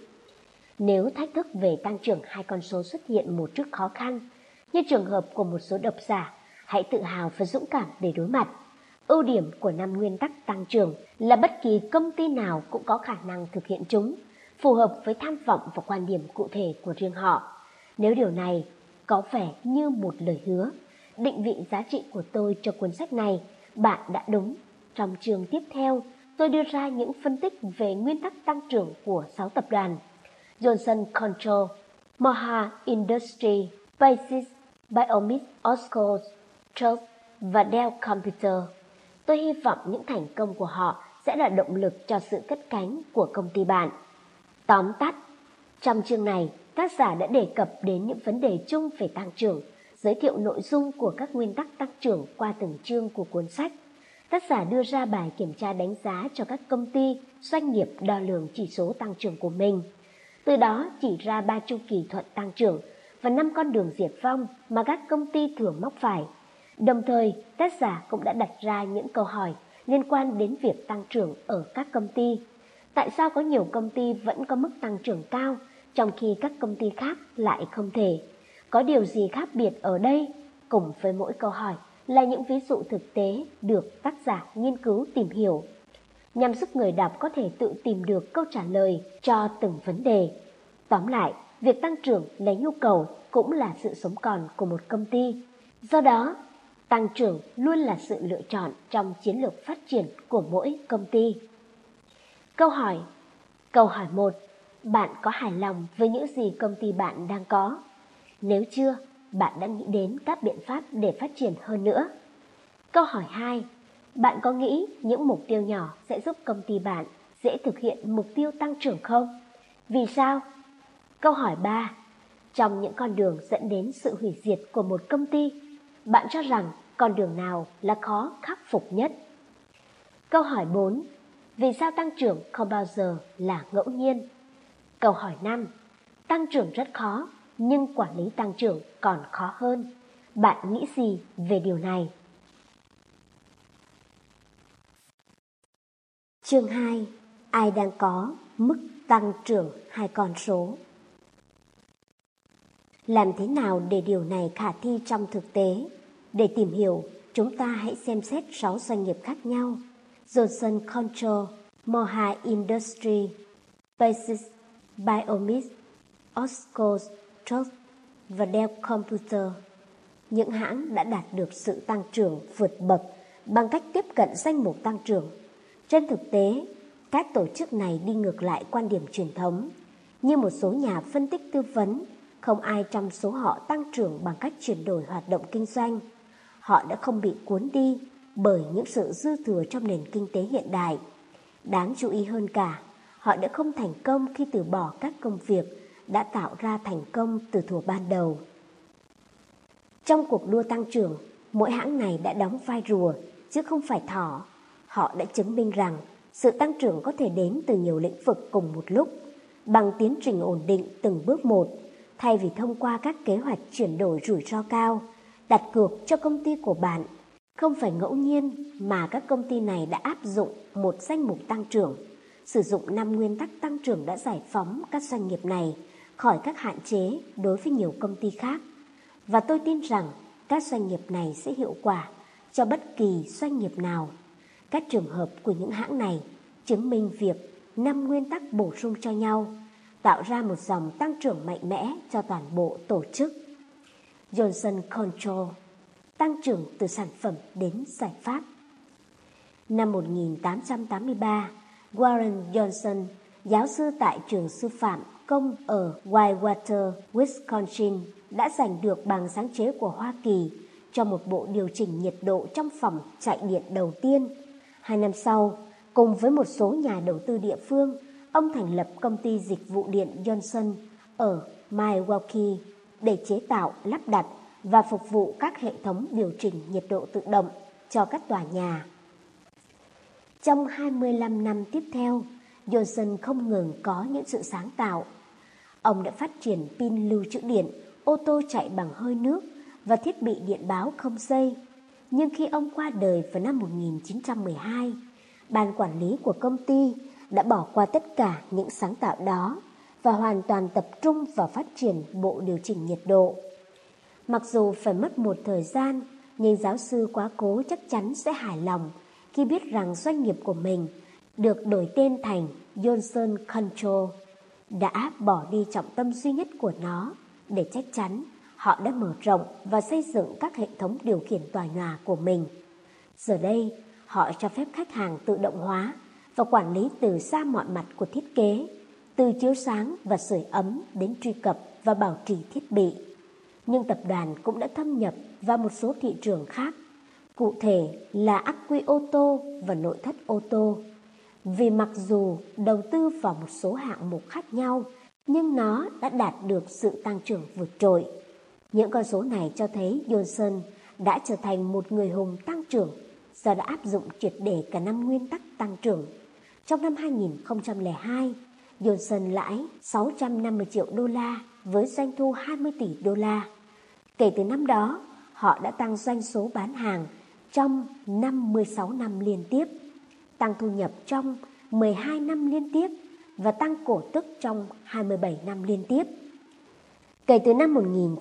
Nếu thách thức về tăng trưởng hai con số xuất hiện một chút khó khăn, như trường hợp của một số độc giả, hãy tự hào và dũng cảm để đối mặt. Ưu điểm của 5 nguyên tắc tăng trưởng là bất kỳ công ty nào cũng có khả năng thực hiện chúng, phù hợp với tham vọng và quan điểm cụ thể của riêng họ. Nếu điều này có vẻ như một lời hứa, định vị giá trị của tôi cho cuốn sách này, bạn đã đúng. Trong chương tiếp theo, tôi đưa ra những phân tích về nguyên tắc tăng trưởng của 6 tập đoàn: Johnson Control, Moha Industries, Basis, Biomics, Osco, Truck và Dell Computer. Tôi hy vọng những thành công của họ sẽ là động lực cho sự cất cánh của công ty bạn. Tóm tắt, trong chương này, tác giả đã đề cập đến những vấn đề chung về tăng trưởng, giới thiệu nội dung của các nguyên tắc tăng trưởng qua từng chương của cuốn sách. Tác giả đưa ra bài kiểm tra đánh giá cho các công ty, doanh nghiệp đo lường chỉ số tăng trưởng của mình. Từ đó chỉ ra 3 chu kỳ thuận tăng trưởng và 5 con đường diệt vong mà các công ty thường mắc phải. Đồng thời, tác giả cũng đã đặt ra những câu hỏi liên quan đến việc tăng trưởng ở các công ty. Tại sao có nhiều công ty vẫn có mức tăng trưởng cao, trong khi các công ty khác lại không thể? Có điều gì khác biệt ở đây? Cùng với mỗi câu hỏi là những ví dụ thực tế được tác giả nghiên cứu tìm hiểu, nhằm giúp người đọc có thể tự tìm được câu trả lời cho từng vấn đề. Tóm lại, việc tăng trưởng là nhu cầu cũng là sự sống còn của một công ty. Do đó, tăng trưởng luôn là sự lựa chọn trong chiến lược phát triển của mỗi công ty. Câu hỏi 1. Bạn có hài lòng với những gì công ty bạn đang có? Nếu chưa, bạn đã nghĩ đến các biện pháp để phát triển hơn nữa. Câu hỏi 2. Bạn có nghĩ những mục tiêu nhỏ sẽ giúp công ty bạn dễ thực hiện mục tiêu tăng trưởng không? Vì sao? Câu hỏi 3. Trong những con đường dẫn đến sự hủy diệt của một công ty, bạn cho rằng con đường nào là khó khắc phục nhất? Câu hỏi 4. Vì sao tăng trưởng không bao giờ là ngẫu nhiên? Câu hỏi 5. Tăng trưởng rất khó, nhưng quản lý tăng trưởng còn khó hơn. Bạn nghĩ gì về điều này? Chương 2. Ai đang có mức tăng trưởng hai con số? Làm thế nào để điều này khả thi trong thực tế? Để tìm hiểu, chúng ta hãy xem xét 6 doanh nghiệp khác nhau: Johnson Control, Moha Industries, Basis, Biomix, Osco Trust và Dell Computer. Những hãng đã đạt được sự tăng trưởng vượt bậc bằng cách tiếp cận danh mục tăng trưởng. Trên thực tế, các tổ chức này đi ngược lại quan điểm truyền thống. Như một số nhà phân tích tư vấn, không ai trong số họ tăng trưởng bằng cách chuyển đổi hoạt động kinh doanh. Họ đã không bị cuốn đi bởi những sự dư thừa trong nền kinh tế hiện đại. Đáng chú ý hơn cả, họ đã không thành công khi từ bỏ các công việc đã tạo ra thành công từ thuở ban đầu. Trong cuộc đua tăng trưởng, mỗi hãng này đã đóng vai rùa chứ không phải thỏ. Họ đã chứng minh rằng sự tăng trưởng có thể đến từ nhiều lĩnh vực cùng một lúc, bằng tiến trình ổn định từng bước một, thay vì thông qua các kế hoạch chuyển đổi rủi ro cao, đặt cược cho công ty của bạn. Không phải ngẫu nhiên mà các công ty này đã áp dụng một danh mục tăng trưởng. Sử dụng 5 nguyên tắc tăng trưởng đã giải phóng các doanh nghiệp này khỏi các hạn chế đối với nhiều công ty khác. Và tôi tin rằng các doanh nghiệp này sẽ hiệu quả cho bất kỳ doanh nghiệp nào. Các trường hợp của những hãng này chứng minh việc 5 nguyên tắc bổ sung cho nhau, tạo ra một dòng tăng trưởng mạnh mẽ cho toàn bộ tổ chức. Johnson Control, tăng trưởng từ sản phẩm đến giải pháp. Năm 1883, Warren Johnson, giáo sư tại trường sư phạm công ở Whitewater, Wisconsin, đã giành được bằng sáng chế của Hoa Kỳ cho một bộ điều chỉnh nhiệt độ trong phòng chạy điện đầu tiên. 2 năm sau, cùng với một số nhà đầu tư địa phương, ông thành lập công ty dịch vụ điện Johnson ở Milwaukee để chế tạo, lắp đặt và phục vụ các hệ thống điều chỉnh nhiệt độ tự động cho các tòa nhà. Trong 25 năm tiếp theo, Johnson không ngừng có những sự sáng tạo. Ông đã phát triển pin lưu trữ điện, ô tô chạy bằng hơi nước và thiết bị điện báo không dây. Nhưng khi ông qua đời vào năm 1912, ban quản lý của công ty đã bỏ qua tất cả những sáng tạo đó và hoàn toàn tập trung vào phát triển bộ điều chỉnh nhiệt độ. Mặc dù phải mất một thời gian, nhưng giáo sư quá cố chắc chắn sẽ hài lòng khi biết rằng doanh nghiệp của mình được đổi tên thành Johnson Control đã bỏ đi trọng tâm duy nhất của nó, để chắc chắn họ đã mở rộng và xây dựng các hệ thống điều khiển tòa nhà của mình. Giờ đây, họ cho phép khách hàng tự động hóa và quản lý từ xa mọi mặt của thiết kế, từ chiếu sáng và sưởi ấm đến truy cập và bảo trì thiết bị. Nhưng tập đoàn cũng đã thâm nhập vào một số thị trường khác, cụ thể là ắc quy ô tô và nội thất ô tô. Vì mặc dù đầu tư vào một số hạng mục khác nhau, nhưng nó đã đạt được sự tăng trưởng vượt trội. Những con số này cho thấy Johnson đã trở thành một người hùng tăng trưởng do đã áp dụng triệt để cả 5 nguyên tắc tăng trưởng. Trong năm 2002, Johnson lãi 650 triệu đô la với doanh thu 20 tỷ đô la. Kể từ năm đó, họ đã tăng doanh số bán hàng trong 56 năm liên tiếp, tăng thu nhập trong 12 năm liên tiếp và tăng cổ tức trong 27 năm liên tiếp. Kể từ năm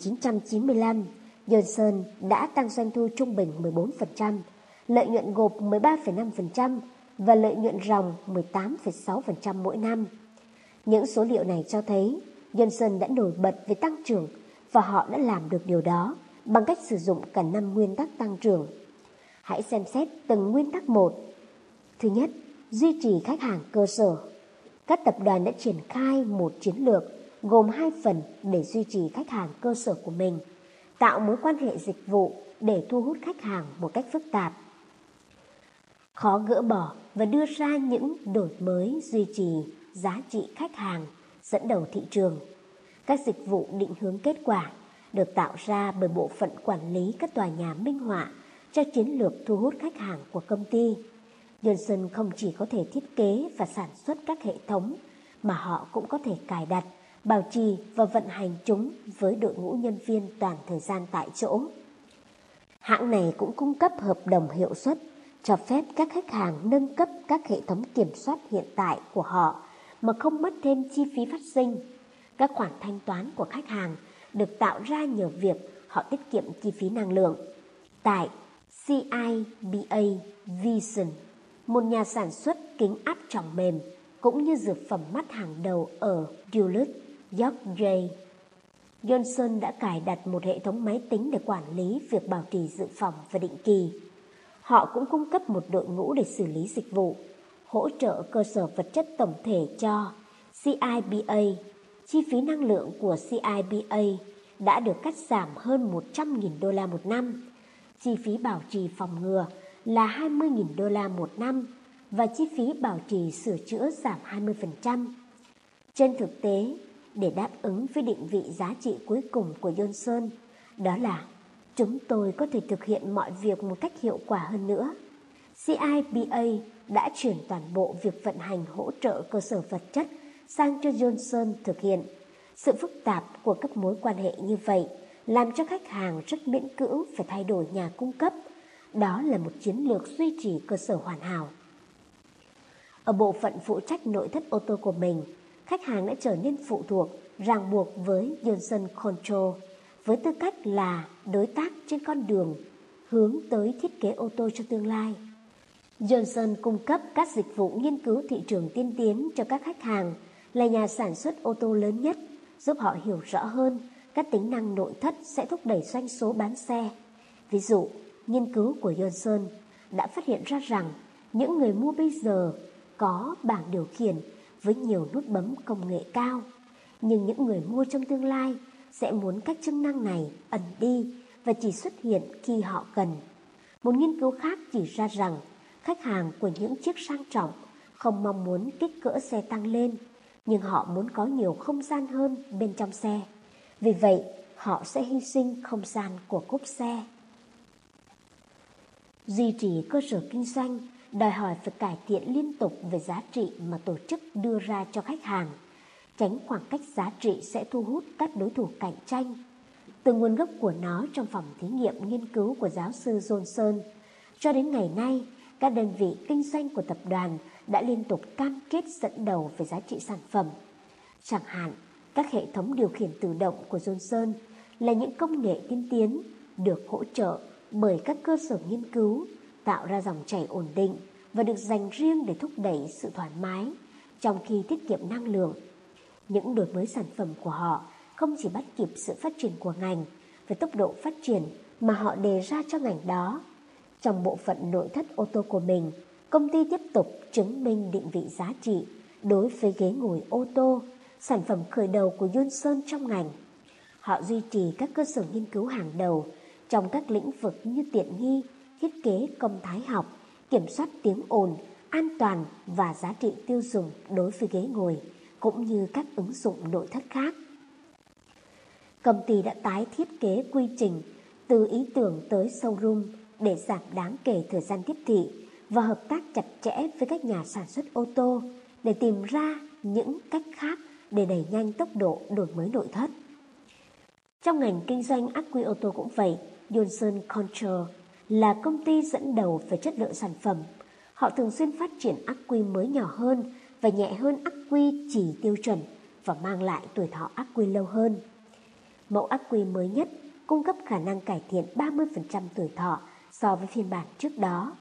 1995, Johnson đã tăng doanh thu trung bình 14%, lợi nhuận gộp 13,5% và lợi nhuận ròng 18,6% mỗi năm. Những số liệu này cho thấy Johnson đã nổi bật về tăng trưởng và họ đã làm được điều đó bằng cách sử dụng cả 5 nguyên tắc tăng trưởng. Hãy xem xét từng nguyên tắc một. Thứ nhất, duy trì khách hàng cơ sở. Các tập đoàn đã triển khai một chiến lược gồm 2 phần để duy trì khách hàng cơ sở của mình, tạo mối quan hệ dịch vụ để thu hút khách hàng một cách phức tạp, khó gỡ bỏ và đưa ra những đổi mới duy trì giá trị khách hàng dẫn đầu thị trường. Các dịch vụ định hướng kết quả được tạo ra bởi bộ phận quản lý các tòa nhà minh họa cho chiến lược thu hút khách hàng của công ty. Johnson không chỉ có thể thiết kế và sản xuất các hệ thống, mà họ cũng có thể cài đặt, bảo trì và vận hành chúng với đội ngũ nhân viên toàn thời gian tại chỗ. Hãng này cũng cung cấp hợp đồng hiệu suất, cho phép các khách hàng nâng cấp các hệ thống kiểm soát hiện tại của họ mà không mất thêm chi phí phát sinh. Các khoản thanh toán của khách hàng được tạo ra nhờ việc họ tiết kiệm chi phí năng lượng. Tại CIBA Vision, một nhà sản xuất kính áp tròng mềm cũng như dược phẩm mắt hàng đầu ở Duluth, Georgia, Johnson đã cài đặt một hệ thống máy tính để quản lý việc bảo trì dự phòng và định kỳ. Họ cũng cung cấp một đội ngũ để xử lý dịch vụ, hỗ trợ cơ sở vật chất tổng thể cho CIBA. Chi phí năng lượng của CIBA đã được cắt giảm hơn $100.000 một năm. Chi phí bảo trì phòng ngừa là $20.000 một năm và chi phí bảo trì sửa chữa giảm 20%. Trên thực tế, để đáp ứng với định vị giá trị cuối cùng của Johnson, đó là chúng tôi có thể thực hiện mọi việc một cách hiệu quả hơn nữa. CIBA đã chuyển toàn bộ việc vận hành hỗ trợ cơ sở vật chất sang cho Johnson thực hiện. Sự phức tạp của các mối quan hệ như vậy làm cho khách hàng rất miễn cưỡng phải thay đổi nhà cung cấp. Đó là một chiến lược duy trì cơ sở hoàn hảo. Ở bộ phận phụ trách nội thất ô tô của mình, khách hàng đã trở nên phụ thuộc, ràng buộc với Johnson Controls với tư cách là đối tác trên con đường hướng tới thiết kế ô tô cho tương lai. Johnson cung cấp các dịch vụ nghiên cứu thị trường tiên tiến cho các khách hàng, là nhà sản xuất ô tô lớn nhất, giúp họ hiểu rõ hơn các tính năng nội thất sẽ thúc đẩy doanh số bán xe. Ví dụ, nghiên cứu của Johnson đã phát hiện ra rằng những người mua bây giờ có bảng điều khiển với nhiều nút bấm công nghệ cao, nhưng những người mua trong tương lai sẽ muốn các chức năng này ẩn đi và chỉ xuất hiện khi họ cần. Một nghiên cứu khác chỉ ra rằng khách hàng của những chiếc sang trọng không mong muốn kích cỡ xe tăng lên, nhưng họ muốn có nhiều không gian hơn bên trong xe. Vì vậy, họ sẽ hy sinh không gian của cốp xe. Duy trì cơ sở kinh doanh đòi hỏi phải cải thiện liên tục về giá trị mà tổ chức đưa ra cho khách hàng. Tránh khoảng cách giá trị sẽ thu hút các đối thủ cạnh tranh. Từ nguồn gốc của nó trong phòng thí nghiệm nghiên cứu của giáo sư Johnson, cho đến ngày nay, các đơn vị kinh doanh của tập đoàn đã liên tục cam kết dẫn đầu về giá trị sản phẩm. Chẳng hạn, các hệ thống điều khiển tự động của Johnson là những công nghệ tiên tiến được hỗ trợ bởi các cơ sở nghiên cứu, tạo ra dòng chảy ổn định và được dành riêng để thúc đẩy sự thoải mái trong khi tiết kiệm năng lượng. Những đổi mới sản phẩm của họ không chỉ bắt kịp sự phát triển của ngành với tốc độ phát triển mà họ đề ra cho ngành đó. Trong bộ phận nội thất ô tô của mình, công ty tiếp tục chứng minh định vị giá trị đối với ghế ngồi ô tô, sản phẩm khởi đầu của Johnson trong ngành. Họ duy trì các cơ sở nghiên cứu hàng đầu trong các lĩnh vực như tiện nghi, thiết kế công thái học, kiểm soát tiếng ồn, an toàn và giá trị tiêu dùng đối với ghế ngồi, cũng như các ứng dụng nội thất khác. Công ty đã tái thiết kế quy trình từ ý tưởng tới showroom để giảm đáng kể thời gian tiếp thị và hợp tác chặt chẽ với các nhà sản xuất ô tô để tìm ra những cách khác để đẩy nhanh tốc độ đổi mới nội thất. Trong ngành kinh doanh ắc quy ô tô cũng vậy, Johnson Controls là công ty dẫn đầu về chất lượng sản phẩm. Họ thường xuyên phát triển ắc quy mới nhỏ hơn và nhẹ hơn ắc quy chỉ tiêu chuẩn và mang lại tuổi thọ ắc quy lâu hơn. Mẫu ắc quy mới nhất cung cấp khả năng cải thiện 30% tuổi thọ so với phiên bản trước đó.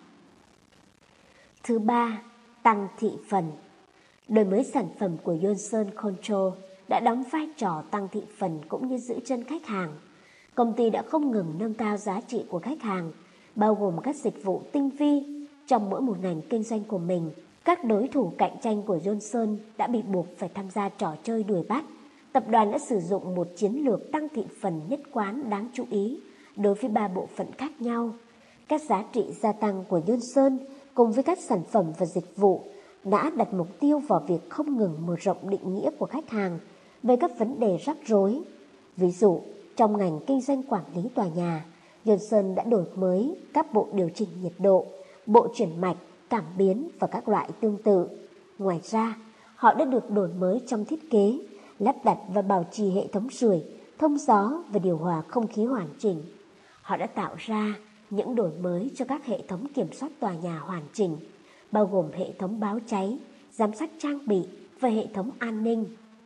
Thứ ba, tăng thị phần. Đổi mới sản phẩm của Johnson Controls đã đóng vai trò tăng thị phần cũng như giữ chân khách hàng. Công ty đã không ngừng nâng cao giá trị của khách hàng, bao gồm các dịch vụ tinh vi trong mỗi một ngành kinh doanh của mình. Các đối thủ cạnh tranh của Johnson đã bị buộc phải tham gia trò chơi đuổi bắt. Tập đoàn đã sử dụng một chiến lược tăng thị phần nhất quán đáng chú ý đối với 3 bộ phận khác nhau. Các giá trị gia tăng của Johnson cùng với các sản phẩm và dịch vụ đã đặt mục tiêu vào việc không ngừng mở rộng định nghĩa của khách hàng về các vấn đề rắc rối. Ví dụ, trong ngành kinh doanh quản lý tòa nhà, Johnson đã đổi mới các bộ điều chỉnh nhiệt độ, bộ chuyển mạch, cảm biến và các loại tương tự. Ngoài ra, họ đã được đổi mới trong thiết kế, lắp đặt và bảo trì hệ thống sưởi, thông gió và điều hòa không khí hoàn chỉnh. Họ đã tạo ra những đổi mới cho các hệ thống kiểm soát tòa nhà hoàn chỉnh, bao gồm hệ thống báo cháy, giám sát trang bị và hệ thống an ninh.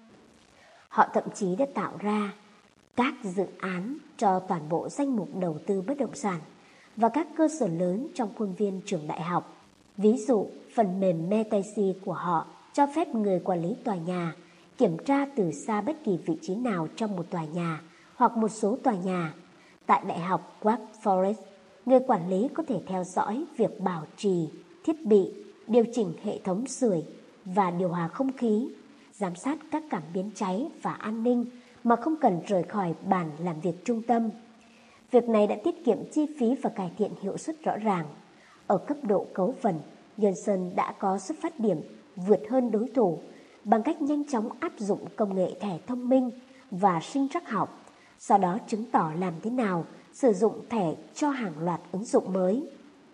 Họ thậm chí đã tạo ra các dự án cho toàn bộ danh mục đầu tư bất động sản và các cơ sở lớn trong khuôn viên trường đại học. Ví dụ, phần mềm Metacy của họ cho phép người quản lý tòa nhà kiểm tra từ xa bất kỳ vị trí nào trong một tòa nhà hoặc một số tòa nhà. Tại Đại học Wake Forest, người quản lý có thể theo dõi việc bảo trì, thiết bị, điều chỉnh hệ thống sưởi và điều hòa không khí, giám sát các cảm biến cháy và an ninh mà không cần rời khỏi bàn làm việc trung tâm. Việc này đã tiết kiệm chi phí và cải thiện hiệu suất rõ ràng. Ở cấp độ cấu phần, Johnson đã có xuất phát điểm vượt hơn đối thủ bằng cách nhanh chóng áp dụng công nghệ thẻ thông minh và sinh trắc học, sau đó chứng tỏ làm thế nào sử dụng thẻ cho hàng loạt ứng dụng mới.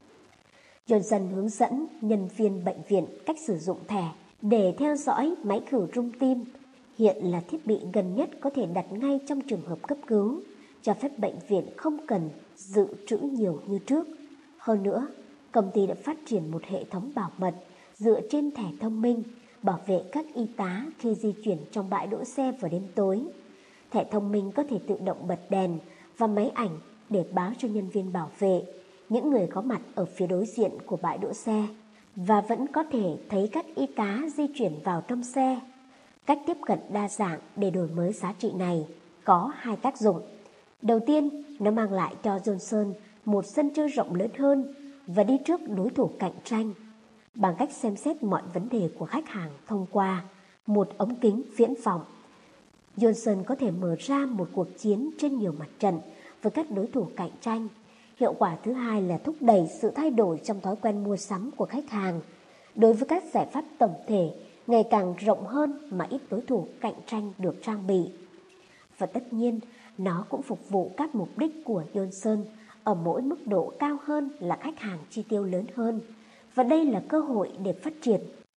Johnson hướng dẫn nhân viên bệnh viện cách sử dụng thẻ để theo dõi máy khử rung tim, hiện là thiết bị gần nhất có thể đặt ngay trong trường hợp cấp cứu, cho phép bệnh viện không cần dự trữ nhiều như trước. Hơn nữa, công ty đã phát triển một hệ thống bảo mật dựa trên thẻ thông minh, bảo vệ các y tá khi di chuyển trong bãi đỗ xe vào đêm tối. Thẻ thông minh có thể tự động bật đèn và máy ảnh để báo cho nhân viên bảo vệ, những người có mặt ở phía đối diện của bãi đỗ xe, và vẫn có thể thấy các y tá di chuyển vào trong xe. Cách tiếp cận đa dạng để đổi mới giá trị này có hai tác dụng. Đầu tiên, nó mang lại cho Johnson một sân chơi rộng lớn hơn và đi trước đối thủ cạnh tranh bằng cách xem xét mọi vấn đề của khách hàng thông qua một ống kính viễn vọng. Johnson có thể mở ra một cuộc chiến trên nhiều mặt trận với các đối thủ cạnh tranh. Hiệu quả thứ hai là thúc đẩy sự thay đổi trong thói quen mua sắm của khách hàng đối với các giải pháp tổng thể ngày càng rộng hơn mà ít đối thủ cạnh tranh được trang bị. Và tất nhiên, nó cũng phục vụ các mục đích của Johnson ở mỗi mức độ cao hơn là khách hàng chi tiêu lớn hơn, và đây là cơ hội để phát triển.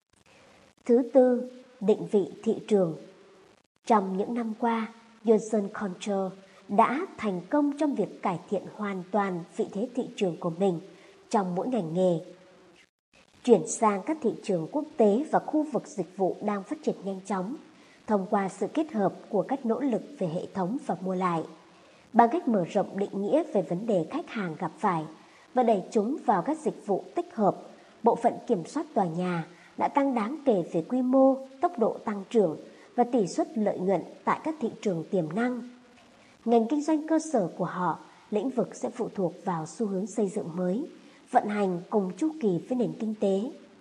Thứ tư, định vị thị trường. Trong những năm qua, Johnson Controls đã thành công trong việc cải thiện hoàn toàn vị thế thị trường của mình trong mỗi ngành nghề, chuyển sang các thị trường quốc tế và khu vực dịch vụ đang phát triển nhanh chóng thông qua sự kết hợp của các nỗ lực về hệ thống và mua lại, bằng cách mở rộng định nghĩa về vấn đề khách hàng gặp phải và đẩy chúng vào các dịch vụ tích hợp. Bộ phận kiểm soát tòa nhà đã tăng đáng kể về quy mô, tốc độ tăng trưởng và tỷ suất lợi nhuận tại các thị trường tiềm năng. Ngành kinh doanh cơ sở của họ, lĩnh vực sẽ phụ thuộc vào xu hướng xây dựng mới, vận hành cùng chu kỳ với nền kinh tế.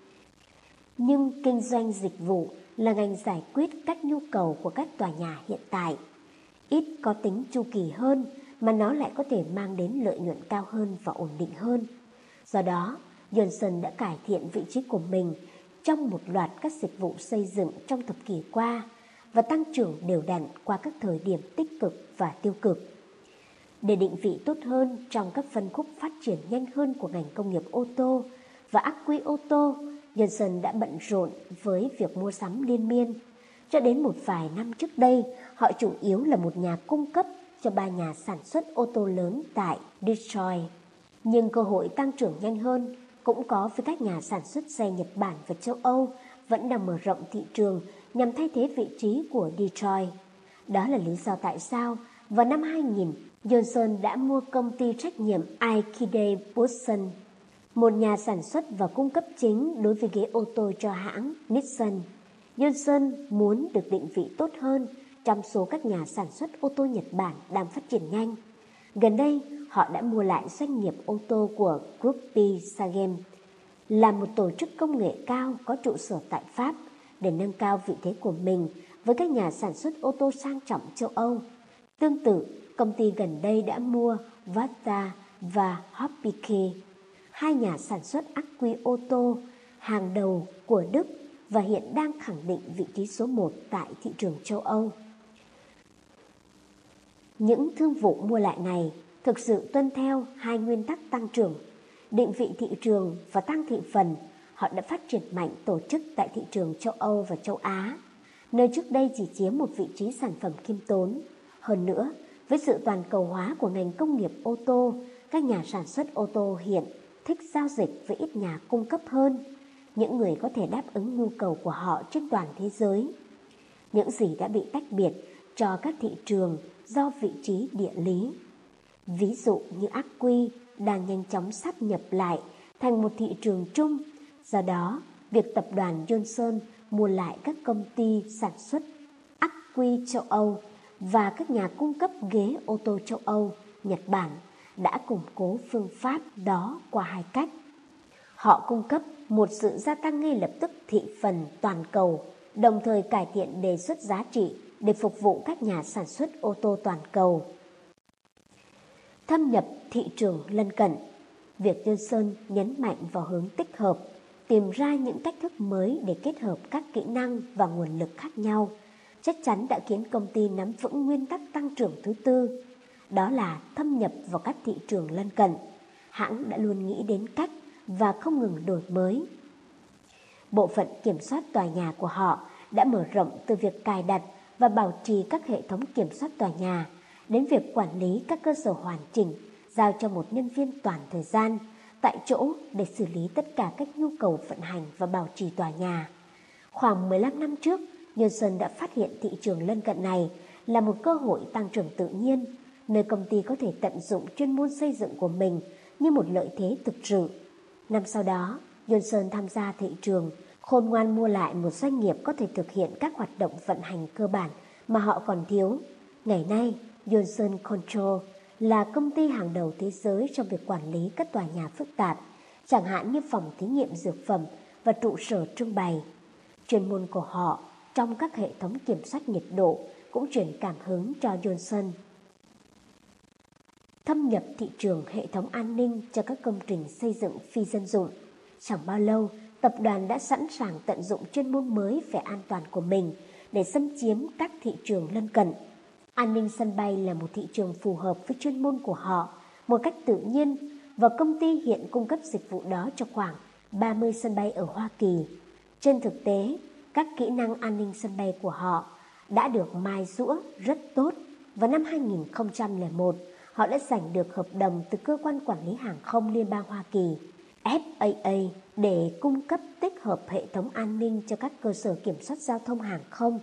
Nhưng kinh doanh dịch vụ là ngành giải quyết các nhu cầu của các tòa nhà hiện tại. Ít có tính chu kỳ hơn mà nó lại có thể mang đến lợi nhuận cao hơn và ổn định hơn. Do đó, Johnson đã cải thiện vị trí của mình trong một loạt các dịch vụ xây dựng trong thập kỷ qua và tăng trưởng đều đặn qua các thời điểm tích cực và tiêu cực. Để định vị tốt hơn trong các phân khúc phát triển nhanh hơn của ngành công nghiệp ô tô và ắc quy ô tô, Johnson đã bận rộn với việc mua sắm liên miên. Cho đến một vài năm trước đây, họ chủ yếu là một nhà cung cấp cho 3 nhà sản xuất ô tô lớn tại Detroit. Nhưng cơ hội tăng trưởng nhanh hơn cũng có với các nhà sản xuất xe Nhật Bản và châu Âu vẫn đang mở rộng thị trường nhằm thay thế vị trí của Detroit. Đó là lý do tại sao vào năm 2000, Johnson đã mua công ty trách nhiệm Aikide Boston, một nhà sản xuất và cung cấp chính đối với ghế ô tô cho hãng Nissan. Johnson muốn được định vị tốt hơn trong số các nhà sản xuất ô tô Nhật Bản đang phát triển nhanh. Gần đây, họ đã mua lại doanh nghiệp ô tô của Groupe Sagem, là một tổ chức công nghệ cao có trụ sở tại Pháp, để nâng cao vị thế của mình với các nhà sản xuất ô tô sang trọng châu Âu. Tương tự, công ty gần đây đã mua Vata và Hoppike, 2 nhà sản xuất ắc quy ô tô hàng đầu của Đức và hiện đang khẳng định vị trí số 1 tại thị trường châu Âu. Những thương vụ mua lại này thực sự tuân theo hai nguyên tắc tăng trưởng, định vị thị trường và tăng thị phần. Họ đã phát triển mạnh tổ chức tại thị trường châu Âu và châu Á, nơi trước đây chỉ chiếm một vị trí sản phẩm khiêm tốn. Hơn nữa, với sự toàn cầu hóa của ngành công nghiệp ô tô, các nhà sản xuất ô tô hiện thích giao dịch với ít nhà cung cấp hơn, những người có thể đáp ứng nhu cầu của họ trên toàn thế giới. Những gì đã bị tách biệt cho các thị trường do vị trí địa lý. Ví dụ như ắc quy đang nhanh chóng sáp nhập lại thành một thị trường chung. Do đó, việc tập đoàn Johnson mua lại các công ty sản xuất ắc quy châu Âu và các nhà cung cấp ghế ô tô châu Âu, Nhật Bản đã củng cố phương pháp đó qua hai cách. Họ cung cấp một sự gia tăng ngay lập tức thị phần toàn cầu, đồng thời cải thiện đề xuất giá trị để phục vụ các nhà sản xuất ô tô toàn cầu. Thâm nhập thị trường lân cận. Việc Johnson nhấn mạnh vào hướng tích hợp, tìm ra những cách thức mới để kết hợp các kỹ năng và nguồn lực khác nhau, chắc chắn đã khiến công ty nắm vững nguyên tắc tăng trưởng thứ tư, đó là thâm nhập vào các thị trường lân cận. Hãng đã luôn nghĩ đến cách và không ngừng đổi mới. Bộ phận kiểm soát tòa nhà của họ đã mở rộng từ việc cài đặt và bảo trì các hệ thống kiểm soát tòa nhà đến việc quản lý các cơ sở hoàn chỉnh, giao cho một nhân viên toàn thời gian tại chỗ để xử lý tất cả các nhu cầu vận hành và bảo trì tòa nhà. Khoảng 15 năm trước, Johnson đã phát hiện thị trường lân cận này là một cơ hội tăng trưởng tự nhiên, nơi công ty có thể tận dụng chuyên môn xây dựng của mình như một lợi thế thực sự. Năm sau đó, Johnson tham gia thị trường, khôn ngoan mua lại một doanh nghiệp có thể thực hiện các hoạt động vận hành cơ bản mà họ còn thiếu. Ngày nay, Johnson Control là công ty hàng đầu thế giới trong việc quản lý các tòa nhà phức tạp, chẳng hạn như phòng thí nghiệm dược phẩm và trụ sở trưng bày. Chuyên môn của họ trong các hệ thống kiểm soát nhiệt độ cũng truyền cảm hứng cho Johnson. Thâm nhập thị trường hệ thống an ninh cho các công trình xây dựng phi dân dụng. Chẳng bao lâu, tập đoàn đã sẵn sàng tận dụng chuyên môn mới về an toàn của mình để xâm chiếm các thị trường lân cận. An ninh sân bay là một thị trường phù hợp với chuyên môn của họ một cách tự nhiên, và công ty hiện cung cấp dịch vụ đó cho khoảng 30 sân bay ở Hoa Kỳ. Trên thực tế, các kỹ năng an ninh sân bay của họ đã được mài giũa rất tốt. Vào năm 2001, họ đã giành được hợp đồng từ Cơ quan Quản lý Hàng không Liên bang Hoa Kỳ FAA để cung cấp tích hợp hệ thống an ninh cho các cơ sở kiểm soát giao thông hàng không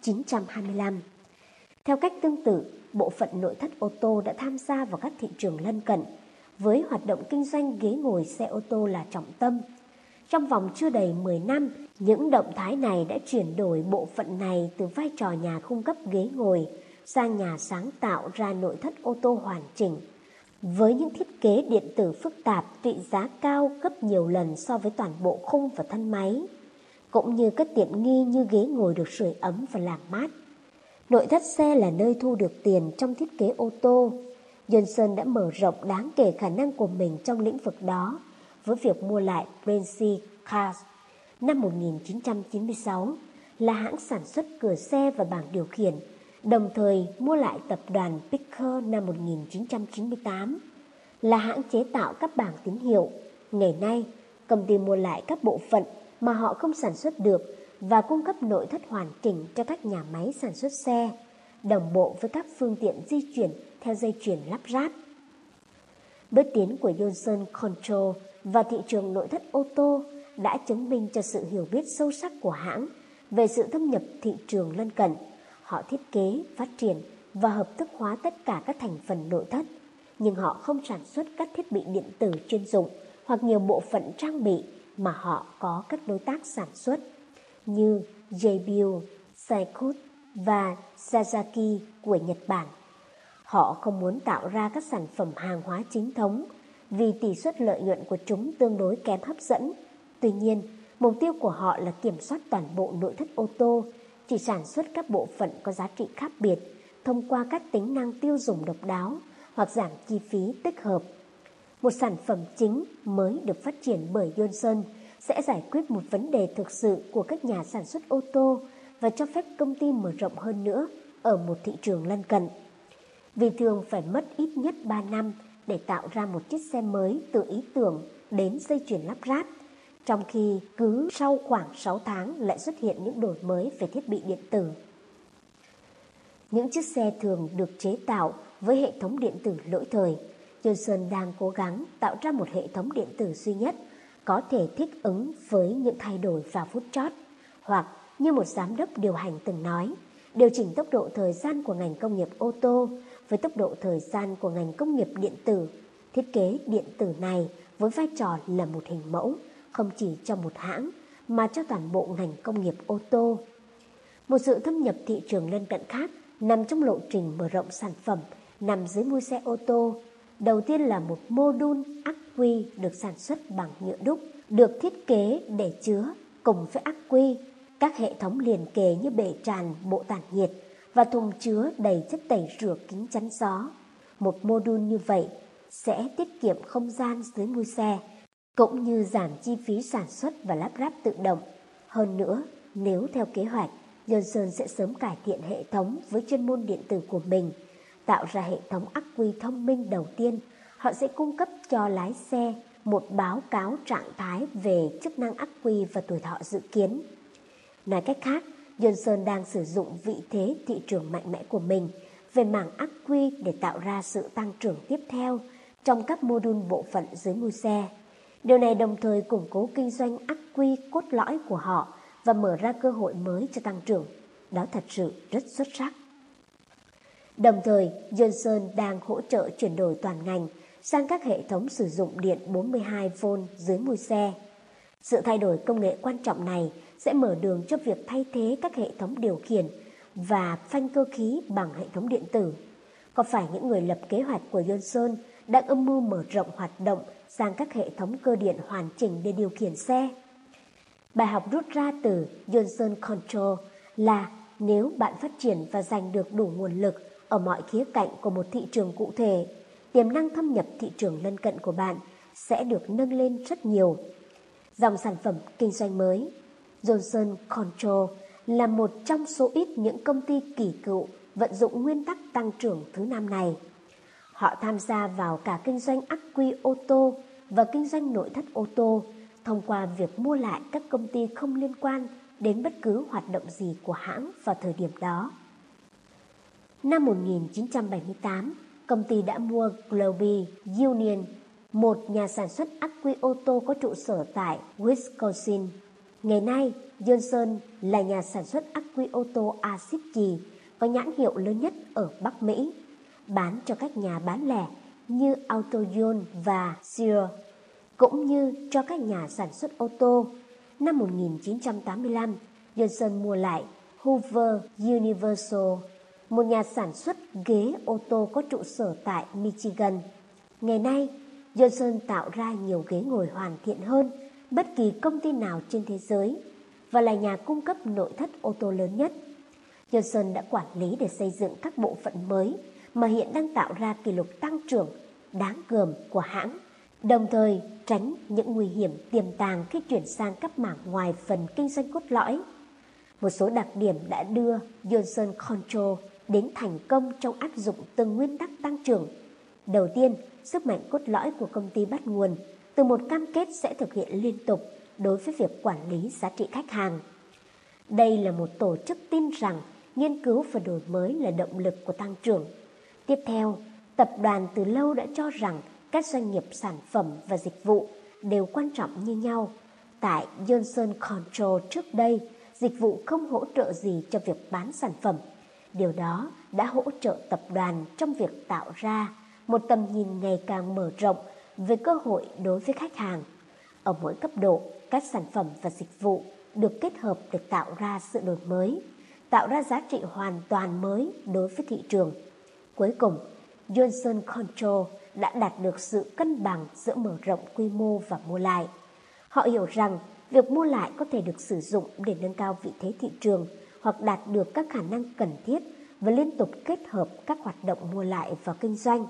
925. Theo cách tương tự, bộ phận nội thất ô tô đã tham gia vào các thị trường lân cận, với hoạt động kinh doanh ghế ngồi xe ô tô là trọng tâm. Trong vòng chưa đầy 10 năm, những động thái này đã chuyển đổi bộ phận này từ vai trò nhà cung cấp ghế ngồi sang nhà sáng tạo ra nội thất ô tô hoàn chỉnh, với những thiết kế điện tử phức tạp trị giá cao gấp nhiều lần so với toàn bộ khung và thân máy, cũng như các tiện nghi như ghế ngồi được sưởi ấm và làm mát. Nội thất xe là nơi thu được tiền trong thiết kế ô tô. Johnson đã mở rộng đáng kể khả năng của mình trong lĩnh vực đó với việc mua lại Brincy Cars năm 1996, là hãng sản xuất cửa xe và bảng điều khiển, đồng thời mua lại tập đoàn Picker năm 1998, là hãng chế tạo các bảng tín hiệu. Ngày nay, công ty mua lại các bộ phận mà họ không sản xuất được và cung cấp nội thất hoàn chỉnh cho các nhà máy sản xuất xe, đồng bộ với các phương tiện di chuyển theo dây chuyền lắp ráp. Bước tiến của Johnson Control vào thị trường nội thất ô tô đã chứng minh cho sự hiểu biết sâu sắc của hãng về sự thâm nhập thị trường lân cận. Họ thiết kế, phát triển và hợp thức hóa tất cả các thành phần nội thất, nhưng họ không sản xuất các thiết bị điện tử chuyên dụng hoặc nhiều bộ phận trang bị mà họ có các đối tác sản xuất như JBL, Seikout và Sasaki của Nhật Bản. Họ không muốn tạo ra các sản phẩm hàng hóa chính thống vì tỷ suất lợi nhuận của chúng tương đối kém hấp dẫn. Tuy nhiên, mục tiêu của họ là kiểm soát toàn bộ nội thất ô tô, chỉ sản xuất các bộ phận có giá trị khác biệt thông qua các tính năng tiêu dùng độc đáo hoặc giảm chi phí tích hợp. Một sản phẩm chính mới được phát triển bởi Johnson sẽ giải quyết một vấn đề thực sự của các nhà sản xuất ô tô và cho phép công ty mở rộng hơn nữa ở một thị trường lân cận. vì thường phải mất ít nhất 3 năm để tạo ra một chiếc xe mới từ ý tưởng đến dây chuyền lắp ráp, trong khi cứ sau khoảng 6 tháng lại xuất hiện những đổi mới về thiết bị điện tử. Những chiếc xe thường được chế tạo với hệ thống điện tử lỗi thời. Johnson đang cố gắng tạo ra một hệ thống điện tử duy nhất có thể thích ứng với những thay đổi vào phút chót, hoặc như một giám đốc điều hành từng nói, điều chỉnh tốc độ thời gian của ngành công nghiệp ô tô với tốc độ thời gian của ngành công nghiệp điện tử. Thiết kế điện tử này với vai trò là một hình mẫu, không chỉ cho một hãng mà cho toàn bộ ngành công nghiệp ô tô. Một sự thâm nhập thị trường lân cận khác nằm trong lộ trình mở rộng sản phẩm nằm dưới mui xe ô tô. Đầu tiên là một mô đun ắc quy được sản xuất bằng nhựa đúc, được thiết kế để chứa cùng với ắc quy các hệ thống liền kề như bể tràn bộ tản nhiệt và thùng chứa đầy chất tẩy rửa kính chắn gió. Một mô đun như vậy sẽ tiết kiệm không gian dưới mui xe, cũng như giảm chi phí sản xuất và lắp ráp tự động. Hơn nữa, nếu theo kế hoạch, Johnson sẽ sớm cải thiện hệ thống với chuyên môn điện tử của mình. Tạo ra hệ thống ắc quy thông minh đầu tiên, họ sẽ cung cấp cho lái xe một báo cáo trạng thái về chức năng ắc quy và tuổi thọ dự kiến. Nói cách khác, Johnson đang sử dụng vị thế thị trường mạnh mẽ của mình về mảng ắc quy để tạo ra sự tăng trưởng tiếp theo trong các mô đun bộ phận dưới mui xe. Điều này đồng thời củng cố kinh doanh ắc quy cốt lõi của họ và mở ra cơ hội mới cho tăng trưởng. Đó thật sự rất xuất sắc. Đồng thời, Johnson đang hỗ trợ chuyển đổi toàn ngành sang các hệ thống sử dụng điện 42V dưới mui xe. Sự thay đổi công nghệ quan trọng này sẽ mở đường cho việc thay thế các hệ thống điều khiển và phanh cơ khí bằng hệ thống điện tử. Có phải những người lập kế hoạch của Johnson đang âm mưu mở rộng hoạt động sang các hệ thống cơ điện hoàn chỉnh để điều khiển xe? Bài học rút ra từ Johnson Control là nếu bạn phát triển và giành được đủ nguồn lực ở mọi khía cạnh của một thị trường cụ thể, tiềm năng thâm nhập thị trường lân cận của bạn sẽ được nâng lên rất nhiều. Dòng sản phẩm kinh doanh mới Johnson Control là một trong số ít những công ty kỳ cựu vận dụng nguyên tắc tăng trưởng thứ 5 này. Họ tham gia vào cả kinh doanh ắc quy ô tô và kinh doanh nội thất ô tô thông qua việc mua lại các công ty không liên quan đến bất cứ hoạt động gì của hãng vào thời điểm đó. Năm 1978, công ty đã mua Globee Union, một nhà sản xuất ắc quy ô tô có trụ sở tại Wisconsin. Ngày nay, Johnson là nhà sản xuất ắc quy ô tô axit chì có nhãn hiệu lớn nhất ở Bắc Mỹ, bán cho các nhà bán lẻ như AutoZone và Sears, cũng như cho các nhà sản xuất ô tô. Năm 1985, Johnson mua lại Hoover Universal, một nhà sản xuất ghế ô tô có trụ sở tại Michigan. Ngày nay, Johnson tạo ra nhiều ghế ngồi hoàn thiện hơn bất kỳ công ty nào trên thế giới và là nhà cung cấp nội thất ô tô lớn nhất. Johnson đã quản lý để xây dựng các bộ phận mới mà hiện đang tạo ra kỷ lục tăng trưởng đáng gờm của hãng, đồng thời tránh những nguy hiểm tiềm tàng khi chuyển sang các mảng ngoài phần kinh doanh cốt lõi. Một số đặc điểm đã đưa Johnson Control đến thành công trong áp dụng từng nguyên tắc tăng trưởng. Đầu tiên, sức mạnh cốt lõi của công ty bắt nguồn từ một cam kết sẽ thực hiện liên tục đối với việc quản lý giá trị khách hàng. Đây là một tổ chức tin rằng nghiên cứu và đổi mới là động lực của tăng trưởng. Tiếp theo, tập đoàn từ lâu đã cho rằng các doanh nghiệp sản phẩm và dịch vụ đều quan trọng như nhau. Tại Johnson Control trước đây, dịch vụ không hỗ trợ gì cho việc bán sản phẩm. Điều đó đã hỗ trợ tập đoàn trong việc tạo ra một tầm nhìn ngày càng mở rộng về cơ hội đối với khách hàng. Ở mỗi cấp độ, các sản phẩm và dịch vụ được kết hợp để tạo ra sự đổi mới, tạo ra giá trị hoàn toàn mới đối với thị trường. Cuối cùng, Johnson Control đã đạt được sự cân bằng giữa mở rộng quy mô và mua lại. Họ hiểu rằng việc mua lại có thể được sử dụng để nâng cao vị thế thị trường hoặc đạt được các khả năng cần thiết và liên tục kết hợp các hoạt động mua lại vào kinh doanh.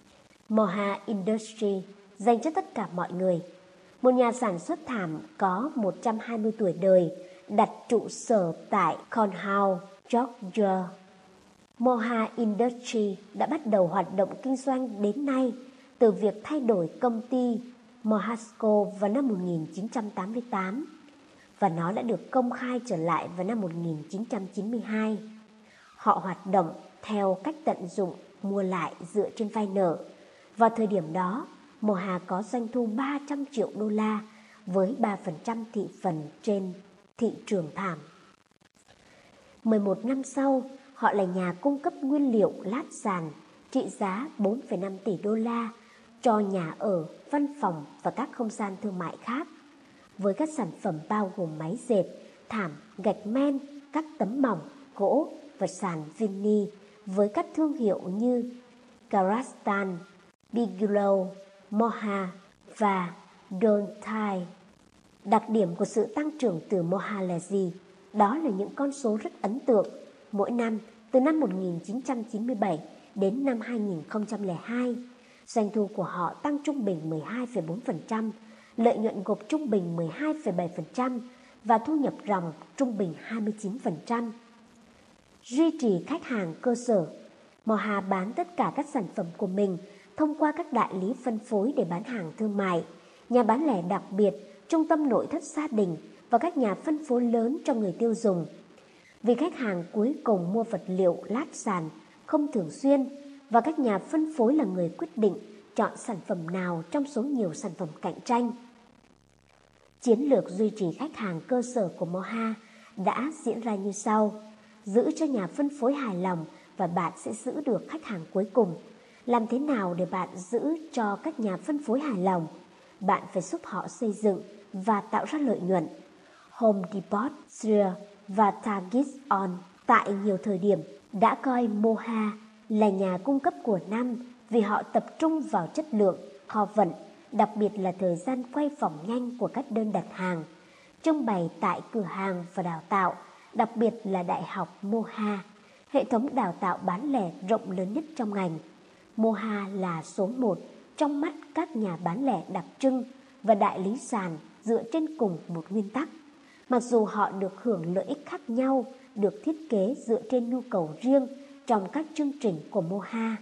Moha Industries dành cho tất cả mọi người. Một nhà sản xuất thảm có 120 tuổi đời đặt trụ sở tại Cornwall, Georgia. Moha Industries đã bắt đầu hoạt động kinh doanh đến nay từ việc thay đổi công ty Mohasco vào năm 1988 và nó đã được công khai trở lại vào năm 1992. Họ hoạt động theo cách tận dụng mua lại dựa trên vay nợ. Vào thời điểm đó, Moha có doanh thu 300 triệu đô la với 3% thị phần trên thị trường thảm. 11 năm sau, họ là nhà cung cấp nguyên liệu lát sàn trị giá 4,5 tỷ đô la cho nhà ở, văn phòng và các không gian thương mại khác, với các sản phẩm bao gồm máy dệt, thảm, gạch men, các tấm mỏng, gỗ và sàn vini với các thương hiệu như Karastan, Bigelow, Moha và Dontai. Đặc điểm của sự tăng trưởng từ Moha là gì? Đó là những con số rất ấn tượng. Mỗi năm, từ năm 1997 đến năm 2002, doanh thu của họ tăng trung bình 12,4%, lợi nhuận gộp trung bình 12,7% và thu nhập ròng trung bình 29%. Duy trì khách hàng cơ sở. Moha bán tất cả các sản phẩm của mình thông qua các đại lý phân phối để bán hàng thương mại, nhà bán lẻ đặc biệt, trung tâm nội thất gia đình và các nhà phân phối lớn cho người tiêu dùng. Vì khách hàng cuối cùng mua vật liệu lát sàn không thường xuyên và các nhà phân phối là người quyết định chọn sản phẩm nào trong số nhiều sản phẩm cạnh tranh. Chiến lược duy trì khách hàng cơ sở của Moha đã diễn ra như sau: giữ cho nhà phân phối hài lòng và bạn sẽ giữ được khách hàng cuối cùng. Làm thế nào để bạn giữ cho các nhà phân phối hài lòng? Bạn phải giúp họ xây dựng và tạo ra lợi nhuận. Home Depot, Sears và Target On tại nhiều thời điểm đã coi Moha là nhà cung cấp của năm vì họ tập trung vào chất lượng, kho vận, đặc biệt là thời gian quay vòng nhanh của các đơn đặt hàng, trưng bày tại cửa hàng và đào tạo, đặc biệt là Đại học Moha, hệ thống đào tạo bán lẻ rộng lớn nhất trong ngành. Moha là số 1 trong mắt các nhà bán lẻ đặc trưng và đại lý sàn dựa trên cùng một nguyên tắc. Mặc dù họ được hưởng lợi ích khác nhau, được thiết kế dựa trên nhu cầu riêng trong các chương trình của Moha.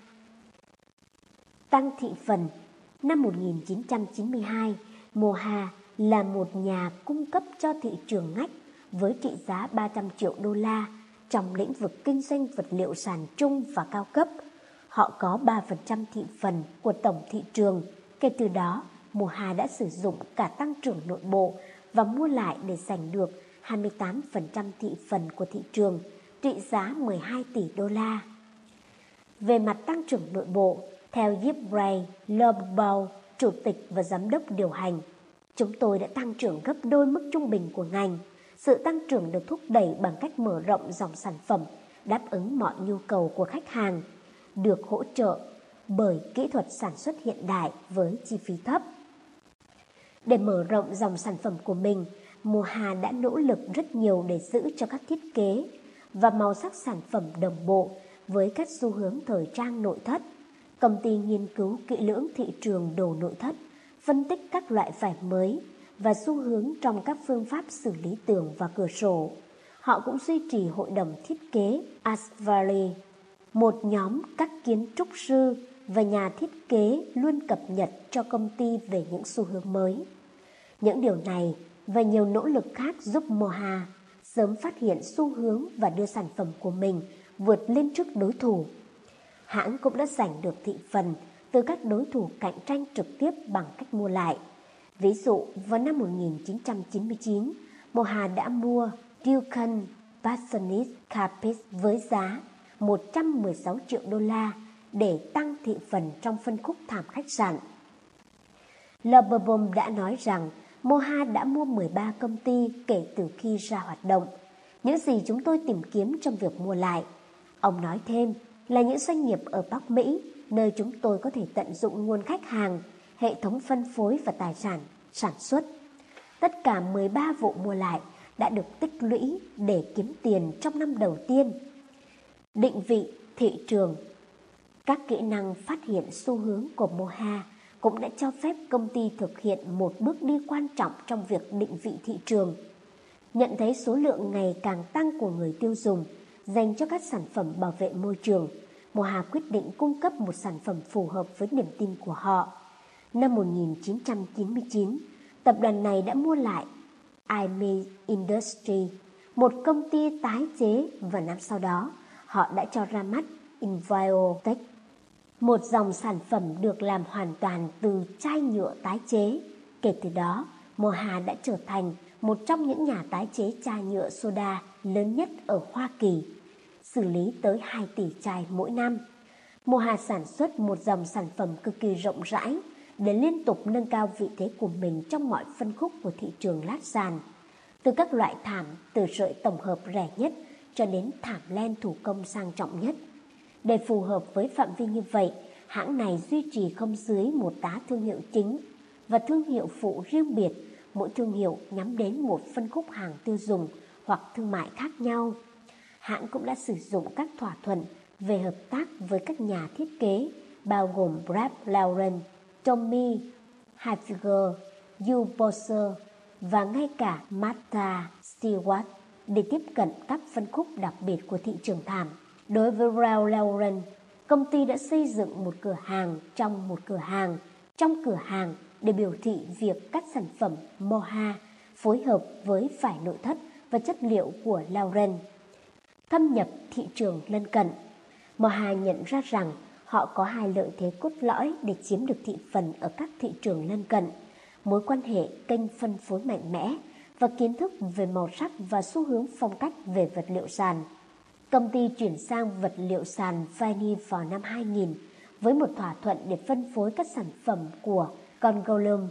Tăng thị phần. Năm 1992, Moha là một nhà cung cấp cho thị trường ngách với trị giá 300 triệu đô la trong lĩnh vực kinh doanh vật liệu sàn trung và cao cấp. Họ có 3% thị phần của tổng thị trường. Kể từ đó, Moha đã sử dụng cả tăng trưởng nội bộ và mua lại để giành được 28% thị phần của thị trường, trị giá 12 tỷ đô la. Về mặt tăng trưởng nội bộ, theo Yves Lobau, chủ tịch và giám đốc điều hành, chúng tôi đã tăng trưởng gấp đôi mức trung bình của ngành. Sự tăng trưởng được thúc đẩy bằng cách mở rộng dòng sản phẩm, đáp ứng mọi nhu cầu của khách hàng, được hỗ trợ bởi kỹ thuật sản xuất hiện đại với chi phí thấp. Để mở rộng dòng sản phẩm của mình, Moha đã nỗ lực rất nhiều để giữ cho các thiết kế và màu sắc sản phẩm đồng bộ với các xu hướng thời trang nội thất. Công ty nghiên cứu kỹ lưỡng thị trường đồ nội thất, phân tích các loại vải mới và xu hướng trong các phương pháp xử lý tường và cửa sổ. Họ cũng duy trì hội đồng thiết kế Asvali, một nhóm các kiến trúc sư và nhà thiết kế luôn cập nhật cho công ty về những xu hướng mới. Những điều này và nhiều nỗ lực khác giúp Moha sớm phát hiện xu hướng và đưa sản phẩm của mình vượt lên trước đối thủ. Hãng cũng đã giành được thị phần từ các đối thủ cạnh tranh trực tiếp bằng cách mua lại. Ví dụ, vào năm 1999, Moha đã mua Duncan Parsonage Carpets với giá 116 triệu đô la để tăng thị phần trong phân khúc thảm khách sạn. Lobbaum đã nói rằng Moha đã mua 13 công ty kể từ khi ra hoạt động. Những gì chúng tôi tìm kiếm trong việc mua lại, ông nói thêm, là những doanh nghiệp ở Bắc Mỹ, nơi chúng tôi có thể tận dụng nguồn khách hàng, hệ thống phân phối và tài sản sản xuất. Tất cả 13 vụ mua lại đã được tích lũy để kiếm tiền trong năm đầu tiên. Định vị thị trường. Các kỹ năng phát hiện xu hướng của Moha cũng đã cho phép công ty thực hiện một bước đi quan trọng trong việc định vị thị trường. Nhận thấy số lượng ngày càng tăng của người tiêu dùng dành cho các sản phẩm bảo vệ môi trường, Moha quyết định cung cấp một sản phẩm phù hợp với niềm tin của họ. Năm 1999, tập đoàn này đã mua lại IME Industry, một công ty tái chế, và năm sau đó, họ đã cho ra mắt Inviotech, một dòng sản phẩm được làm hoàn toàn từ chai nhựa tái chế. Kể từ đó, Moha đã trở thành một trong những nhà tái chế chai nhựa soda lớn nhất ở Hoa Kỳ, xử lý tới 2 tỷ chai mỗi năm. Moha sản xuất một dòng sản phẩm cực kỳ rộng rãi để liên tục nâng cao vị thế của mình trong mọi phân khúc của thị trường lát sàn, từ các loại thảm từ sợi tổng hợp rẻ nhất cho đến thảm len thủ công sang trọng nhất. Để phù hợp với phạm vi như vậy, hãng này duy trì không dưới một tá thương hiệu chính và thương hiệu phụ riêng biệt, mỗi thương hiệu nhắm đến một phân khúc hàng tiêu dùng hoặc thương mại khác nhau. Hãng cũng đã sử dụng các thỏa thuận về hợp tác với các nhà thiết kế bao gồm Ralph Lauren, Tommy Hilfiger, Hugo Boss và ngay cả Martha Stewart để tiếp cận các phân khúc đặc biệt của thị trường thảm. Đối với Ralph Lauren, công ty đã xây dựng một cửa hàng trong một cửa hàng trong cửa hàng để biểu thị việc các sản phẩm Moha phối hợp với vải nội thất và chất liệu của Lauren. Thâm nhập thị trường lân cận, Moha nhận ra rằng họ có hai lợi thế cốt lõi để chiếm được thị phần ở các thị trường lân cận: mối quan hệ kênh phân phối mạnh mẽ và kiến thức về màu sắc và xu hướng phong cách về vật liệu sàn. Công ty chuyển sang vật liệu sàn vinyl vào năm 2000 với một thỏa thuận để phân phối các sản phẩm của Congolum.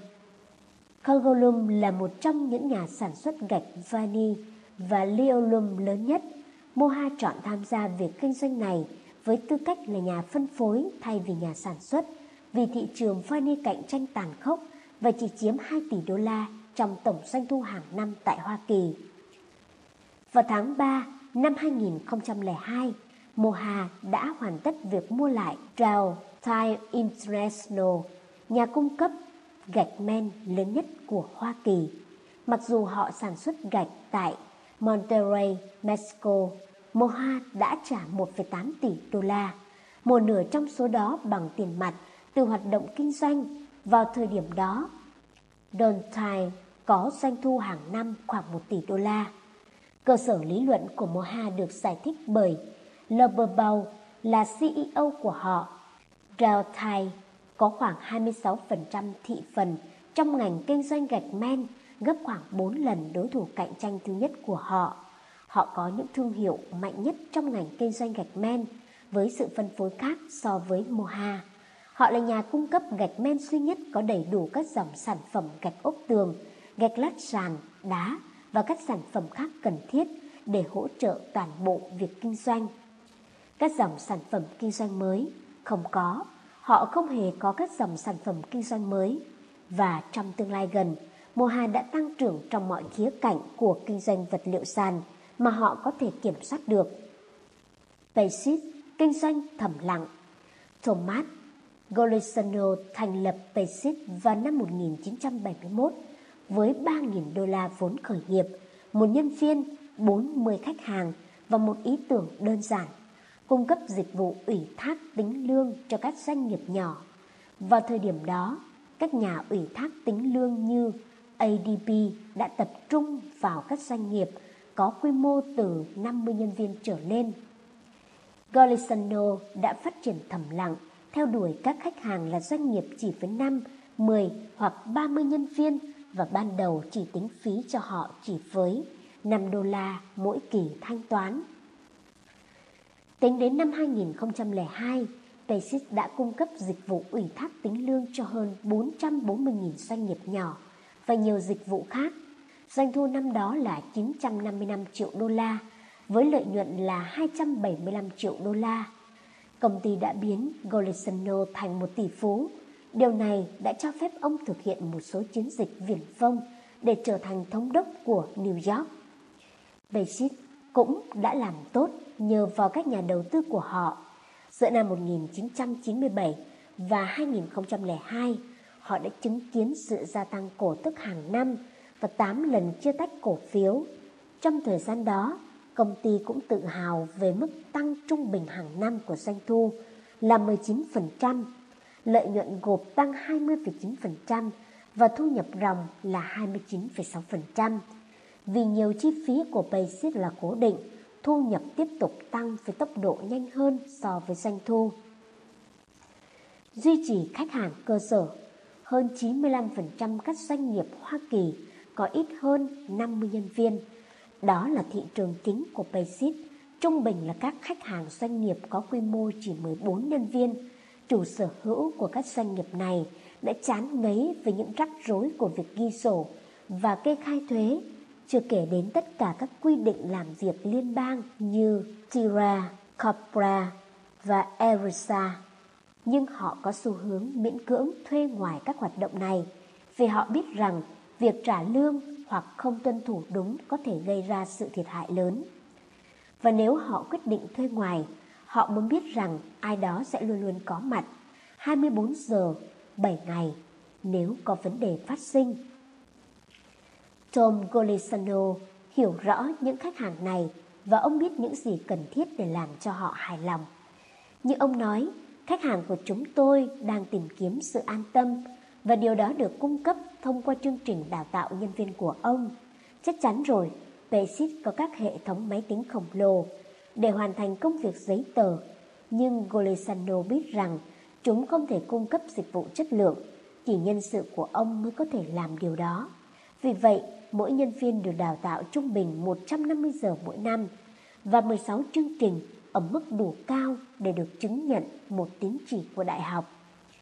Congolum là một trong những nhà sản xuất gạch vinyl và linoleum lớn nhất. Moha chọn tham gia việc kinh doanh này với tư cách là nhà phân phối thay vì nhà sản xuất, vì thị trường vinyl cạnh tranh tàn khốc và chỉ chiếm 2 tỷ đô la trong tổng doanh thu hàng năm tại Hoa Kỳ. Vào tháng 3 năm 2002, Moha đã hoàn tất việc mua lại Dow Tile International, nhà cung cấp gạch men lớn nhất của Hoa Kỳ. Mặc dù họ sản xuất gạch tại Monterrey, Mexico, Moha đã trả 1,8 tỷ đô la, một nửa trong số đó bằng tiền mặt từ hoạt động kinh doanh. Vào thời điểm đó, Dow Tile có doanh thu hàng năm khoảng 1 tỷ đô la. Cơ sở lý luận của Moha được giải thích bởi Loberbaum là CEO của họ. Dow Tile có khoảng 26% thị phần trong ngành kinh doanh gạch men, gấp khoảng 4 lần đối thủ cạnh tranh thứ nhất của họ. Họ có những thương hiệu mạnh nhất trong ngành kinh doanh gạch men với sự phân phối khác so với Moha. Họ là nhà cung cấp gạch men duy nhất có đầy đủ các dòng sản phẩm gạch ốp tường, gạch lát sàn, đá và các sản phẩm khác cần thiết để hỗ trợ toàn bộ việc kinh doanh. Các dòng sản phẩm kinh doanh mới không có. Họ không hề có các dòng sản phẩm kinh doanh mới. Và trong tương lai gần, Moha đã tăng trưởng trong mọi khía cạnh của kinh doanh vật liệu sàn mà họ có thể kiểm soát được. Basic kinh doanh thầm lặng. Thomas Golisano thành lập Basic vào năm 1971 với 3.000 đô la vốn khởi nghiệp, một nhân viên, 40 khách hàng và một ý tưởng đơn giản: cung cấp dịch vụ ủy thác tính lương cho các doanh nghiệp nhỏ. Vào thời điểm đó, các nhà ủy thác tính lương như ADP đã tập trung vào các doanh nghiệp có quy mô từ 50 nhân viên trở lên. Golisano đã phát triển thầm lặng, theo đuổi các khách hàng là doanh nghiệp chỉ với 5, 10 hoặc 30 nhân viên, và ban đầu chỉ tính phí cho họ chỉ với 5 đô la mỗi kỳ thanh toán. Tính đến năm 2002, Basic đã cung cấp dịch vụ ủy thác tính lương cho hơn 440.000 doanh nghiệp nhỏ và nhiều dịch vụ khác. Doanh thu năm đó là 955 triệu đô la, với lợi nhuận là 275 triệu đô la. Công ty đã biến Golisano thành một tỷ phú. Điều này đã cho phép ông thực hiện một số chiến dịch viển vông để trở thành thống đốc của New York. Basic cũng đã làm tốt nhờ vào các nhà đầu tư của họ. Giữa năm 1997 và 2002, họ đã chứng kiến sự gia tăng cổ tức hàng năm và 8 lần chia tách cổ phiếu. Trong thời gian đó, công ty cũng tự hào về mức tăng trung bình hàng năm của doanh thu là 19%, lợi nhuận gộp tăng 20,9% và thu nhập ròng là 29,6%. Vì nhiều chi phí của Paysit là cố định, thu nhập tiếp tục tăng với tốc độ nhanh hơn so với doanh thu. Duy trì khách hàng cơ sở. Hơn 95% các doanh nghiệp Hoa Kỳ có ít hơn 50 nhân viên. Đó là thị trường chính của Paysit. Trung bình là các khách hàng doanh nghiệp có quy mô chỉ 14 nhân viên. Chủ sở hữu của các doanh nghiệp này đã chán ngấy với những rắc rối của việc ghi sổ và kê khai thuế, chưa kể đến tất cả các quy định làm việc liên bang như TIRA, COBRA và ERISA. Nhưng họ có xu hướng miễn cưỡng thuê ngoài các hoạt động này vì họ biết rằng việc trả lương hoặc không tuân thủ đúng có thể gây ra sự thiệt hại lớn. Và nếu họ quyết định thuê ngoài, họ muốn biết rằng ai đó sẽ luôn luôn có mặt 24 giờ, 7 ngày nếu có vấn đề phát sinh. Tom Golisano hiểu rõ những khách hàng này và ông biết những gì cần thiết để làm cho họ hài lòng. Như ông nói, khách hàng của chúng tôi đang tìm kiếm sự an tâm và điều đó được cung cấp thông qua chương trình đào tạo nhân viên của ông. Chắc chắn rồi, Paysit có các hệ thống máy tính khổng lồ để hoàn thành công việc giấy tờ, nhưng Golisano biết rằng chúng không thể cung cấp dịch vụ chất lượng, chỉ nhân sự của ông mới có thể làm điều đó. Vì vậy, mỗi nhân viên được đào tạo trung bình 150 giờ mỗi năm và 16 chương trình ở mức đủ cao để được chứng nhận một tín chỉ của đại học.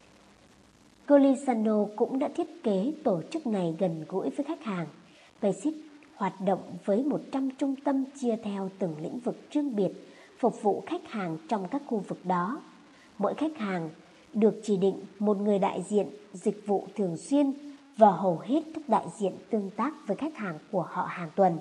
Golisano cũng đã thiết kế tổ chức này gần gũi với khách hàng. Paysit hoạt động với 100 trung tâm chia theo từng lĩnh vực riêng biệt, phục vụ khách hàng trong các khu vực đó. Mỗi khách hàng được chỉ định một người đại diện dịch vụ thường xuyên và hầu hết các đại diện tương tác với khách hàng của họ hàng tuần.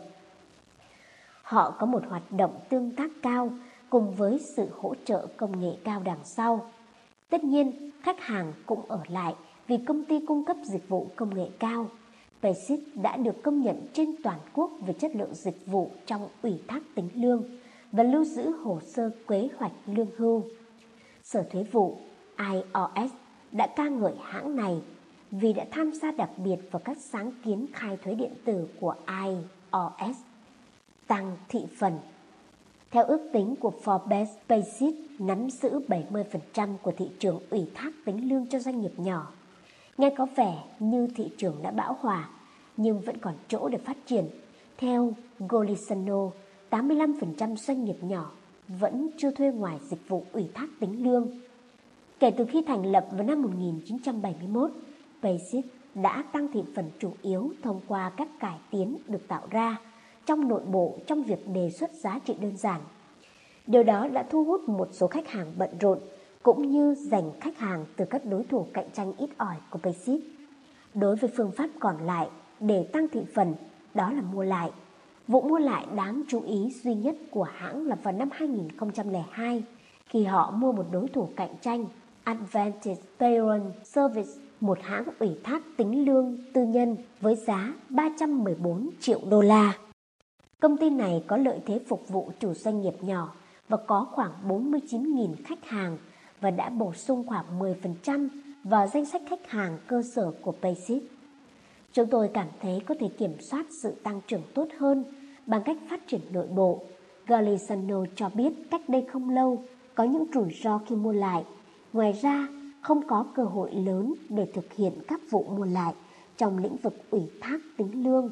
Họ có một hoạt động tương tác cao cùng với sự hỗ trợ công nghệ cao đằng sau. Tất nhiên, khách hàng cũng ở lại vì công ty cung cấp dịch vụ công nghệ cao. Paysit đã được công nhận trên toàn quốc về chất lượng dịch vụ trong ủy thác tính lương và lưu giữ hồ sơ kế hoạch lương hưu. Sở Thuế vụ IRS đã ca ngợi hãng này vì đã tham gia đặc biệt vào các sáng kiến khai thuế điện tử của IRS. Tăng thị phần. Theo ước tính của Forbes, Paysit nắm giữ 70% của thị trường ủy thác tính lương cho doanh nghiệp nhỏ. Nghe có vẻ như thị trường đã bão hòa, nhưng vẫn còn chỗ để phát triển. Theo Golisano, 85% doanh nghiệp nhỏ vẫn chưa thuê ngoài dịch vụ ủy thác tính lương. Kể từ khi thành lập vào năm 1971, Paysit đã tăng thị phần chủ yếu thông qua các cải tiến được tạo ra trong nội bộ trong việc đề xuất giá trị đơn giản. Điều đó đã thu hút một số khách hàng bận rộn cũng như giành khách hàng từ các đối thủ cạnh tranh ít ỏi của Paysit. Đối với phương pháp còn lại để tăng thị phần, đó là mua lại. Vụ mua lại đáng chú ý duy nhất của hãng là vào năm 2002 khi họ mua một đối thủ cạnh tranh, Advantage Payroll Service, một hãng ủy thác tính lương tư nhân với giá 314 triệu đô la. Công ty này có lợi thế phục vụ chủ doanh nghiệp nhỏ và có khoảng 49.000 khách hàng và đã bổ sung khoảng 10% vào danh sách khách hàng cơ sở của Paysit. Chúng tôi cảm thấy có thể kiểm soát sự tăng trưởng tốt hơn bằng cách phát triển nội bộ. Golisano cho biết cách đây không lâu có những rủi ro khi mua lại. Ngoài ra, không có cơ hội lớn để thực hiện các vụ mua lại trong lĩnh vực ủy thác tính lương.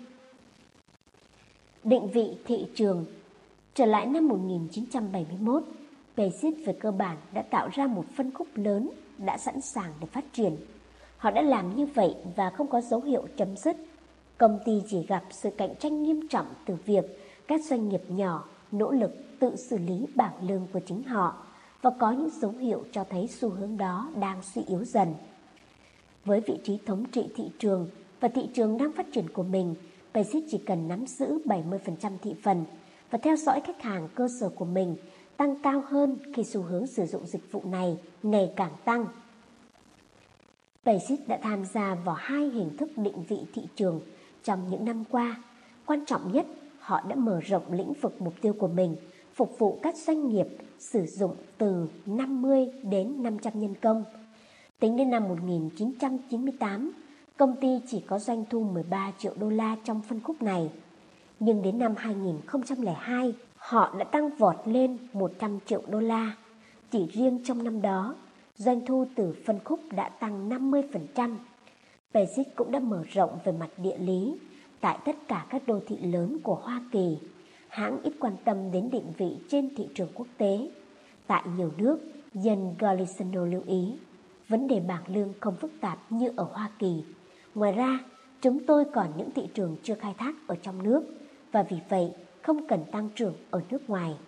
Định vị thị trường. Trở lại năm 1971, Paysit về cơ bản đã tạo ra một phân khúc lớn đã sẵn sàng để phát triển. Họ đã làm như vậy và không có dấu hiệu chấm dứt. Công ty chỉ gặp sự cạnh tranh nghiêm trọng từ việc các doanh nghiệp nhỏ nỗ lực tự xử lý bảng lương của chính họ và có những dấu hiệu cho thấy xu hướng đó đang suy yếu dần. Với vị trí thống trị thị trường và thị trường đang phát triển của mình, Paysit chỉ cần nắm giữ 70% thị phần và theo dõi khách hàng cơ sở của mình tăng cao hơn khi xu hướng sử dụng dịch vụ này ngày càng tăng. Paysit đã tham gia vào 2 hình thức định vị thị trường trong những năm qua. Quan trọng nhất, họ đã mở rộng lĩnh vực mục tiêu của mình, phục vụ các doanh nghiệp sử dụng từ 50 đến 500 nhân công. Tính đến năm 1998, công ty chỉ có doanh thu 13 triệu đô la trong phân khúc này. Nhưng đến năm 2002, họ đã tăng vọt lên 100 triệu đô la. Chỉ riêng trong năm đó, doanh thu từ phân khúc đã tăng 50%. Paysit cũng đã mở rộng về mặt địa lý tại tất cả các đô thị lớn của Hoa Kỳ. Hãng ít quan tâm đến định vị trên thị trường quốc tế. Tại nhiều nước, Jen Golisano lưu ý, vấn đề bảng lương không phức tạp như ở Hoa Kỳ. Ngoài ra, chúng tôi còn những thị trường chưa khai thác ở trong nước và vì vậy không cần tăng trưởng ở nước ngoài.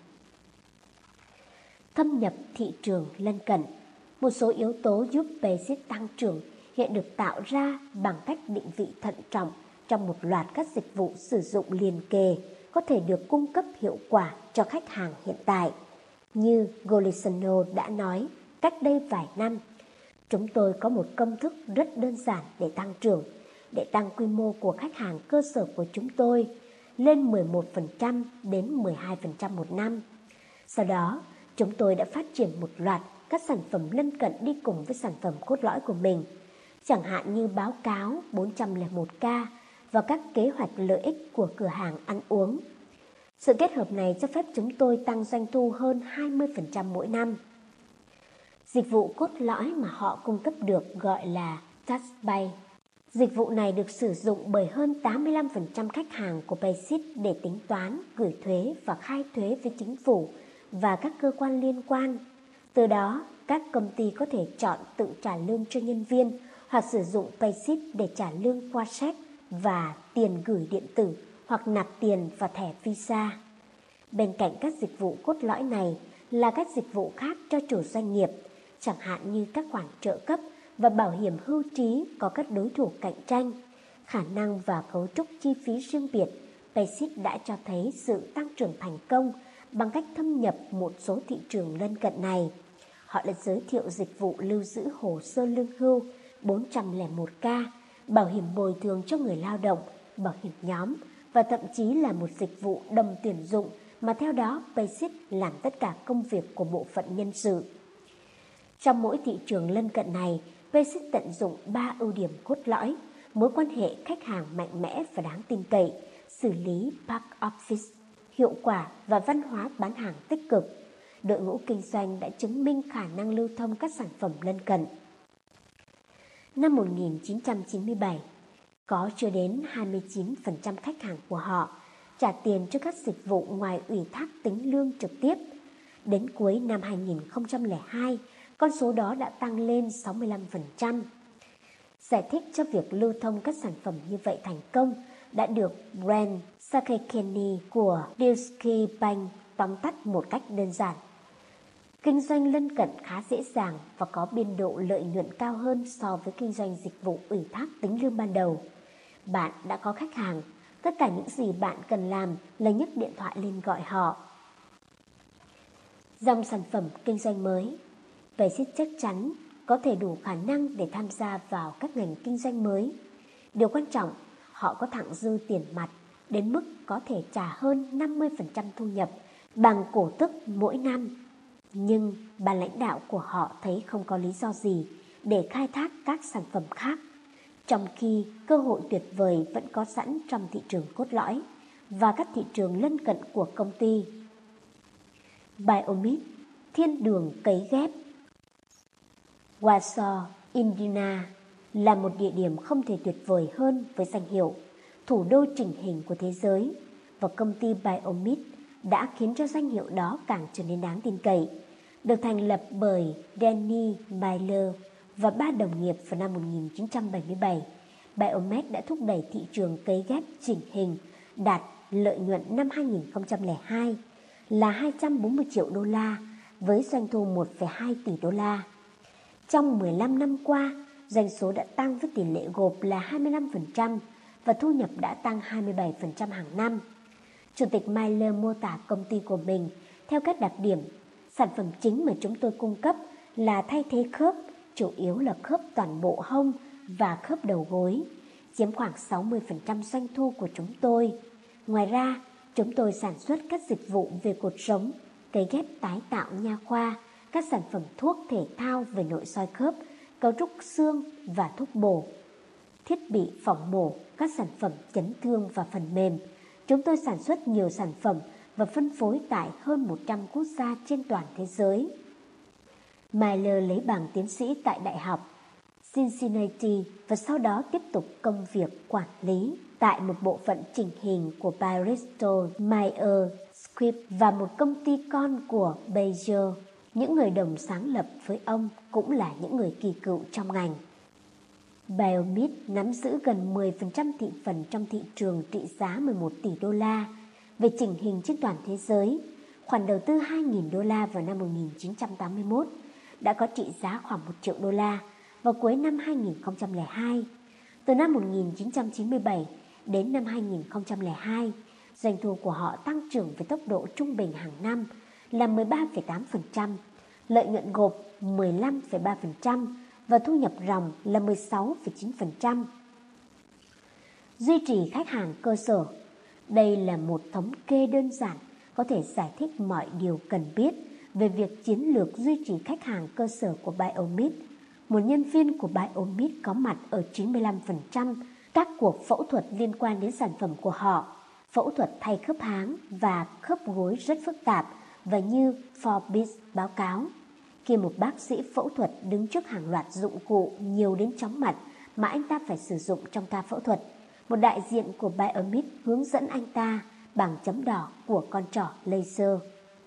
Thâm nhập thị trường lân cận. Một số yếu tố giúp Paysit tăng trưởng hiện được tạo ra bằng cách định vị thận trọng trong một loạt các dịch vụ sử dụng liền kề có thể được cung cấp hiệu quả cho khách hàng hiện tại. Như Golisano đã nói cách đây vài năm, chúng tôi có một công thức rất đơn giản để tăng trưởng, để tăng quy mô của khách hàng cơ sở của chúng tôi lên 11% đến 12% một năm. Sau đó, chúng tôi đã phát triển một loạt các sản phẩm lân cận đi cùng với sản phẩm cốt lõi của mình, chẳng hạn như báo cáo 401k và các kế hoạch lợi ích của cửa hàng ăn uống. Sự kết hợp này cho phép chúng tôi tăng doanh thu hơn 20% mỗi năm. Dịch vụ cốt lõi mà họ cung cấp được gọi là TouchBay. Dịch vụ này được sử dụng bởi hơn 85% khách hàng của Paysit để tính toán, gửi thuế và khai thuế với chính phủ và các cơ quan liên quan. Từ đó, các công ty có thể chọn tự trả lương cho nhân viên hoặc sử dụng Paysit để trả lương qua séc và tiền gửi điện tử hoặc nạp tiền vào thẻ Visa. Bên cạnh các dịch vụ cốt lõi này là các dịch vụ khác cho chủ doanh nghiệp, chẳng hạn như các khoản trợ cấp và bảo hiểm hưu trí có các đối thủ cạnh tranh. Khả năng và cấu trúc chi phí riêng biệt, Paysit đã cho thấy sự tăng trưởng thành công bằng cách thâm nhập một số thị trường lân cận này. Họ đã giới thiệu dịch vụ lưu giữ hồ sơ lương hưu 401k, bảo hiểm bồi thường cho người lao động, bảo hiểm nhóm và thậm chí là một dịch vụ đồng tuyển dụng mà theo đó Paysit làm tất cả công việc của bộ phận nhân sự. Trong mỗi thị trường lân cận này, Paysit tận dụng 3 ưu điểm cốt lõi: mối quan hệ khách hàng mạnh mẽ và đáng tin cậy, xử lý back office hiệu quả và văn hóa bán hàng tích cực. Đội ngũ kinh doanh đã chứng minh khả năng lưu thông các sản phẩm lân cận. Năm 1997, có chưa đến 29% khách hàng của họ trả tiền cho các dịch vụ ngoài ủy thác tính lương trực tiếp. Đến cuối năm 2002, con số đó đã tăng lên 65%. Giải thích cho việc lưu thông các sản phẩm như vậy thành công đã được Brent Sakekeni của Deutsche Bank tóm tắt một cách đơn giản. Kinh doanh lân cận khá dễ dàng và có biên độ lợi nhuận cao hơn so với kinh doanh dịch vụ ủy thác tính lương ban đầu. Bạn đã có khách hàng, tất cả những gì bạn cần làm là nhấc điện thoại lên gọi họ. Dòng sản phẩm kinh doanh mới. Paysit chắc chắn có thể đủ khả năng để tham gia vào các ngành kinh doanh mới. Điều quan trọng, họ có thặng dư tiền mặt đến mức có thể trả hơn 50% thu nhập bằng cổ tức mỗi năm. Nhưng ban lãnh đạo của họ thấy không có lý do gì để khai thác các sản phẩm khác, trong khi cơ hội tuyệt vời vẫn có sẵn trong thị trường cốt lõi và các thị trường lân cận của công ty. Biomid, thiên đường cấy ghép. Warsaw, Indiana là một địa điểm không thể tuyệt vời hơn với danh hiệu thủ đô chỉnh hình của thế giới, và công ty Biomid đã khiến cho danh hiệu đó càng trở nên đáng tin cậy. Được thành lập bởi Danny Mailer và 3 đồng nghiệp vào năm 1977, Biomed đã thúc đẩy thị trường cấy ghép chỉnh hình đạt lợi nhuận năm 2002 là 240 triệu đô la với doanh thu 1,2 tỷ đô la. Trong 15 năm qua, doanh số đã tăng với tỷ lệ gộp là 25% và thu nhập đã tăng 27% hàng năm. Chủ tịch Mailer mô tả công ty của mình theo các đặc điểm. Sản phẩm chính mà chúng tôi cung cấp là thay thế khớp, chủ yếu là khớp toàn bộ hông và khớp đầu gối, chiếm khoảng 60% doanh thu của chúng tôi. Ngoài ra, Chúng tôi sản xuất các dịch vụ về cột sống, cấy ghép tái tạo nha khoa, các sản phẩm thuốc thể thao về nội soi khớp, cấu trúc xương và thuốc bổ, thiết bị phòng mổ, các sản phẩm chấn thương và phần mềm. Chúng tôi sản xuất nhiều sản phẩm và phân phối tại hơn 100 quốc gia trên toàn thế giới. Miller lấy bằng tiến sĩ tại Đại học Cincinnati và sau đó tiếp tục công việc quản lý tại một bộ phận chỉnh hình của Bristol Myers Squibb và một công ty con của Bayer. Những người đồng sáng lập với ông cũng là những người kỳ cựu trong ngành. Biomed nắm giữ gần 10% thị phần trong thị trường trị giá 11 tỷ đô la về chỉnh hình trên toàn thế giới. Khoản đầu tư 2.000 đô la vào năm 1981 đã có trị giá khoảng 1 triệu đô la vào cuối năm 2002. Từ năm 1997 đến năm 2002, doanh thu của họ tăng trưởng với tốc độ trung bình hàng năm là 13,8%, lợi nhuận gộp 15,3% và thu nhập ròng là 16,9%. Duy trì khách hàng cơ sở. Đây là một thống kê đơn giản có thể giải thích mọi điều cần biết về việc chiến lược duy trì khách hàng cơ sở của Biomed. Một nhân viên của Biomed có mặt ở 95% các cuộc phẫu thuật liên quan đến sản phẩm của họ. Phẫu thuật thay khớp háng và khớp gối rất phức tạp và như Forbes báo cáo, khi một bác sĩ phẫu thuật đứng trước hàng loạt dụng cụ nhiều đến chóng mặt mà anh ta phải sử dụng trong ca phẫu thuật, một đại diện của Biomed hướng dẫn anh ta bằng chấm đỏ của con trỏ laser.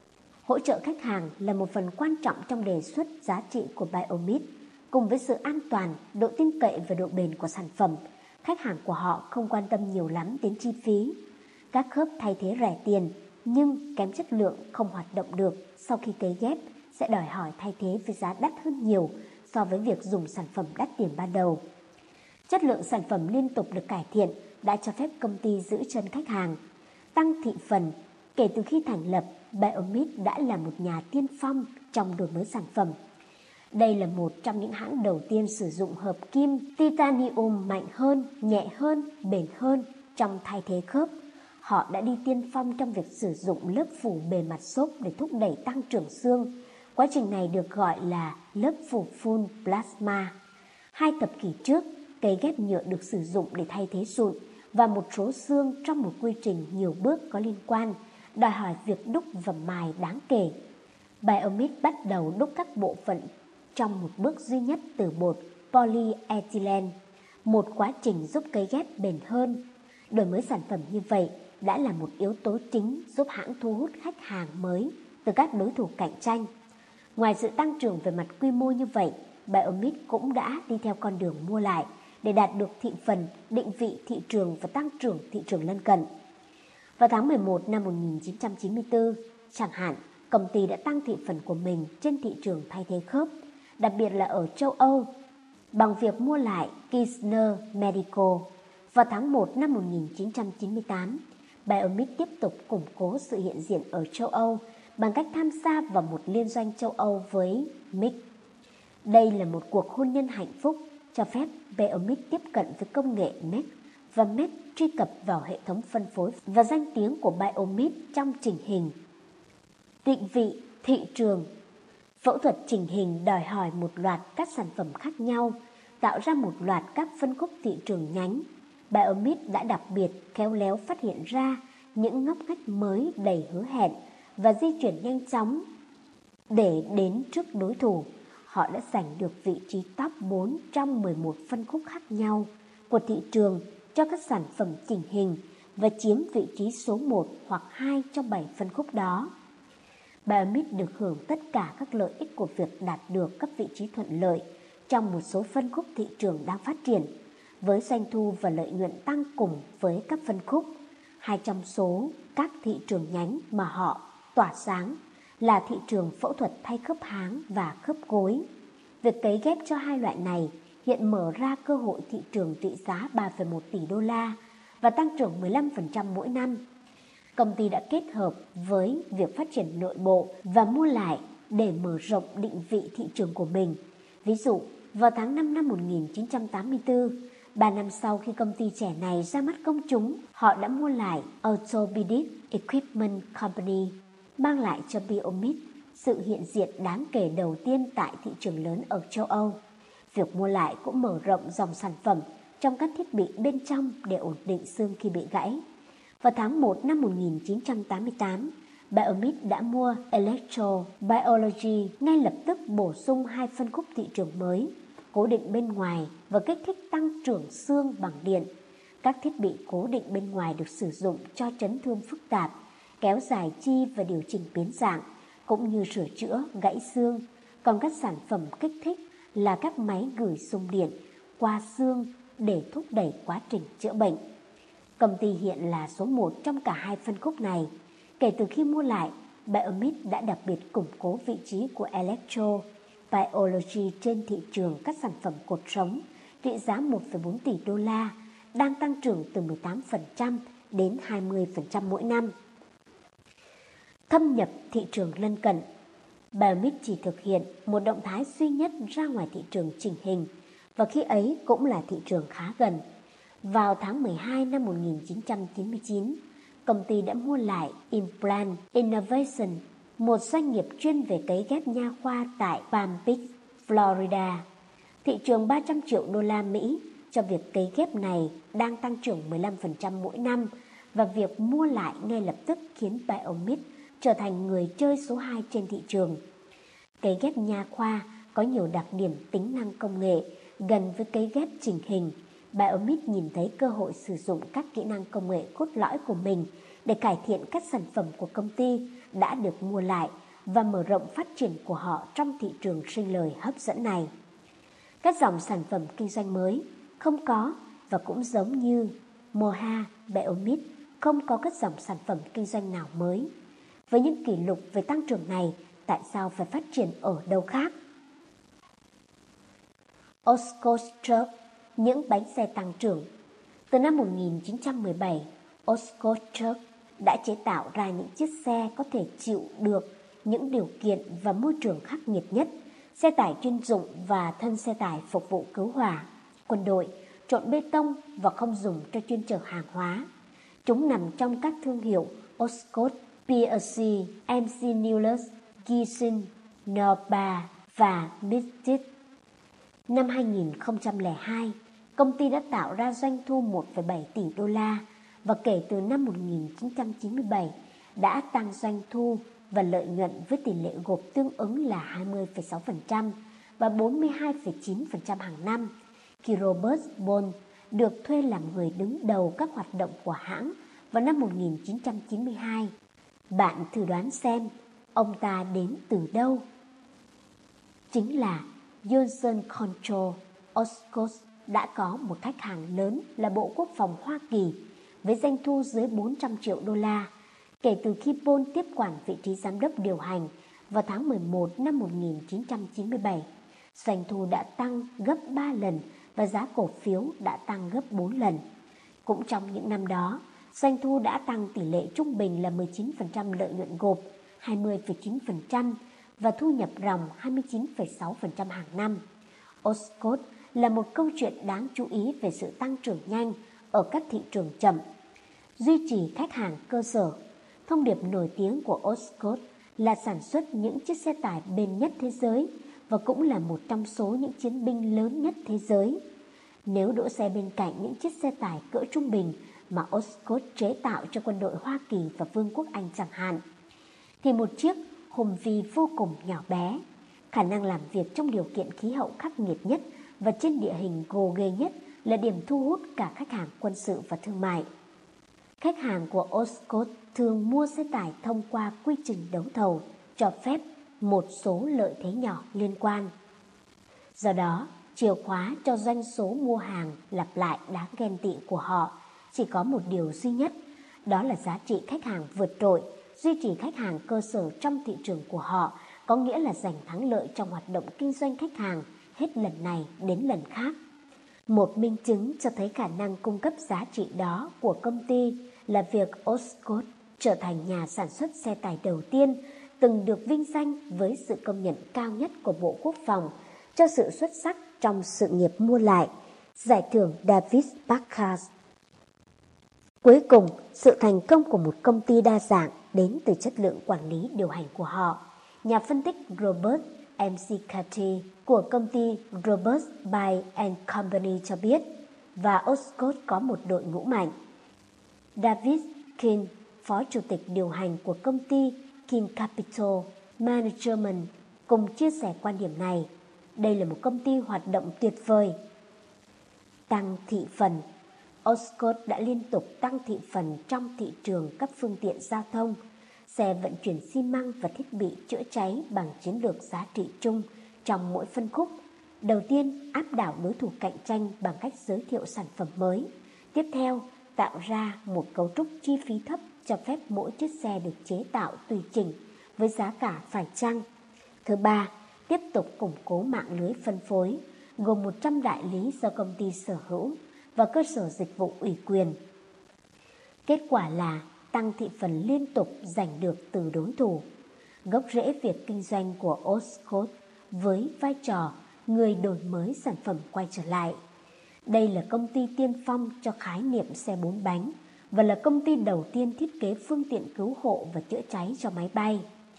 Hỗ trợ khách hàng là một phần quan trọng trong đề xuất giá trị của Biomed. Cùng với sự an toàn, độ tin cậy và độ bền của sản phẩm, khách hàng của họ không quan tâm nhiều lắm đến chi phí. Các khớp thay thế rẻ tiền nhưng kém chất lượng không hoạt động được sau khi cấy ghép sẽ đòi hỏi thay thế với giá đắt hơn nhiều so với việc dùng sản phẩm đắt tiền ban đầu. Chất lượng sản phẩm liên tục được cải thiện đã cho phép công ty giữ chân khách hàng, tăng thị phần. Kể từ khi thành lập, Biomed đã là một nhà tiên phong trong đổi mới sản phẩm. Đây là một trong những hãng đầu tiên sử dụng hợp kim titanium mạnh hơn, nhẹ hơn, bền hơn trong thay thế khớp. Họ đã đi tiên phong trong việc sử dụng lớp phủ bề mặt xốp để thúc đẩy tăng trưởng xương. Quá trình này được gọi là lớp phủ full plasma. 2 thập kỷ trước, cấy ghép nhựa được sử dụng để thay thế sụn và một số xương trong một quy trình nhiều bước có liên quan, đòi hỏi việc đúc và mài đáng kể. Biomed bắt đầu đúc các bộ phận trong một bước duy nhất từ bột polyethylene, một quá trình giúp cấy ghép bền hơn. Đổi mới sản phẩm như vậy đã là một yếu tố chính giúp hãng thu hút khách hàng mới từ các đối thủ cạnh tranh. Ngoài sự tăng trưởng về mặt quy mô như vậy, Biomed cũng đã đi theo con đường mua lại để đạt được thị phần, định vị thị trường và tăng trưởng thị trường lân cận. Vào tháng 11 năm 1994, chẳng hạn, công ty đã tăng thị phần của mình trên thị trường thay thế khớp, đặc biệt là ở châu Âu, bằng việc mua lại Kirshner Medical. Vào tháng 1 năm 1998, Biomed tiếp tục củng cố sự hiện diện ở châu Âu bằng cách tham gia vào một liên doanh châu Âu với Merck. Đây là một cuộc hôn nhân hạnh phúc cho phép Biomed tiếp cận với công nghệ Merck và Merck truy cập vào hệ thống phân phối và danh tiếng của Biomed trong chỉnh hình. Định vị thị trường. Phẫu thuật chỉnh hình đòi hỏi một loạt các sản phẩm khác nhau, tạo ra một loạt các phân khúc thị trường nhánh. Biomed đã đặc biệt khéo léo phát hiện ra những ngóc ngách mới đầy hứa hẹn và di chuyển nhanh chóng để đến trước đối thủ. Họ đã giành được vị trí top 4 trong 11 phân khúc khác nhau của thị trường cho các sản phẩm chỉnh hình và chiếm vị trí số 1 hoặc 2 trong 7 phân khúc đó. Biomed được hưởng tất cả các lợi ích của việc đạt được các vị trí thuận lợi trong một số phân khúc thị trường đang phát triển, với doanh thu và lợi nhuận tăng cùng với các phân khúc. 2 trong số các thị trường nhánh mà họ tỏa sáng là thị trường phẫu thuật thay khớp háng và khớp gối. Việc cấy ghép cho hai loại này hiện mở ra cơ hội thị trường trị giá 3,1 tỷ đô la và tăng trưởng 15% mỗi năm. Công ty đã kết hợp với việc phát triển nội bộ và mua lại để mở rộng định vị thị trường của mình. Ví dụ, vào tháng 5 năm 1984, 3 năm sau khi công ty trẻ này ra mắt công chúng, họ đã mua lại Orthopedic Equipment Company, mang lại cho Biomet sự hiện diện đáng kể đầu tiên tại thị trường lớn ở châu Âu. Việc mua lại cũng mở rộng dòng sản phẩm trong các thiết bị bên trong để ổn định xương khi bị gãy. Vào tháng 1 năm 1988, Biomet đã mua Electrobiology, ngay lập tức bổ sung 2 phân khúc thị trường mới, cố định bên ngoài và kích thích tăng trưởng xương bằng điện. Các thiết bị cố định bên ngoài được sử dụng cho chấn thương phức tạp, kéo dài chi và điều chỉnh biến dạng, cũng như sửa chữa gãy xương. Còn các sản phẩm kích thích là các máy gửi xung điện qua xương để thúc đẩy quá trình chữa bệnh. Công ty hiện là số 1 trong cả 2 phân khúc này. Kể từ khi mua lại, Biomet đã đặc biệt củng cố vị trí của Electrobiology trên thị trường các sản phẩm cột sống trị giá 1,4 tỷ đô la, đang tăng trưởng từ 18% đến 20% mỗi năm. Thâm nhập thị trường lân cận. Biomet chỉ thực hiện một động thái duy nhất ra ngoài thị trường chỉnh hình, và khi ấy cũng là thị trường khá gần. Vào tháng 12 năm 1999, công ty đã mua lại Implant Innovation, một doanh nghiệp chuyên về cấy ghép nha khoa tại Palm Beach, Florida. Thị trường 300 triệu đô la Mỹ cho việc cấy ghép này đang tăng trưởng 15% mỗi năm, và việc mua lại ngay lập tức khiến Biomet trở thành người chơi số 2 trên thị trường. Cấy ghép nha khoa có nhiều đặc điểm tính năng công nghệ gần với cấy ghép chỉnh hình. Biomet nhìn thấy cơ hội sử dụng các kỹ năng công nghệ cốt lõi của mình để cải thiện các sản phẩm của công ty đã được mua lại và mở rộng phát triển của họ trong thị trường sinh lời hấp dẫn này. Các dòng sản phẩm kinh doanh mới không có, và cũng giống như Moha, Biomet không có các dòng sản phẩm kinh doanh nào mới. Với những kỷ lục về tăng trưởng này, tại sao phải phát triển ở đâu khác? Oscorp Truck, những bánh xe tăng trưởng. Từ năm 1917, Oscorp Truck đã chế tạo ra những chiếc xe có thể chịu được những điều kiện và môi trường khắc nghiệt nhất, xe tải chuyên dụng và thân xe tải phục vụ cứu hỏa, quân đội, trộn bê tông và không dùng cho chuyên chở hàng hóa. Chúng nằm trong các thương hiệu Oscorp, PLC, MC Newless, Giessen, Norba và Mystic. Năm 2002, công ty đã tạo ra doanh thu 1,7 tỷ đô la, và kể từ năm 1997 đã tăng doanh thu và lợi nhuận với tỷ lệ gộp tương ứng là 20,6% và 42,9% hàng năm. Khi Robert Bond được thuê làm người đứng đầu các hoạt động của hãng vào năm 1992. Bạn thử đoán xem ông ta đến từ đâu? Chính là Johnson Controls. Oscorp đã có một khách hàng lớn là Bộ Quốc phòng Hoa Kỳ với doanh thu dưới 400 triệu đô la. Kể từ khi Bond tiếp quản vị trí giám đốc điều hành vào tháng 11 năm 1997, doanh thu đã tăng gấp 3 lần và giá cổ phiếu đã tăng gấp 4 lần. Cũng trong những năm đó, doanh thu đã tăng tỷ lệ trung bình là 19% lợi nhuận gộp, 20,9% và thu nhập ròng 29,6% hàng năm. Oscorp là một câu chuyện đáng chú ý về sự tăng trưởng nhanh ở các thị trường chậm. Duy trì khách hàng cơ sở. Thông điệp nổi tiếng của Oscorp là sản xuất những chiếc xe tải bền nhất thế giới và cũng là một trong số những chiến binh lớn nhất thế giới. Nếu đỗ xe bên cạnh những chiếc xe tải cỡ trung bình mà Oscorp chế tạo cho quân đội Hoa Kỳ và Vương quốc Anh chẳng hạn, thì một chiếc Humvee vô cùng nhỏ bé, khả năng làm việc trong điều kiện khí hậu khắc nghiệt nhất và trên địa hình gồ ghề nhất là điểm thu hút cả khách hàng quân sự và thương mại. Khách hàng của Oscorp thường mua xe tải thông qua quy trình đấu thầu, cho phép một số lợi thế nhỏ liên quan. Do đó, chìa khóa cho doanh số mua hàng lặp lại đáng ghen tị của họ chỉ có một điều duy nhất, đó là giá trị khách hàng vượt trội. Duy trì khách hàng cơ sở trong thị trường của họ có nghĩa là giành thắng lợi trong hoạt động kinh doanh khách hàng hết lần này đến lần khác. Một minh chứng cho thấy khả năng cung cấp giá trị đó của công ty là việc Oscorp trở thành nhà sản xuất xe tải đầu tiên từng được vinh danh với sự công nhận cao nhất của Bộ Quốc phòng cho sự xuất sắc trong sự nghiệp mua lại, Giải thưởng David Backhaus. Cuối cùng, sự thành công của một công ty đa dạng đến từ chất lượng quản lý điều hành của họ. Nhà phân tích Robert McCarthy của công ty Robert Buy and Company cho biết, và Osgood có một đội ngũ mạnh. David King, phó chủ tịch điều hành của công ty King Capital Management, cùng chia sẻ quan điểm này. Đây là một công ty hoạt động tuyệt vời. Tăng thị phần. Osgood đã liên tục tăng thị phần trong thị trường các phương tiện giao thông, xe vận chuyển xi măng và thiết bị chữa cháy bằng chiến lược giá trị chung trong mỗi phân khúc. Đầu tiên, áp đảo đối thủ cạnh tranh bằng cách giới thiệu sản phẩm mới. Tiếp theo, tạo ra một cấu trúc chi phí thấp cho phép mỗi chiếc xe được chế tạo tùy chỉnh với giá cả phải chăng. Thứ ba, tiếp tục củng cố mạng lưới phân phối, gồm 100 đại lý do công ty sở hữu và cơ sở dịch vụ ủy quyền. Kết quả là tăng thị phần liên tục giành được từ đối thủ. Gốc rễ việc kinh doanh của Osgood với vai trò người đổi mới sản phẩm quay trở lại. Đây là công ty tiên phong cho khái niệm xe 4 bánh và là công ty đầu tiên thiết kế phương tiện cứu hộ và chữa cháy cho máy bay.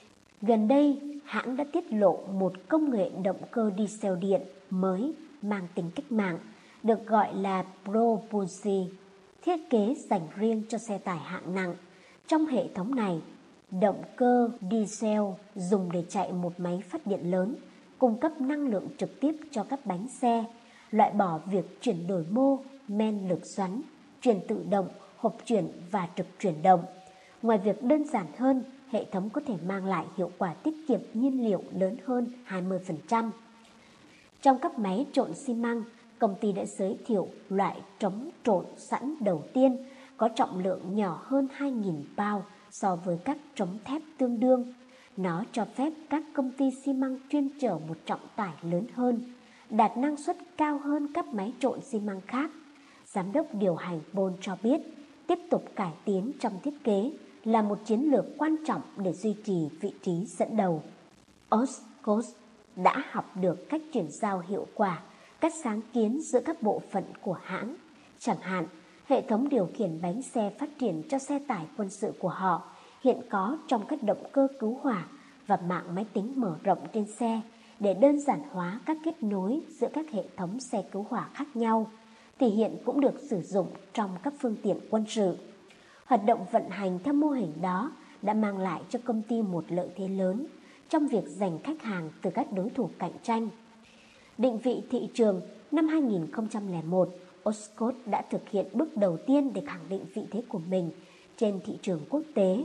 Gần đây, hãng đã tiết lộ một công nghệ động cơ diesel điện mới mang tính cách mạng, được gọi là Propulsi, thiết kế dành riêng cho xe tải hạng nặng. Trong hệ thống này, động cơ diesel dùng để chạy một máy phát điện lớn, cung cấp năng lượng trực tiếp cho các bánh xe, loại bỏ việc chuyển đổi mô, men lực xoắn, chuyển tự động, hộp chuyển và trục chuyển động. Ngoài việc đơn giản hơn, hệ thống có thể mang lại hiệu quả tiết kiệm nhiên liệu lớn hơn 20%. Trong các máy trộn xi măng, công ty đã giới thiệu loại trống trộn sẵn đầu tiên có trọng lượng nhỏ hơn 2.000 pound so với các trống thép tương đương. Nó cho phép các công ty xi măng chuyên chở một trọng tải lớn hơn, đạt năng suất cao hơn các máy trộn xi măng khác. Giám đốc điều hành Ball cho biết, tiếp tục cải tiến trong thiết kế là một chiến lược quan trọng để duy trì vị trí dẫn đầu. Osgood đã học được cách chuyển giao hiệu quả các sáng kiến giữa các bộ phận của hãng. Chẳng hạn, hệ thống điều khiển bánh xe phát triển cho xe tải quân sự của họ hiện có trong các động cơ cứu hỏa và mạng máy tính mở rộng trên xe để đơn giản hóa các kết nối giữa các hệ thống xe cứu hỏa khác nhau, thì hiện cũng được sử dụng trong các phương tiện quân sự. Hoạt động vận hành theo mô hình đó đã mang lại cho công ty một lợi thế lớn trong việc giành khách hàng từ các đối thủ cạnh tranh. Định vị thị trường. Năm 2001, Osgood đã thực hiện bước đầu tiên để khẳng định vị thế của mình trên thị trường quốc tế.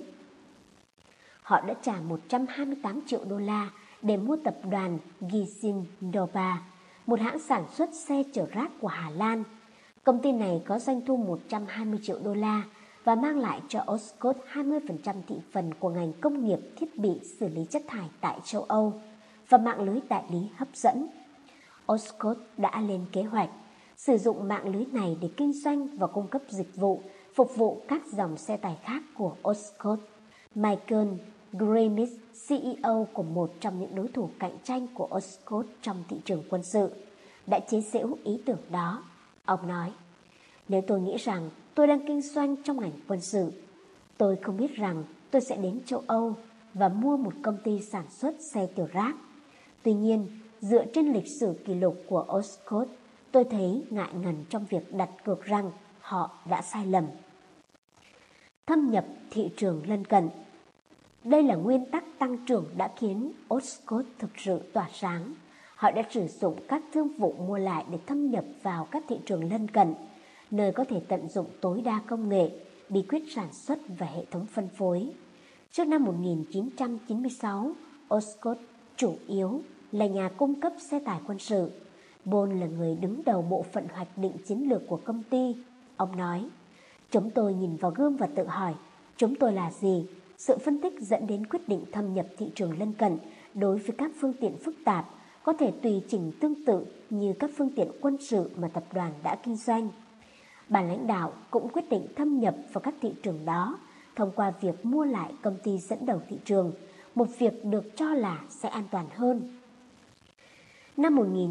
Họ đã trả 128 triệu đô la để mua tập đoàn Giesendorfer, một hãng sản xuất xe chở rác của Hà Lan. Công ty này có doanh thu 120 triệu đô la và mang lại cho Osgood 20% thị phần của ngành công nghiệp thiết bị xử lý chất thải tại châu Âu và mạng lưới đại lý hấp dẫn. Osgood đã lên kế hoạch sử dụng mạng lưới này để kinh doanh và cung cấp dịch vụ phục vụ các dòng xe tải khác của Osgood. Michael Grimmett, CEO của một trong những đối thủ cạnh tranh của Osgood trong thị trường quân sự, đã chế giễu ý tưởng đó. Ông nói, nếu tôi nghĩ rằng tôi đang kinh doanh trong ngành quân sự, tôi không biết rằng tôi sẽ đến châu Âu và mua một công ty sản xuất xe chở rác. Tuy nhiên, dựa trên lịch sử kỷ lục của Osgood, tôi thấy ngại ngần trong việc đặt cược rằng họ đã sai lầm. Thâm nhập thị trường lân cận. Đây là nguyên tắc tăng trưởng đã khiến Osgood thực sự tỏa sáng. Họ đã sử dụng các thương vụ mua lại để thâm nhập vào các thị trường lân cận, nơi có thể tận dụng tối đa công nghệ, bí quyết sản xuất và hệ thống phân phối. Trước năm 1996, Osgood chủ yếu là nhà cung cấp xe tải quân sự. Ball là người đứng đầu bộ phận hoạch định chiến lược của công ty. Ông nói, chúng tôi nhìn vào gương và tự hỏi, chúng tôi là gì? Sự phân tích dẫn đến quyết định thâm nhập thị trường lân cận đối với các phương tiện phức tạp, có thể tùy chỉnh tương tự như các phương tiện quân sự mà tập đoàn đã kinh doanh. Ban lãnh đạo cũng quyết định thâm nhập vào các thị trường đó thông qua việc mua lại công ty dẫn đầu thị trường, một việc được cho là sẽ an toàn hơn. Năm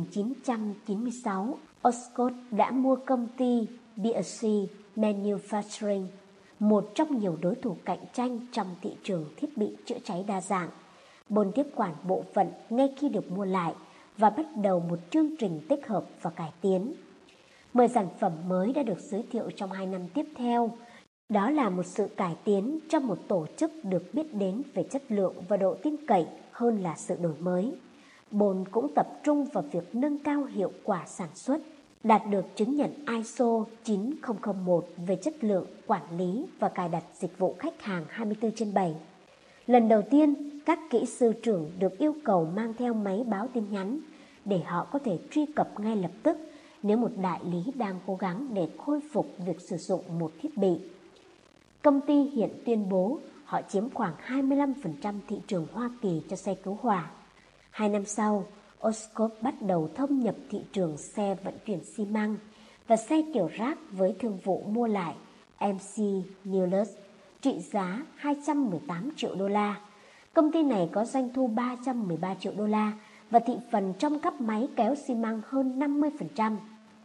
1996, Osgood đã mua công ty BSC Manufacturing, một trong nhiều đối thủ cạnh tranh trong thị trường thiết bị chữa cháy đa dạng. Bond tiếp quản bộ phận ngay khi được mua lại và bắt đầu một chương trình tích hợp và cải tiến. 10 sản phẩm mới đã được giới thiệu trong 2 năm tiếp theo. Đó là một sự cải tiến trong một tổ chức được biết đến về chất lượng và độ tin cậy hơn là sự đổi mới. Bond cũng tập trung vào việc nâng cao hiệu quả sản xuất, đạt được chứng nhận ISO 9001 về chất lượng, quản lý và cài đặt dịch vụ khách hàng 24/7. Lần đầu tiên, các kỹ sư trưởng được yêu cầu mang theo máy báo tin nhắn để họ có thể truy cập ngay lập tức nếu một đại lý đang cố gắng để khôi phục việc sử dụng một thiết bị. Công ty hiện tuyên bố họ chiếm khoảng 25% thị trường Hoa Kỳ cho xe cứu hỏa. 2 năm sau, Osgood bắt đầu thâm nhập thị trường xe vận chuyển xi măng và xe kiểu rác với thương vụ mua lại MC Neulers trị giá 218 triệu đô la. Công ty này có doanh thu 313 triệu đô la và thị phần trong các máy kéo xi măng hơn 50%.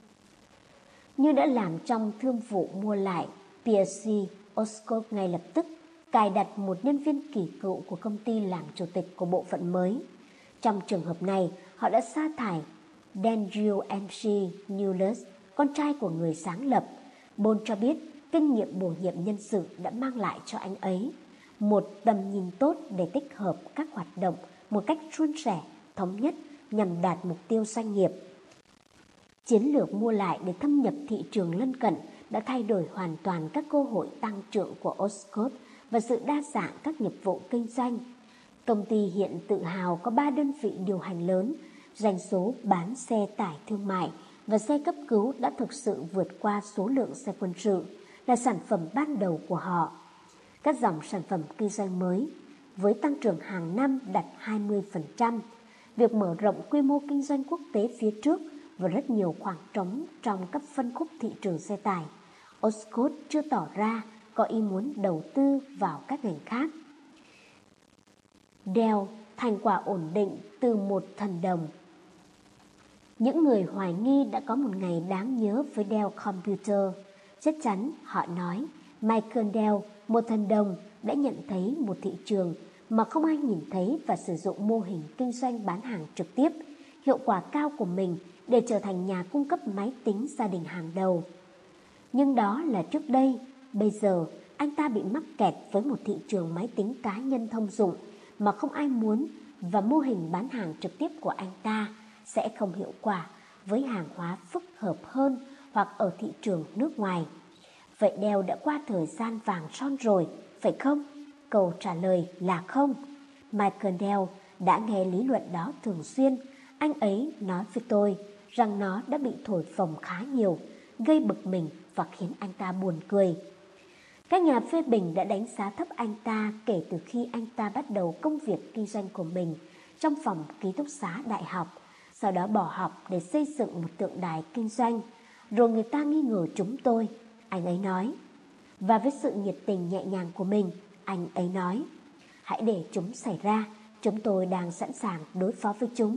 Như đã làm trong thương vụ mua lại PSC, Osgood ngay lập tức cài đặt một nhân viên kỳ cựu của công ty làm chủ tịch của bộ phận mới. Trong trường hợp này, họ đã sa thải Daniel MC Neulers, con trai của người sáng lập. Bond cho biết kinh nghiệm bổ nhiệm nhân sự đã mang lại cho anh ấy một tầm nhìn tốt để tích hợp các hoạt động một cách suôn sẻ, thống nhất nhằm đạt mục tiêu doanh nghiệp. Chiến lược mua lại để thâm nhập thị trường lân cận đã thay đổi hoàn toàn các cơ hội tăng trưởng của Osgood và sự đa dạng các nghiệp vụ kinh doanh. Công ty hiện tự hào có 3 đơn vị điều hành lớn, doanh số bán xe tải thương mại và xe cấp cứu đã thực sự vượt qua số lượng xe quân sự, là sản phẩm ban đầu của họ. Các dòng sản phẩm kinh doanh mới với tăng trưởng hàng năm đạt 20%, việc mở rộng quy mô kinh doanh quốc tế phía trước và rất nhiều khoảng trống trong các phân khúc thị trường xe tải. Osgood chưa tỏ ra có ý muốn đầu tư vào các ngành khác. Dell, thành quả ổn định từ một thần đồng. Những người hoài nghi đã có một ngày đáng nhớ với Dell Computer. Chắc chắn, họ nói, Michael Dell, một thần đồng, đã nhận thấy một thị trường mà không ai nhìn thấy và sử dụng mô hình kinh doanh bán hàng trực tiếp, hiệu quả cao của mình để trở thành nhà cung cấp máy tính gia đình hàng đầu. Nhưng đó là trước đây, bây giờ anh ta bị mắc kẹt với một thị trường máy tính cá nhân thông dụng mà không ai muốn, và mô hình bán hàng trực tiếp của anh ta sẽ không hiệu quả với hàng hóa phức hợp hơn hoặc ở thị trường nước ngoài. Vậy Dell đã qua thời gian vàng son rồi, phải không? Câu trả lời là không. Michael Dell đã nghe lý luận đó thường xuyên. Anh ấy nói với tôi rằng nó đã bị thổi phồng khá nhiều, gây bực mình và khiến anh ta buồn cười. Các nhà phê bình đã đánh giá thấp anh ta kể từ khi anh ta bắt đầu công việc kinh doanh của mình trong phòng ký túc xá đại học, sau đó bỏ học để xây dựng một tượng đài kinh doanh. Rồi người ta nghi ngờ chúng tôi, anh ấy nói. Và với sự nhiệt tình nhẹ nhàng của mình, anh ấy nói, hãy để chúng xảy ra, chúng tôi đang sẵn sàng đối phó với chúng.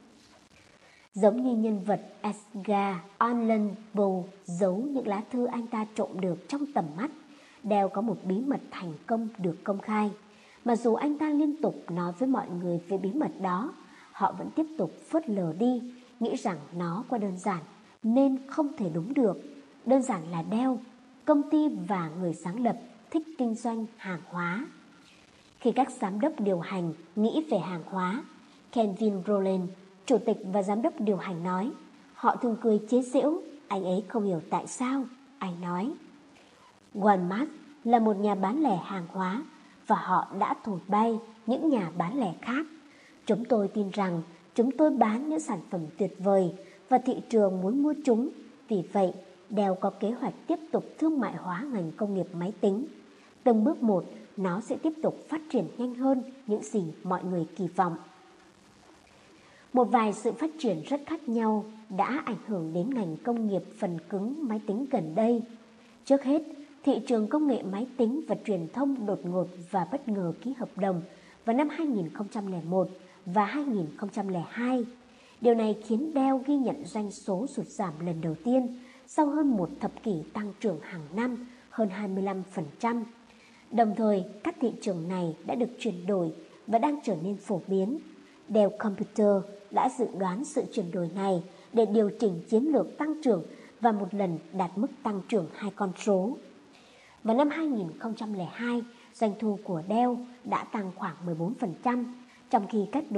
Giống như nhân vật Edgar Allan Poe giấu những lá thư anh ta trộm được trong tầm mắt, Dell có một bí mật thành công được công khai. Mặc dù anh ta liên tục nói với mọi người về bí mật đó, họ vẫn tiếp tục phớt lờ đi, nghĩ rằng nó quá đơn giản nên không thể đúng được. Đơn giản là Dell, công ty và người sáng lập thích kinh doanh hàng hóa. Khi các giám đốc điều hành nghĩ về hàng hóa, Kevin Rowland, chủ tịch và giám đốc điều hành nói, họ thường cười chế giễu, anh ấy không hiểu tại sao. Anh nói, Walmart là một nhà bán lẻ hàng hóa và họ đã thổi bay những nhà bán lẻ khác. Chúng tôi tin rằng chúng tôi bán những sản phẩm tuyệt vời và thị trường muốn mua chúng. Vì vậy, Dell có kế hoạch tiếp tục thương mại hóa ngành công nghiệp máy tính. Từng bước một, nó sẽ tiếp tục phát triển nhanh hơn những gì mọi người kỳ vọng. Một vài sự phát triển rất khác nhau đã ảnh hưởng đến ngành công nghiệp phần cứng máy tính gần đây. Trước hết, thị trường công nghệ máy tính và truyền thông đột ngột và bất ngờ ký hợp đồng vào năm 2001 và 2002. Điều này khiến Dell ghi nhận doanh số sụt giảm lần đầu tiên sau hơn một thập kỷ tăng trưởng hàng năm hơn 25%. Đồng thời, các thị trường này đã được chuyển đổi và đang trở nên phổ biến. Dell Computer đã dự đoán sự chuyển đổi này để điều chỉnh chiến lược tăng trưởng và một lần đạt mức tăng trưởng 2 con số. Vào năm 2002, doanh thu của Dell đã tăng khoảng 14%, trong khi các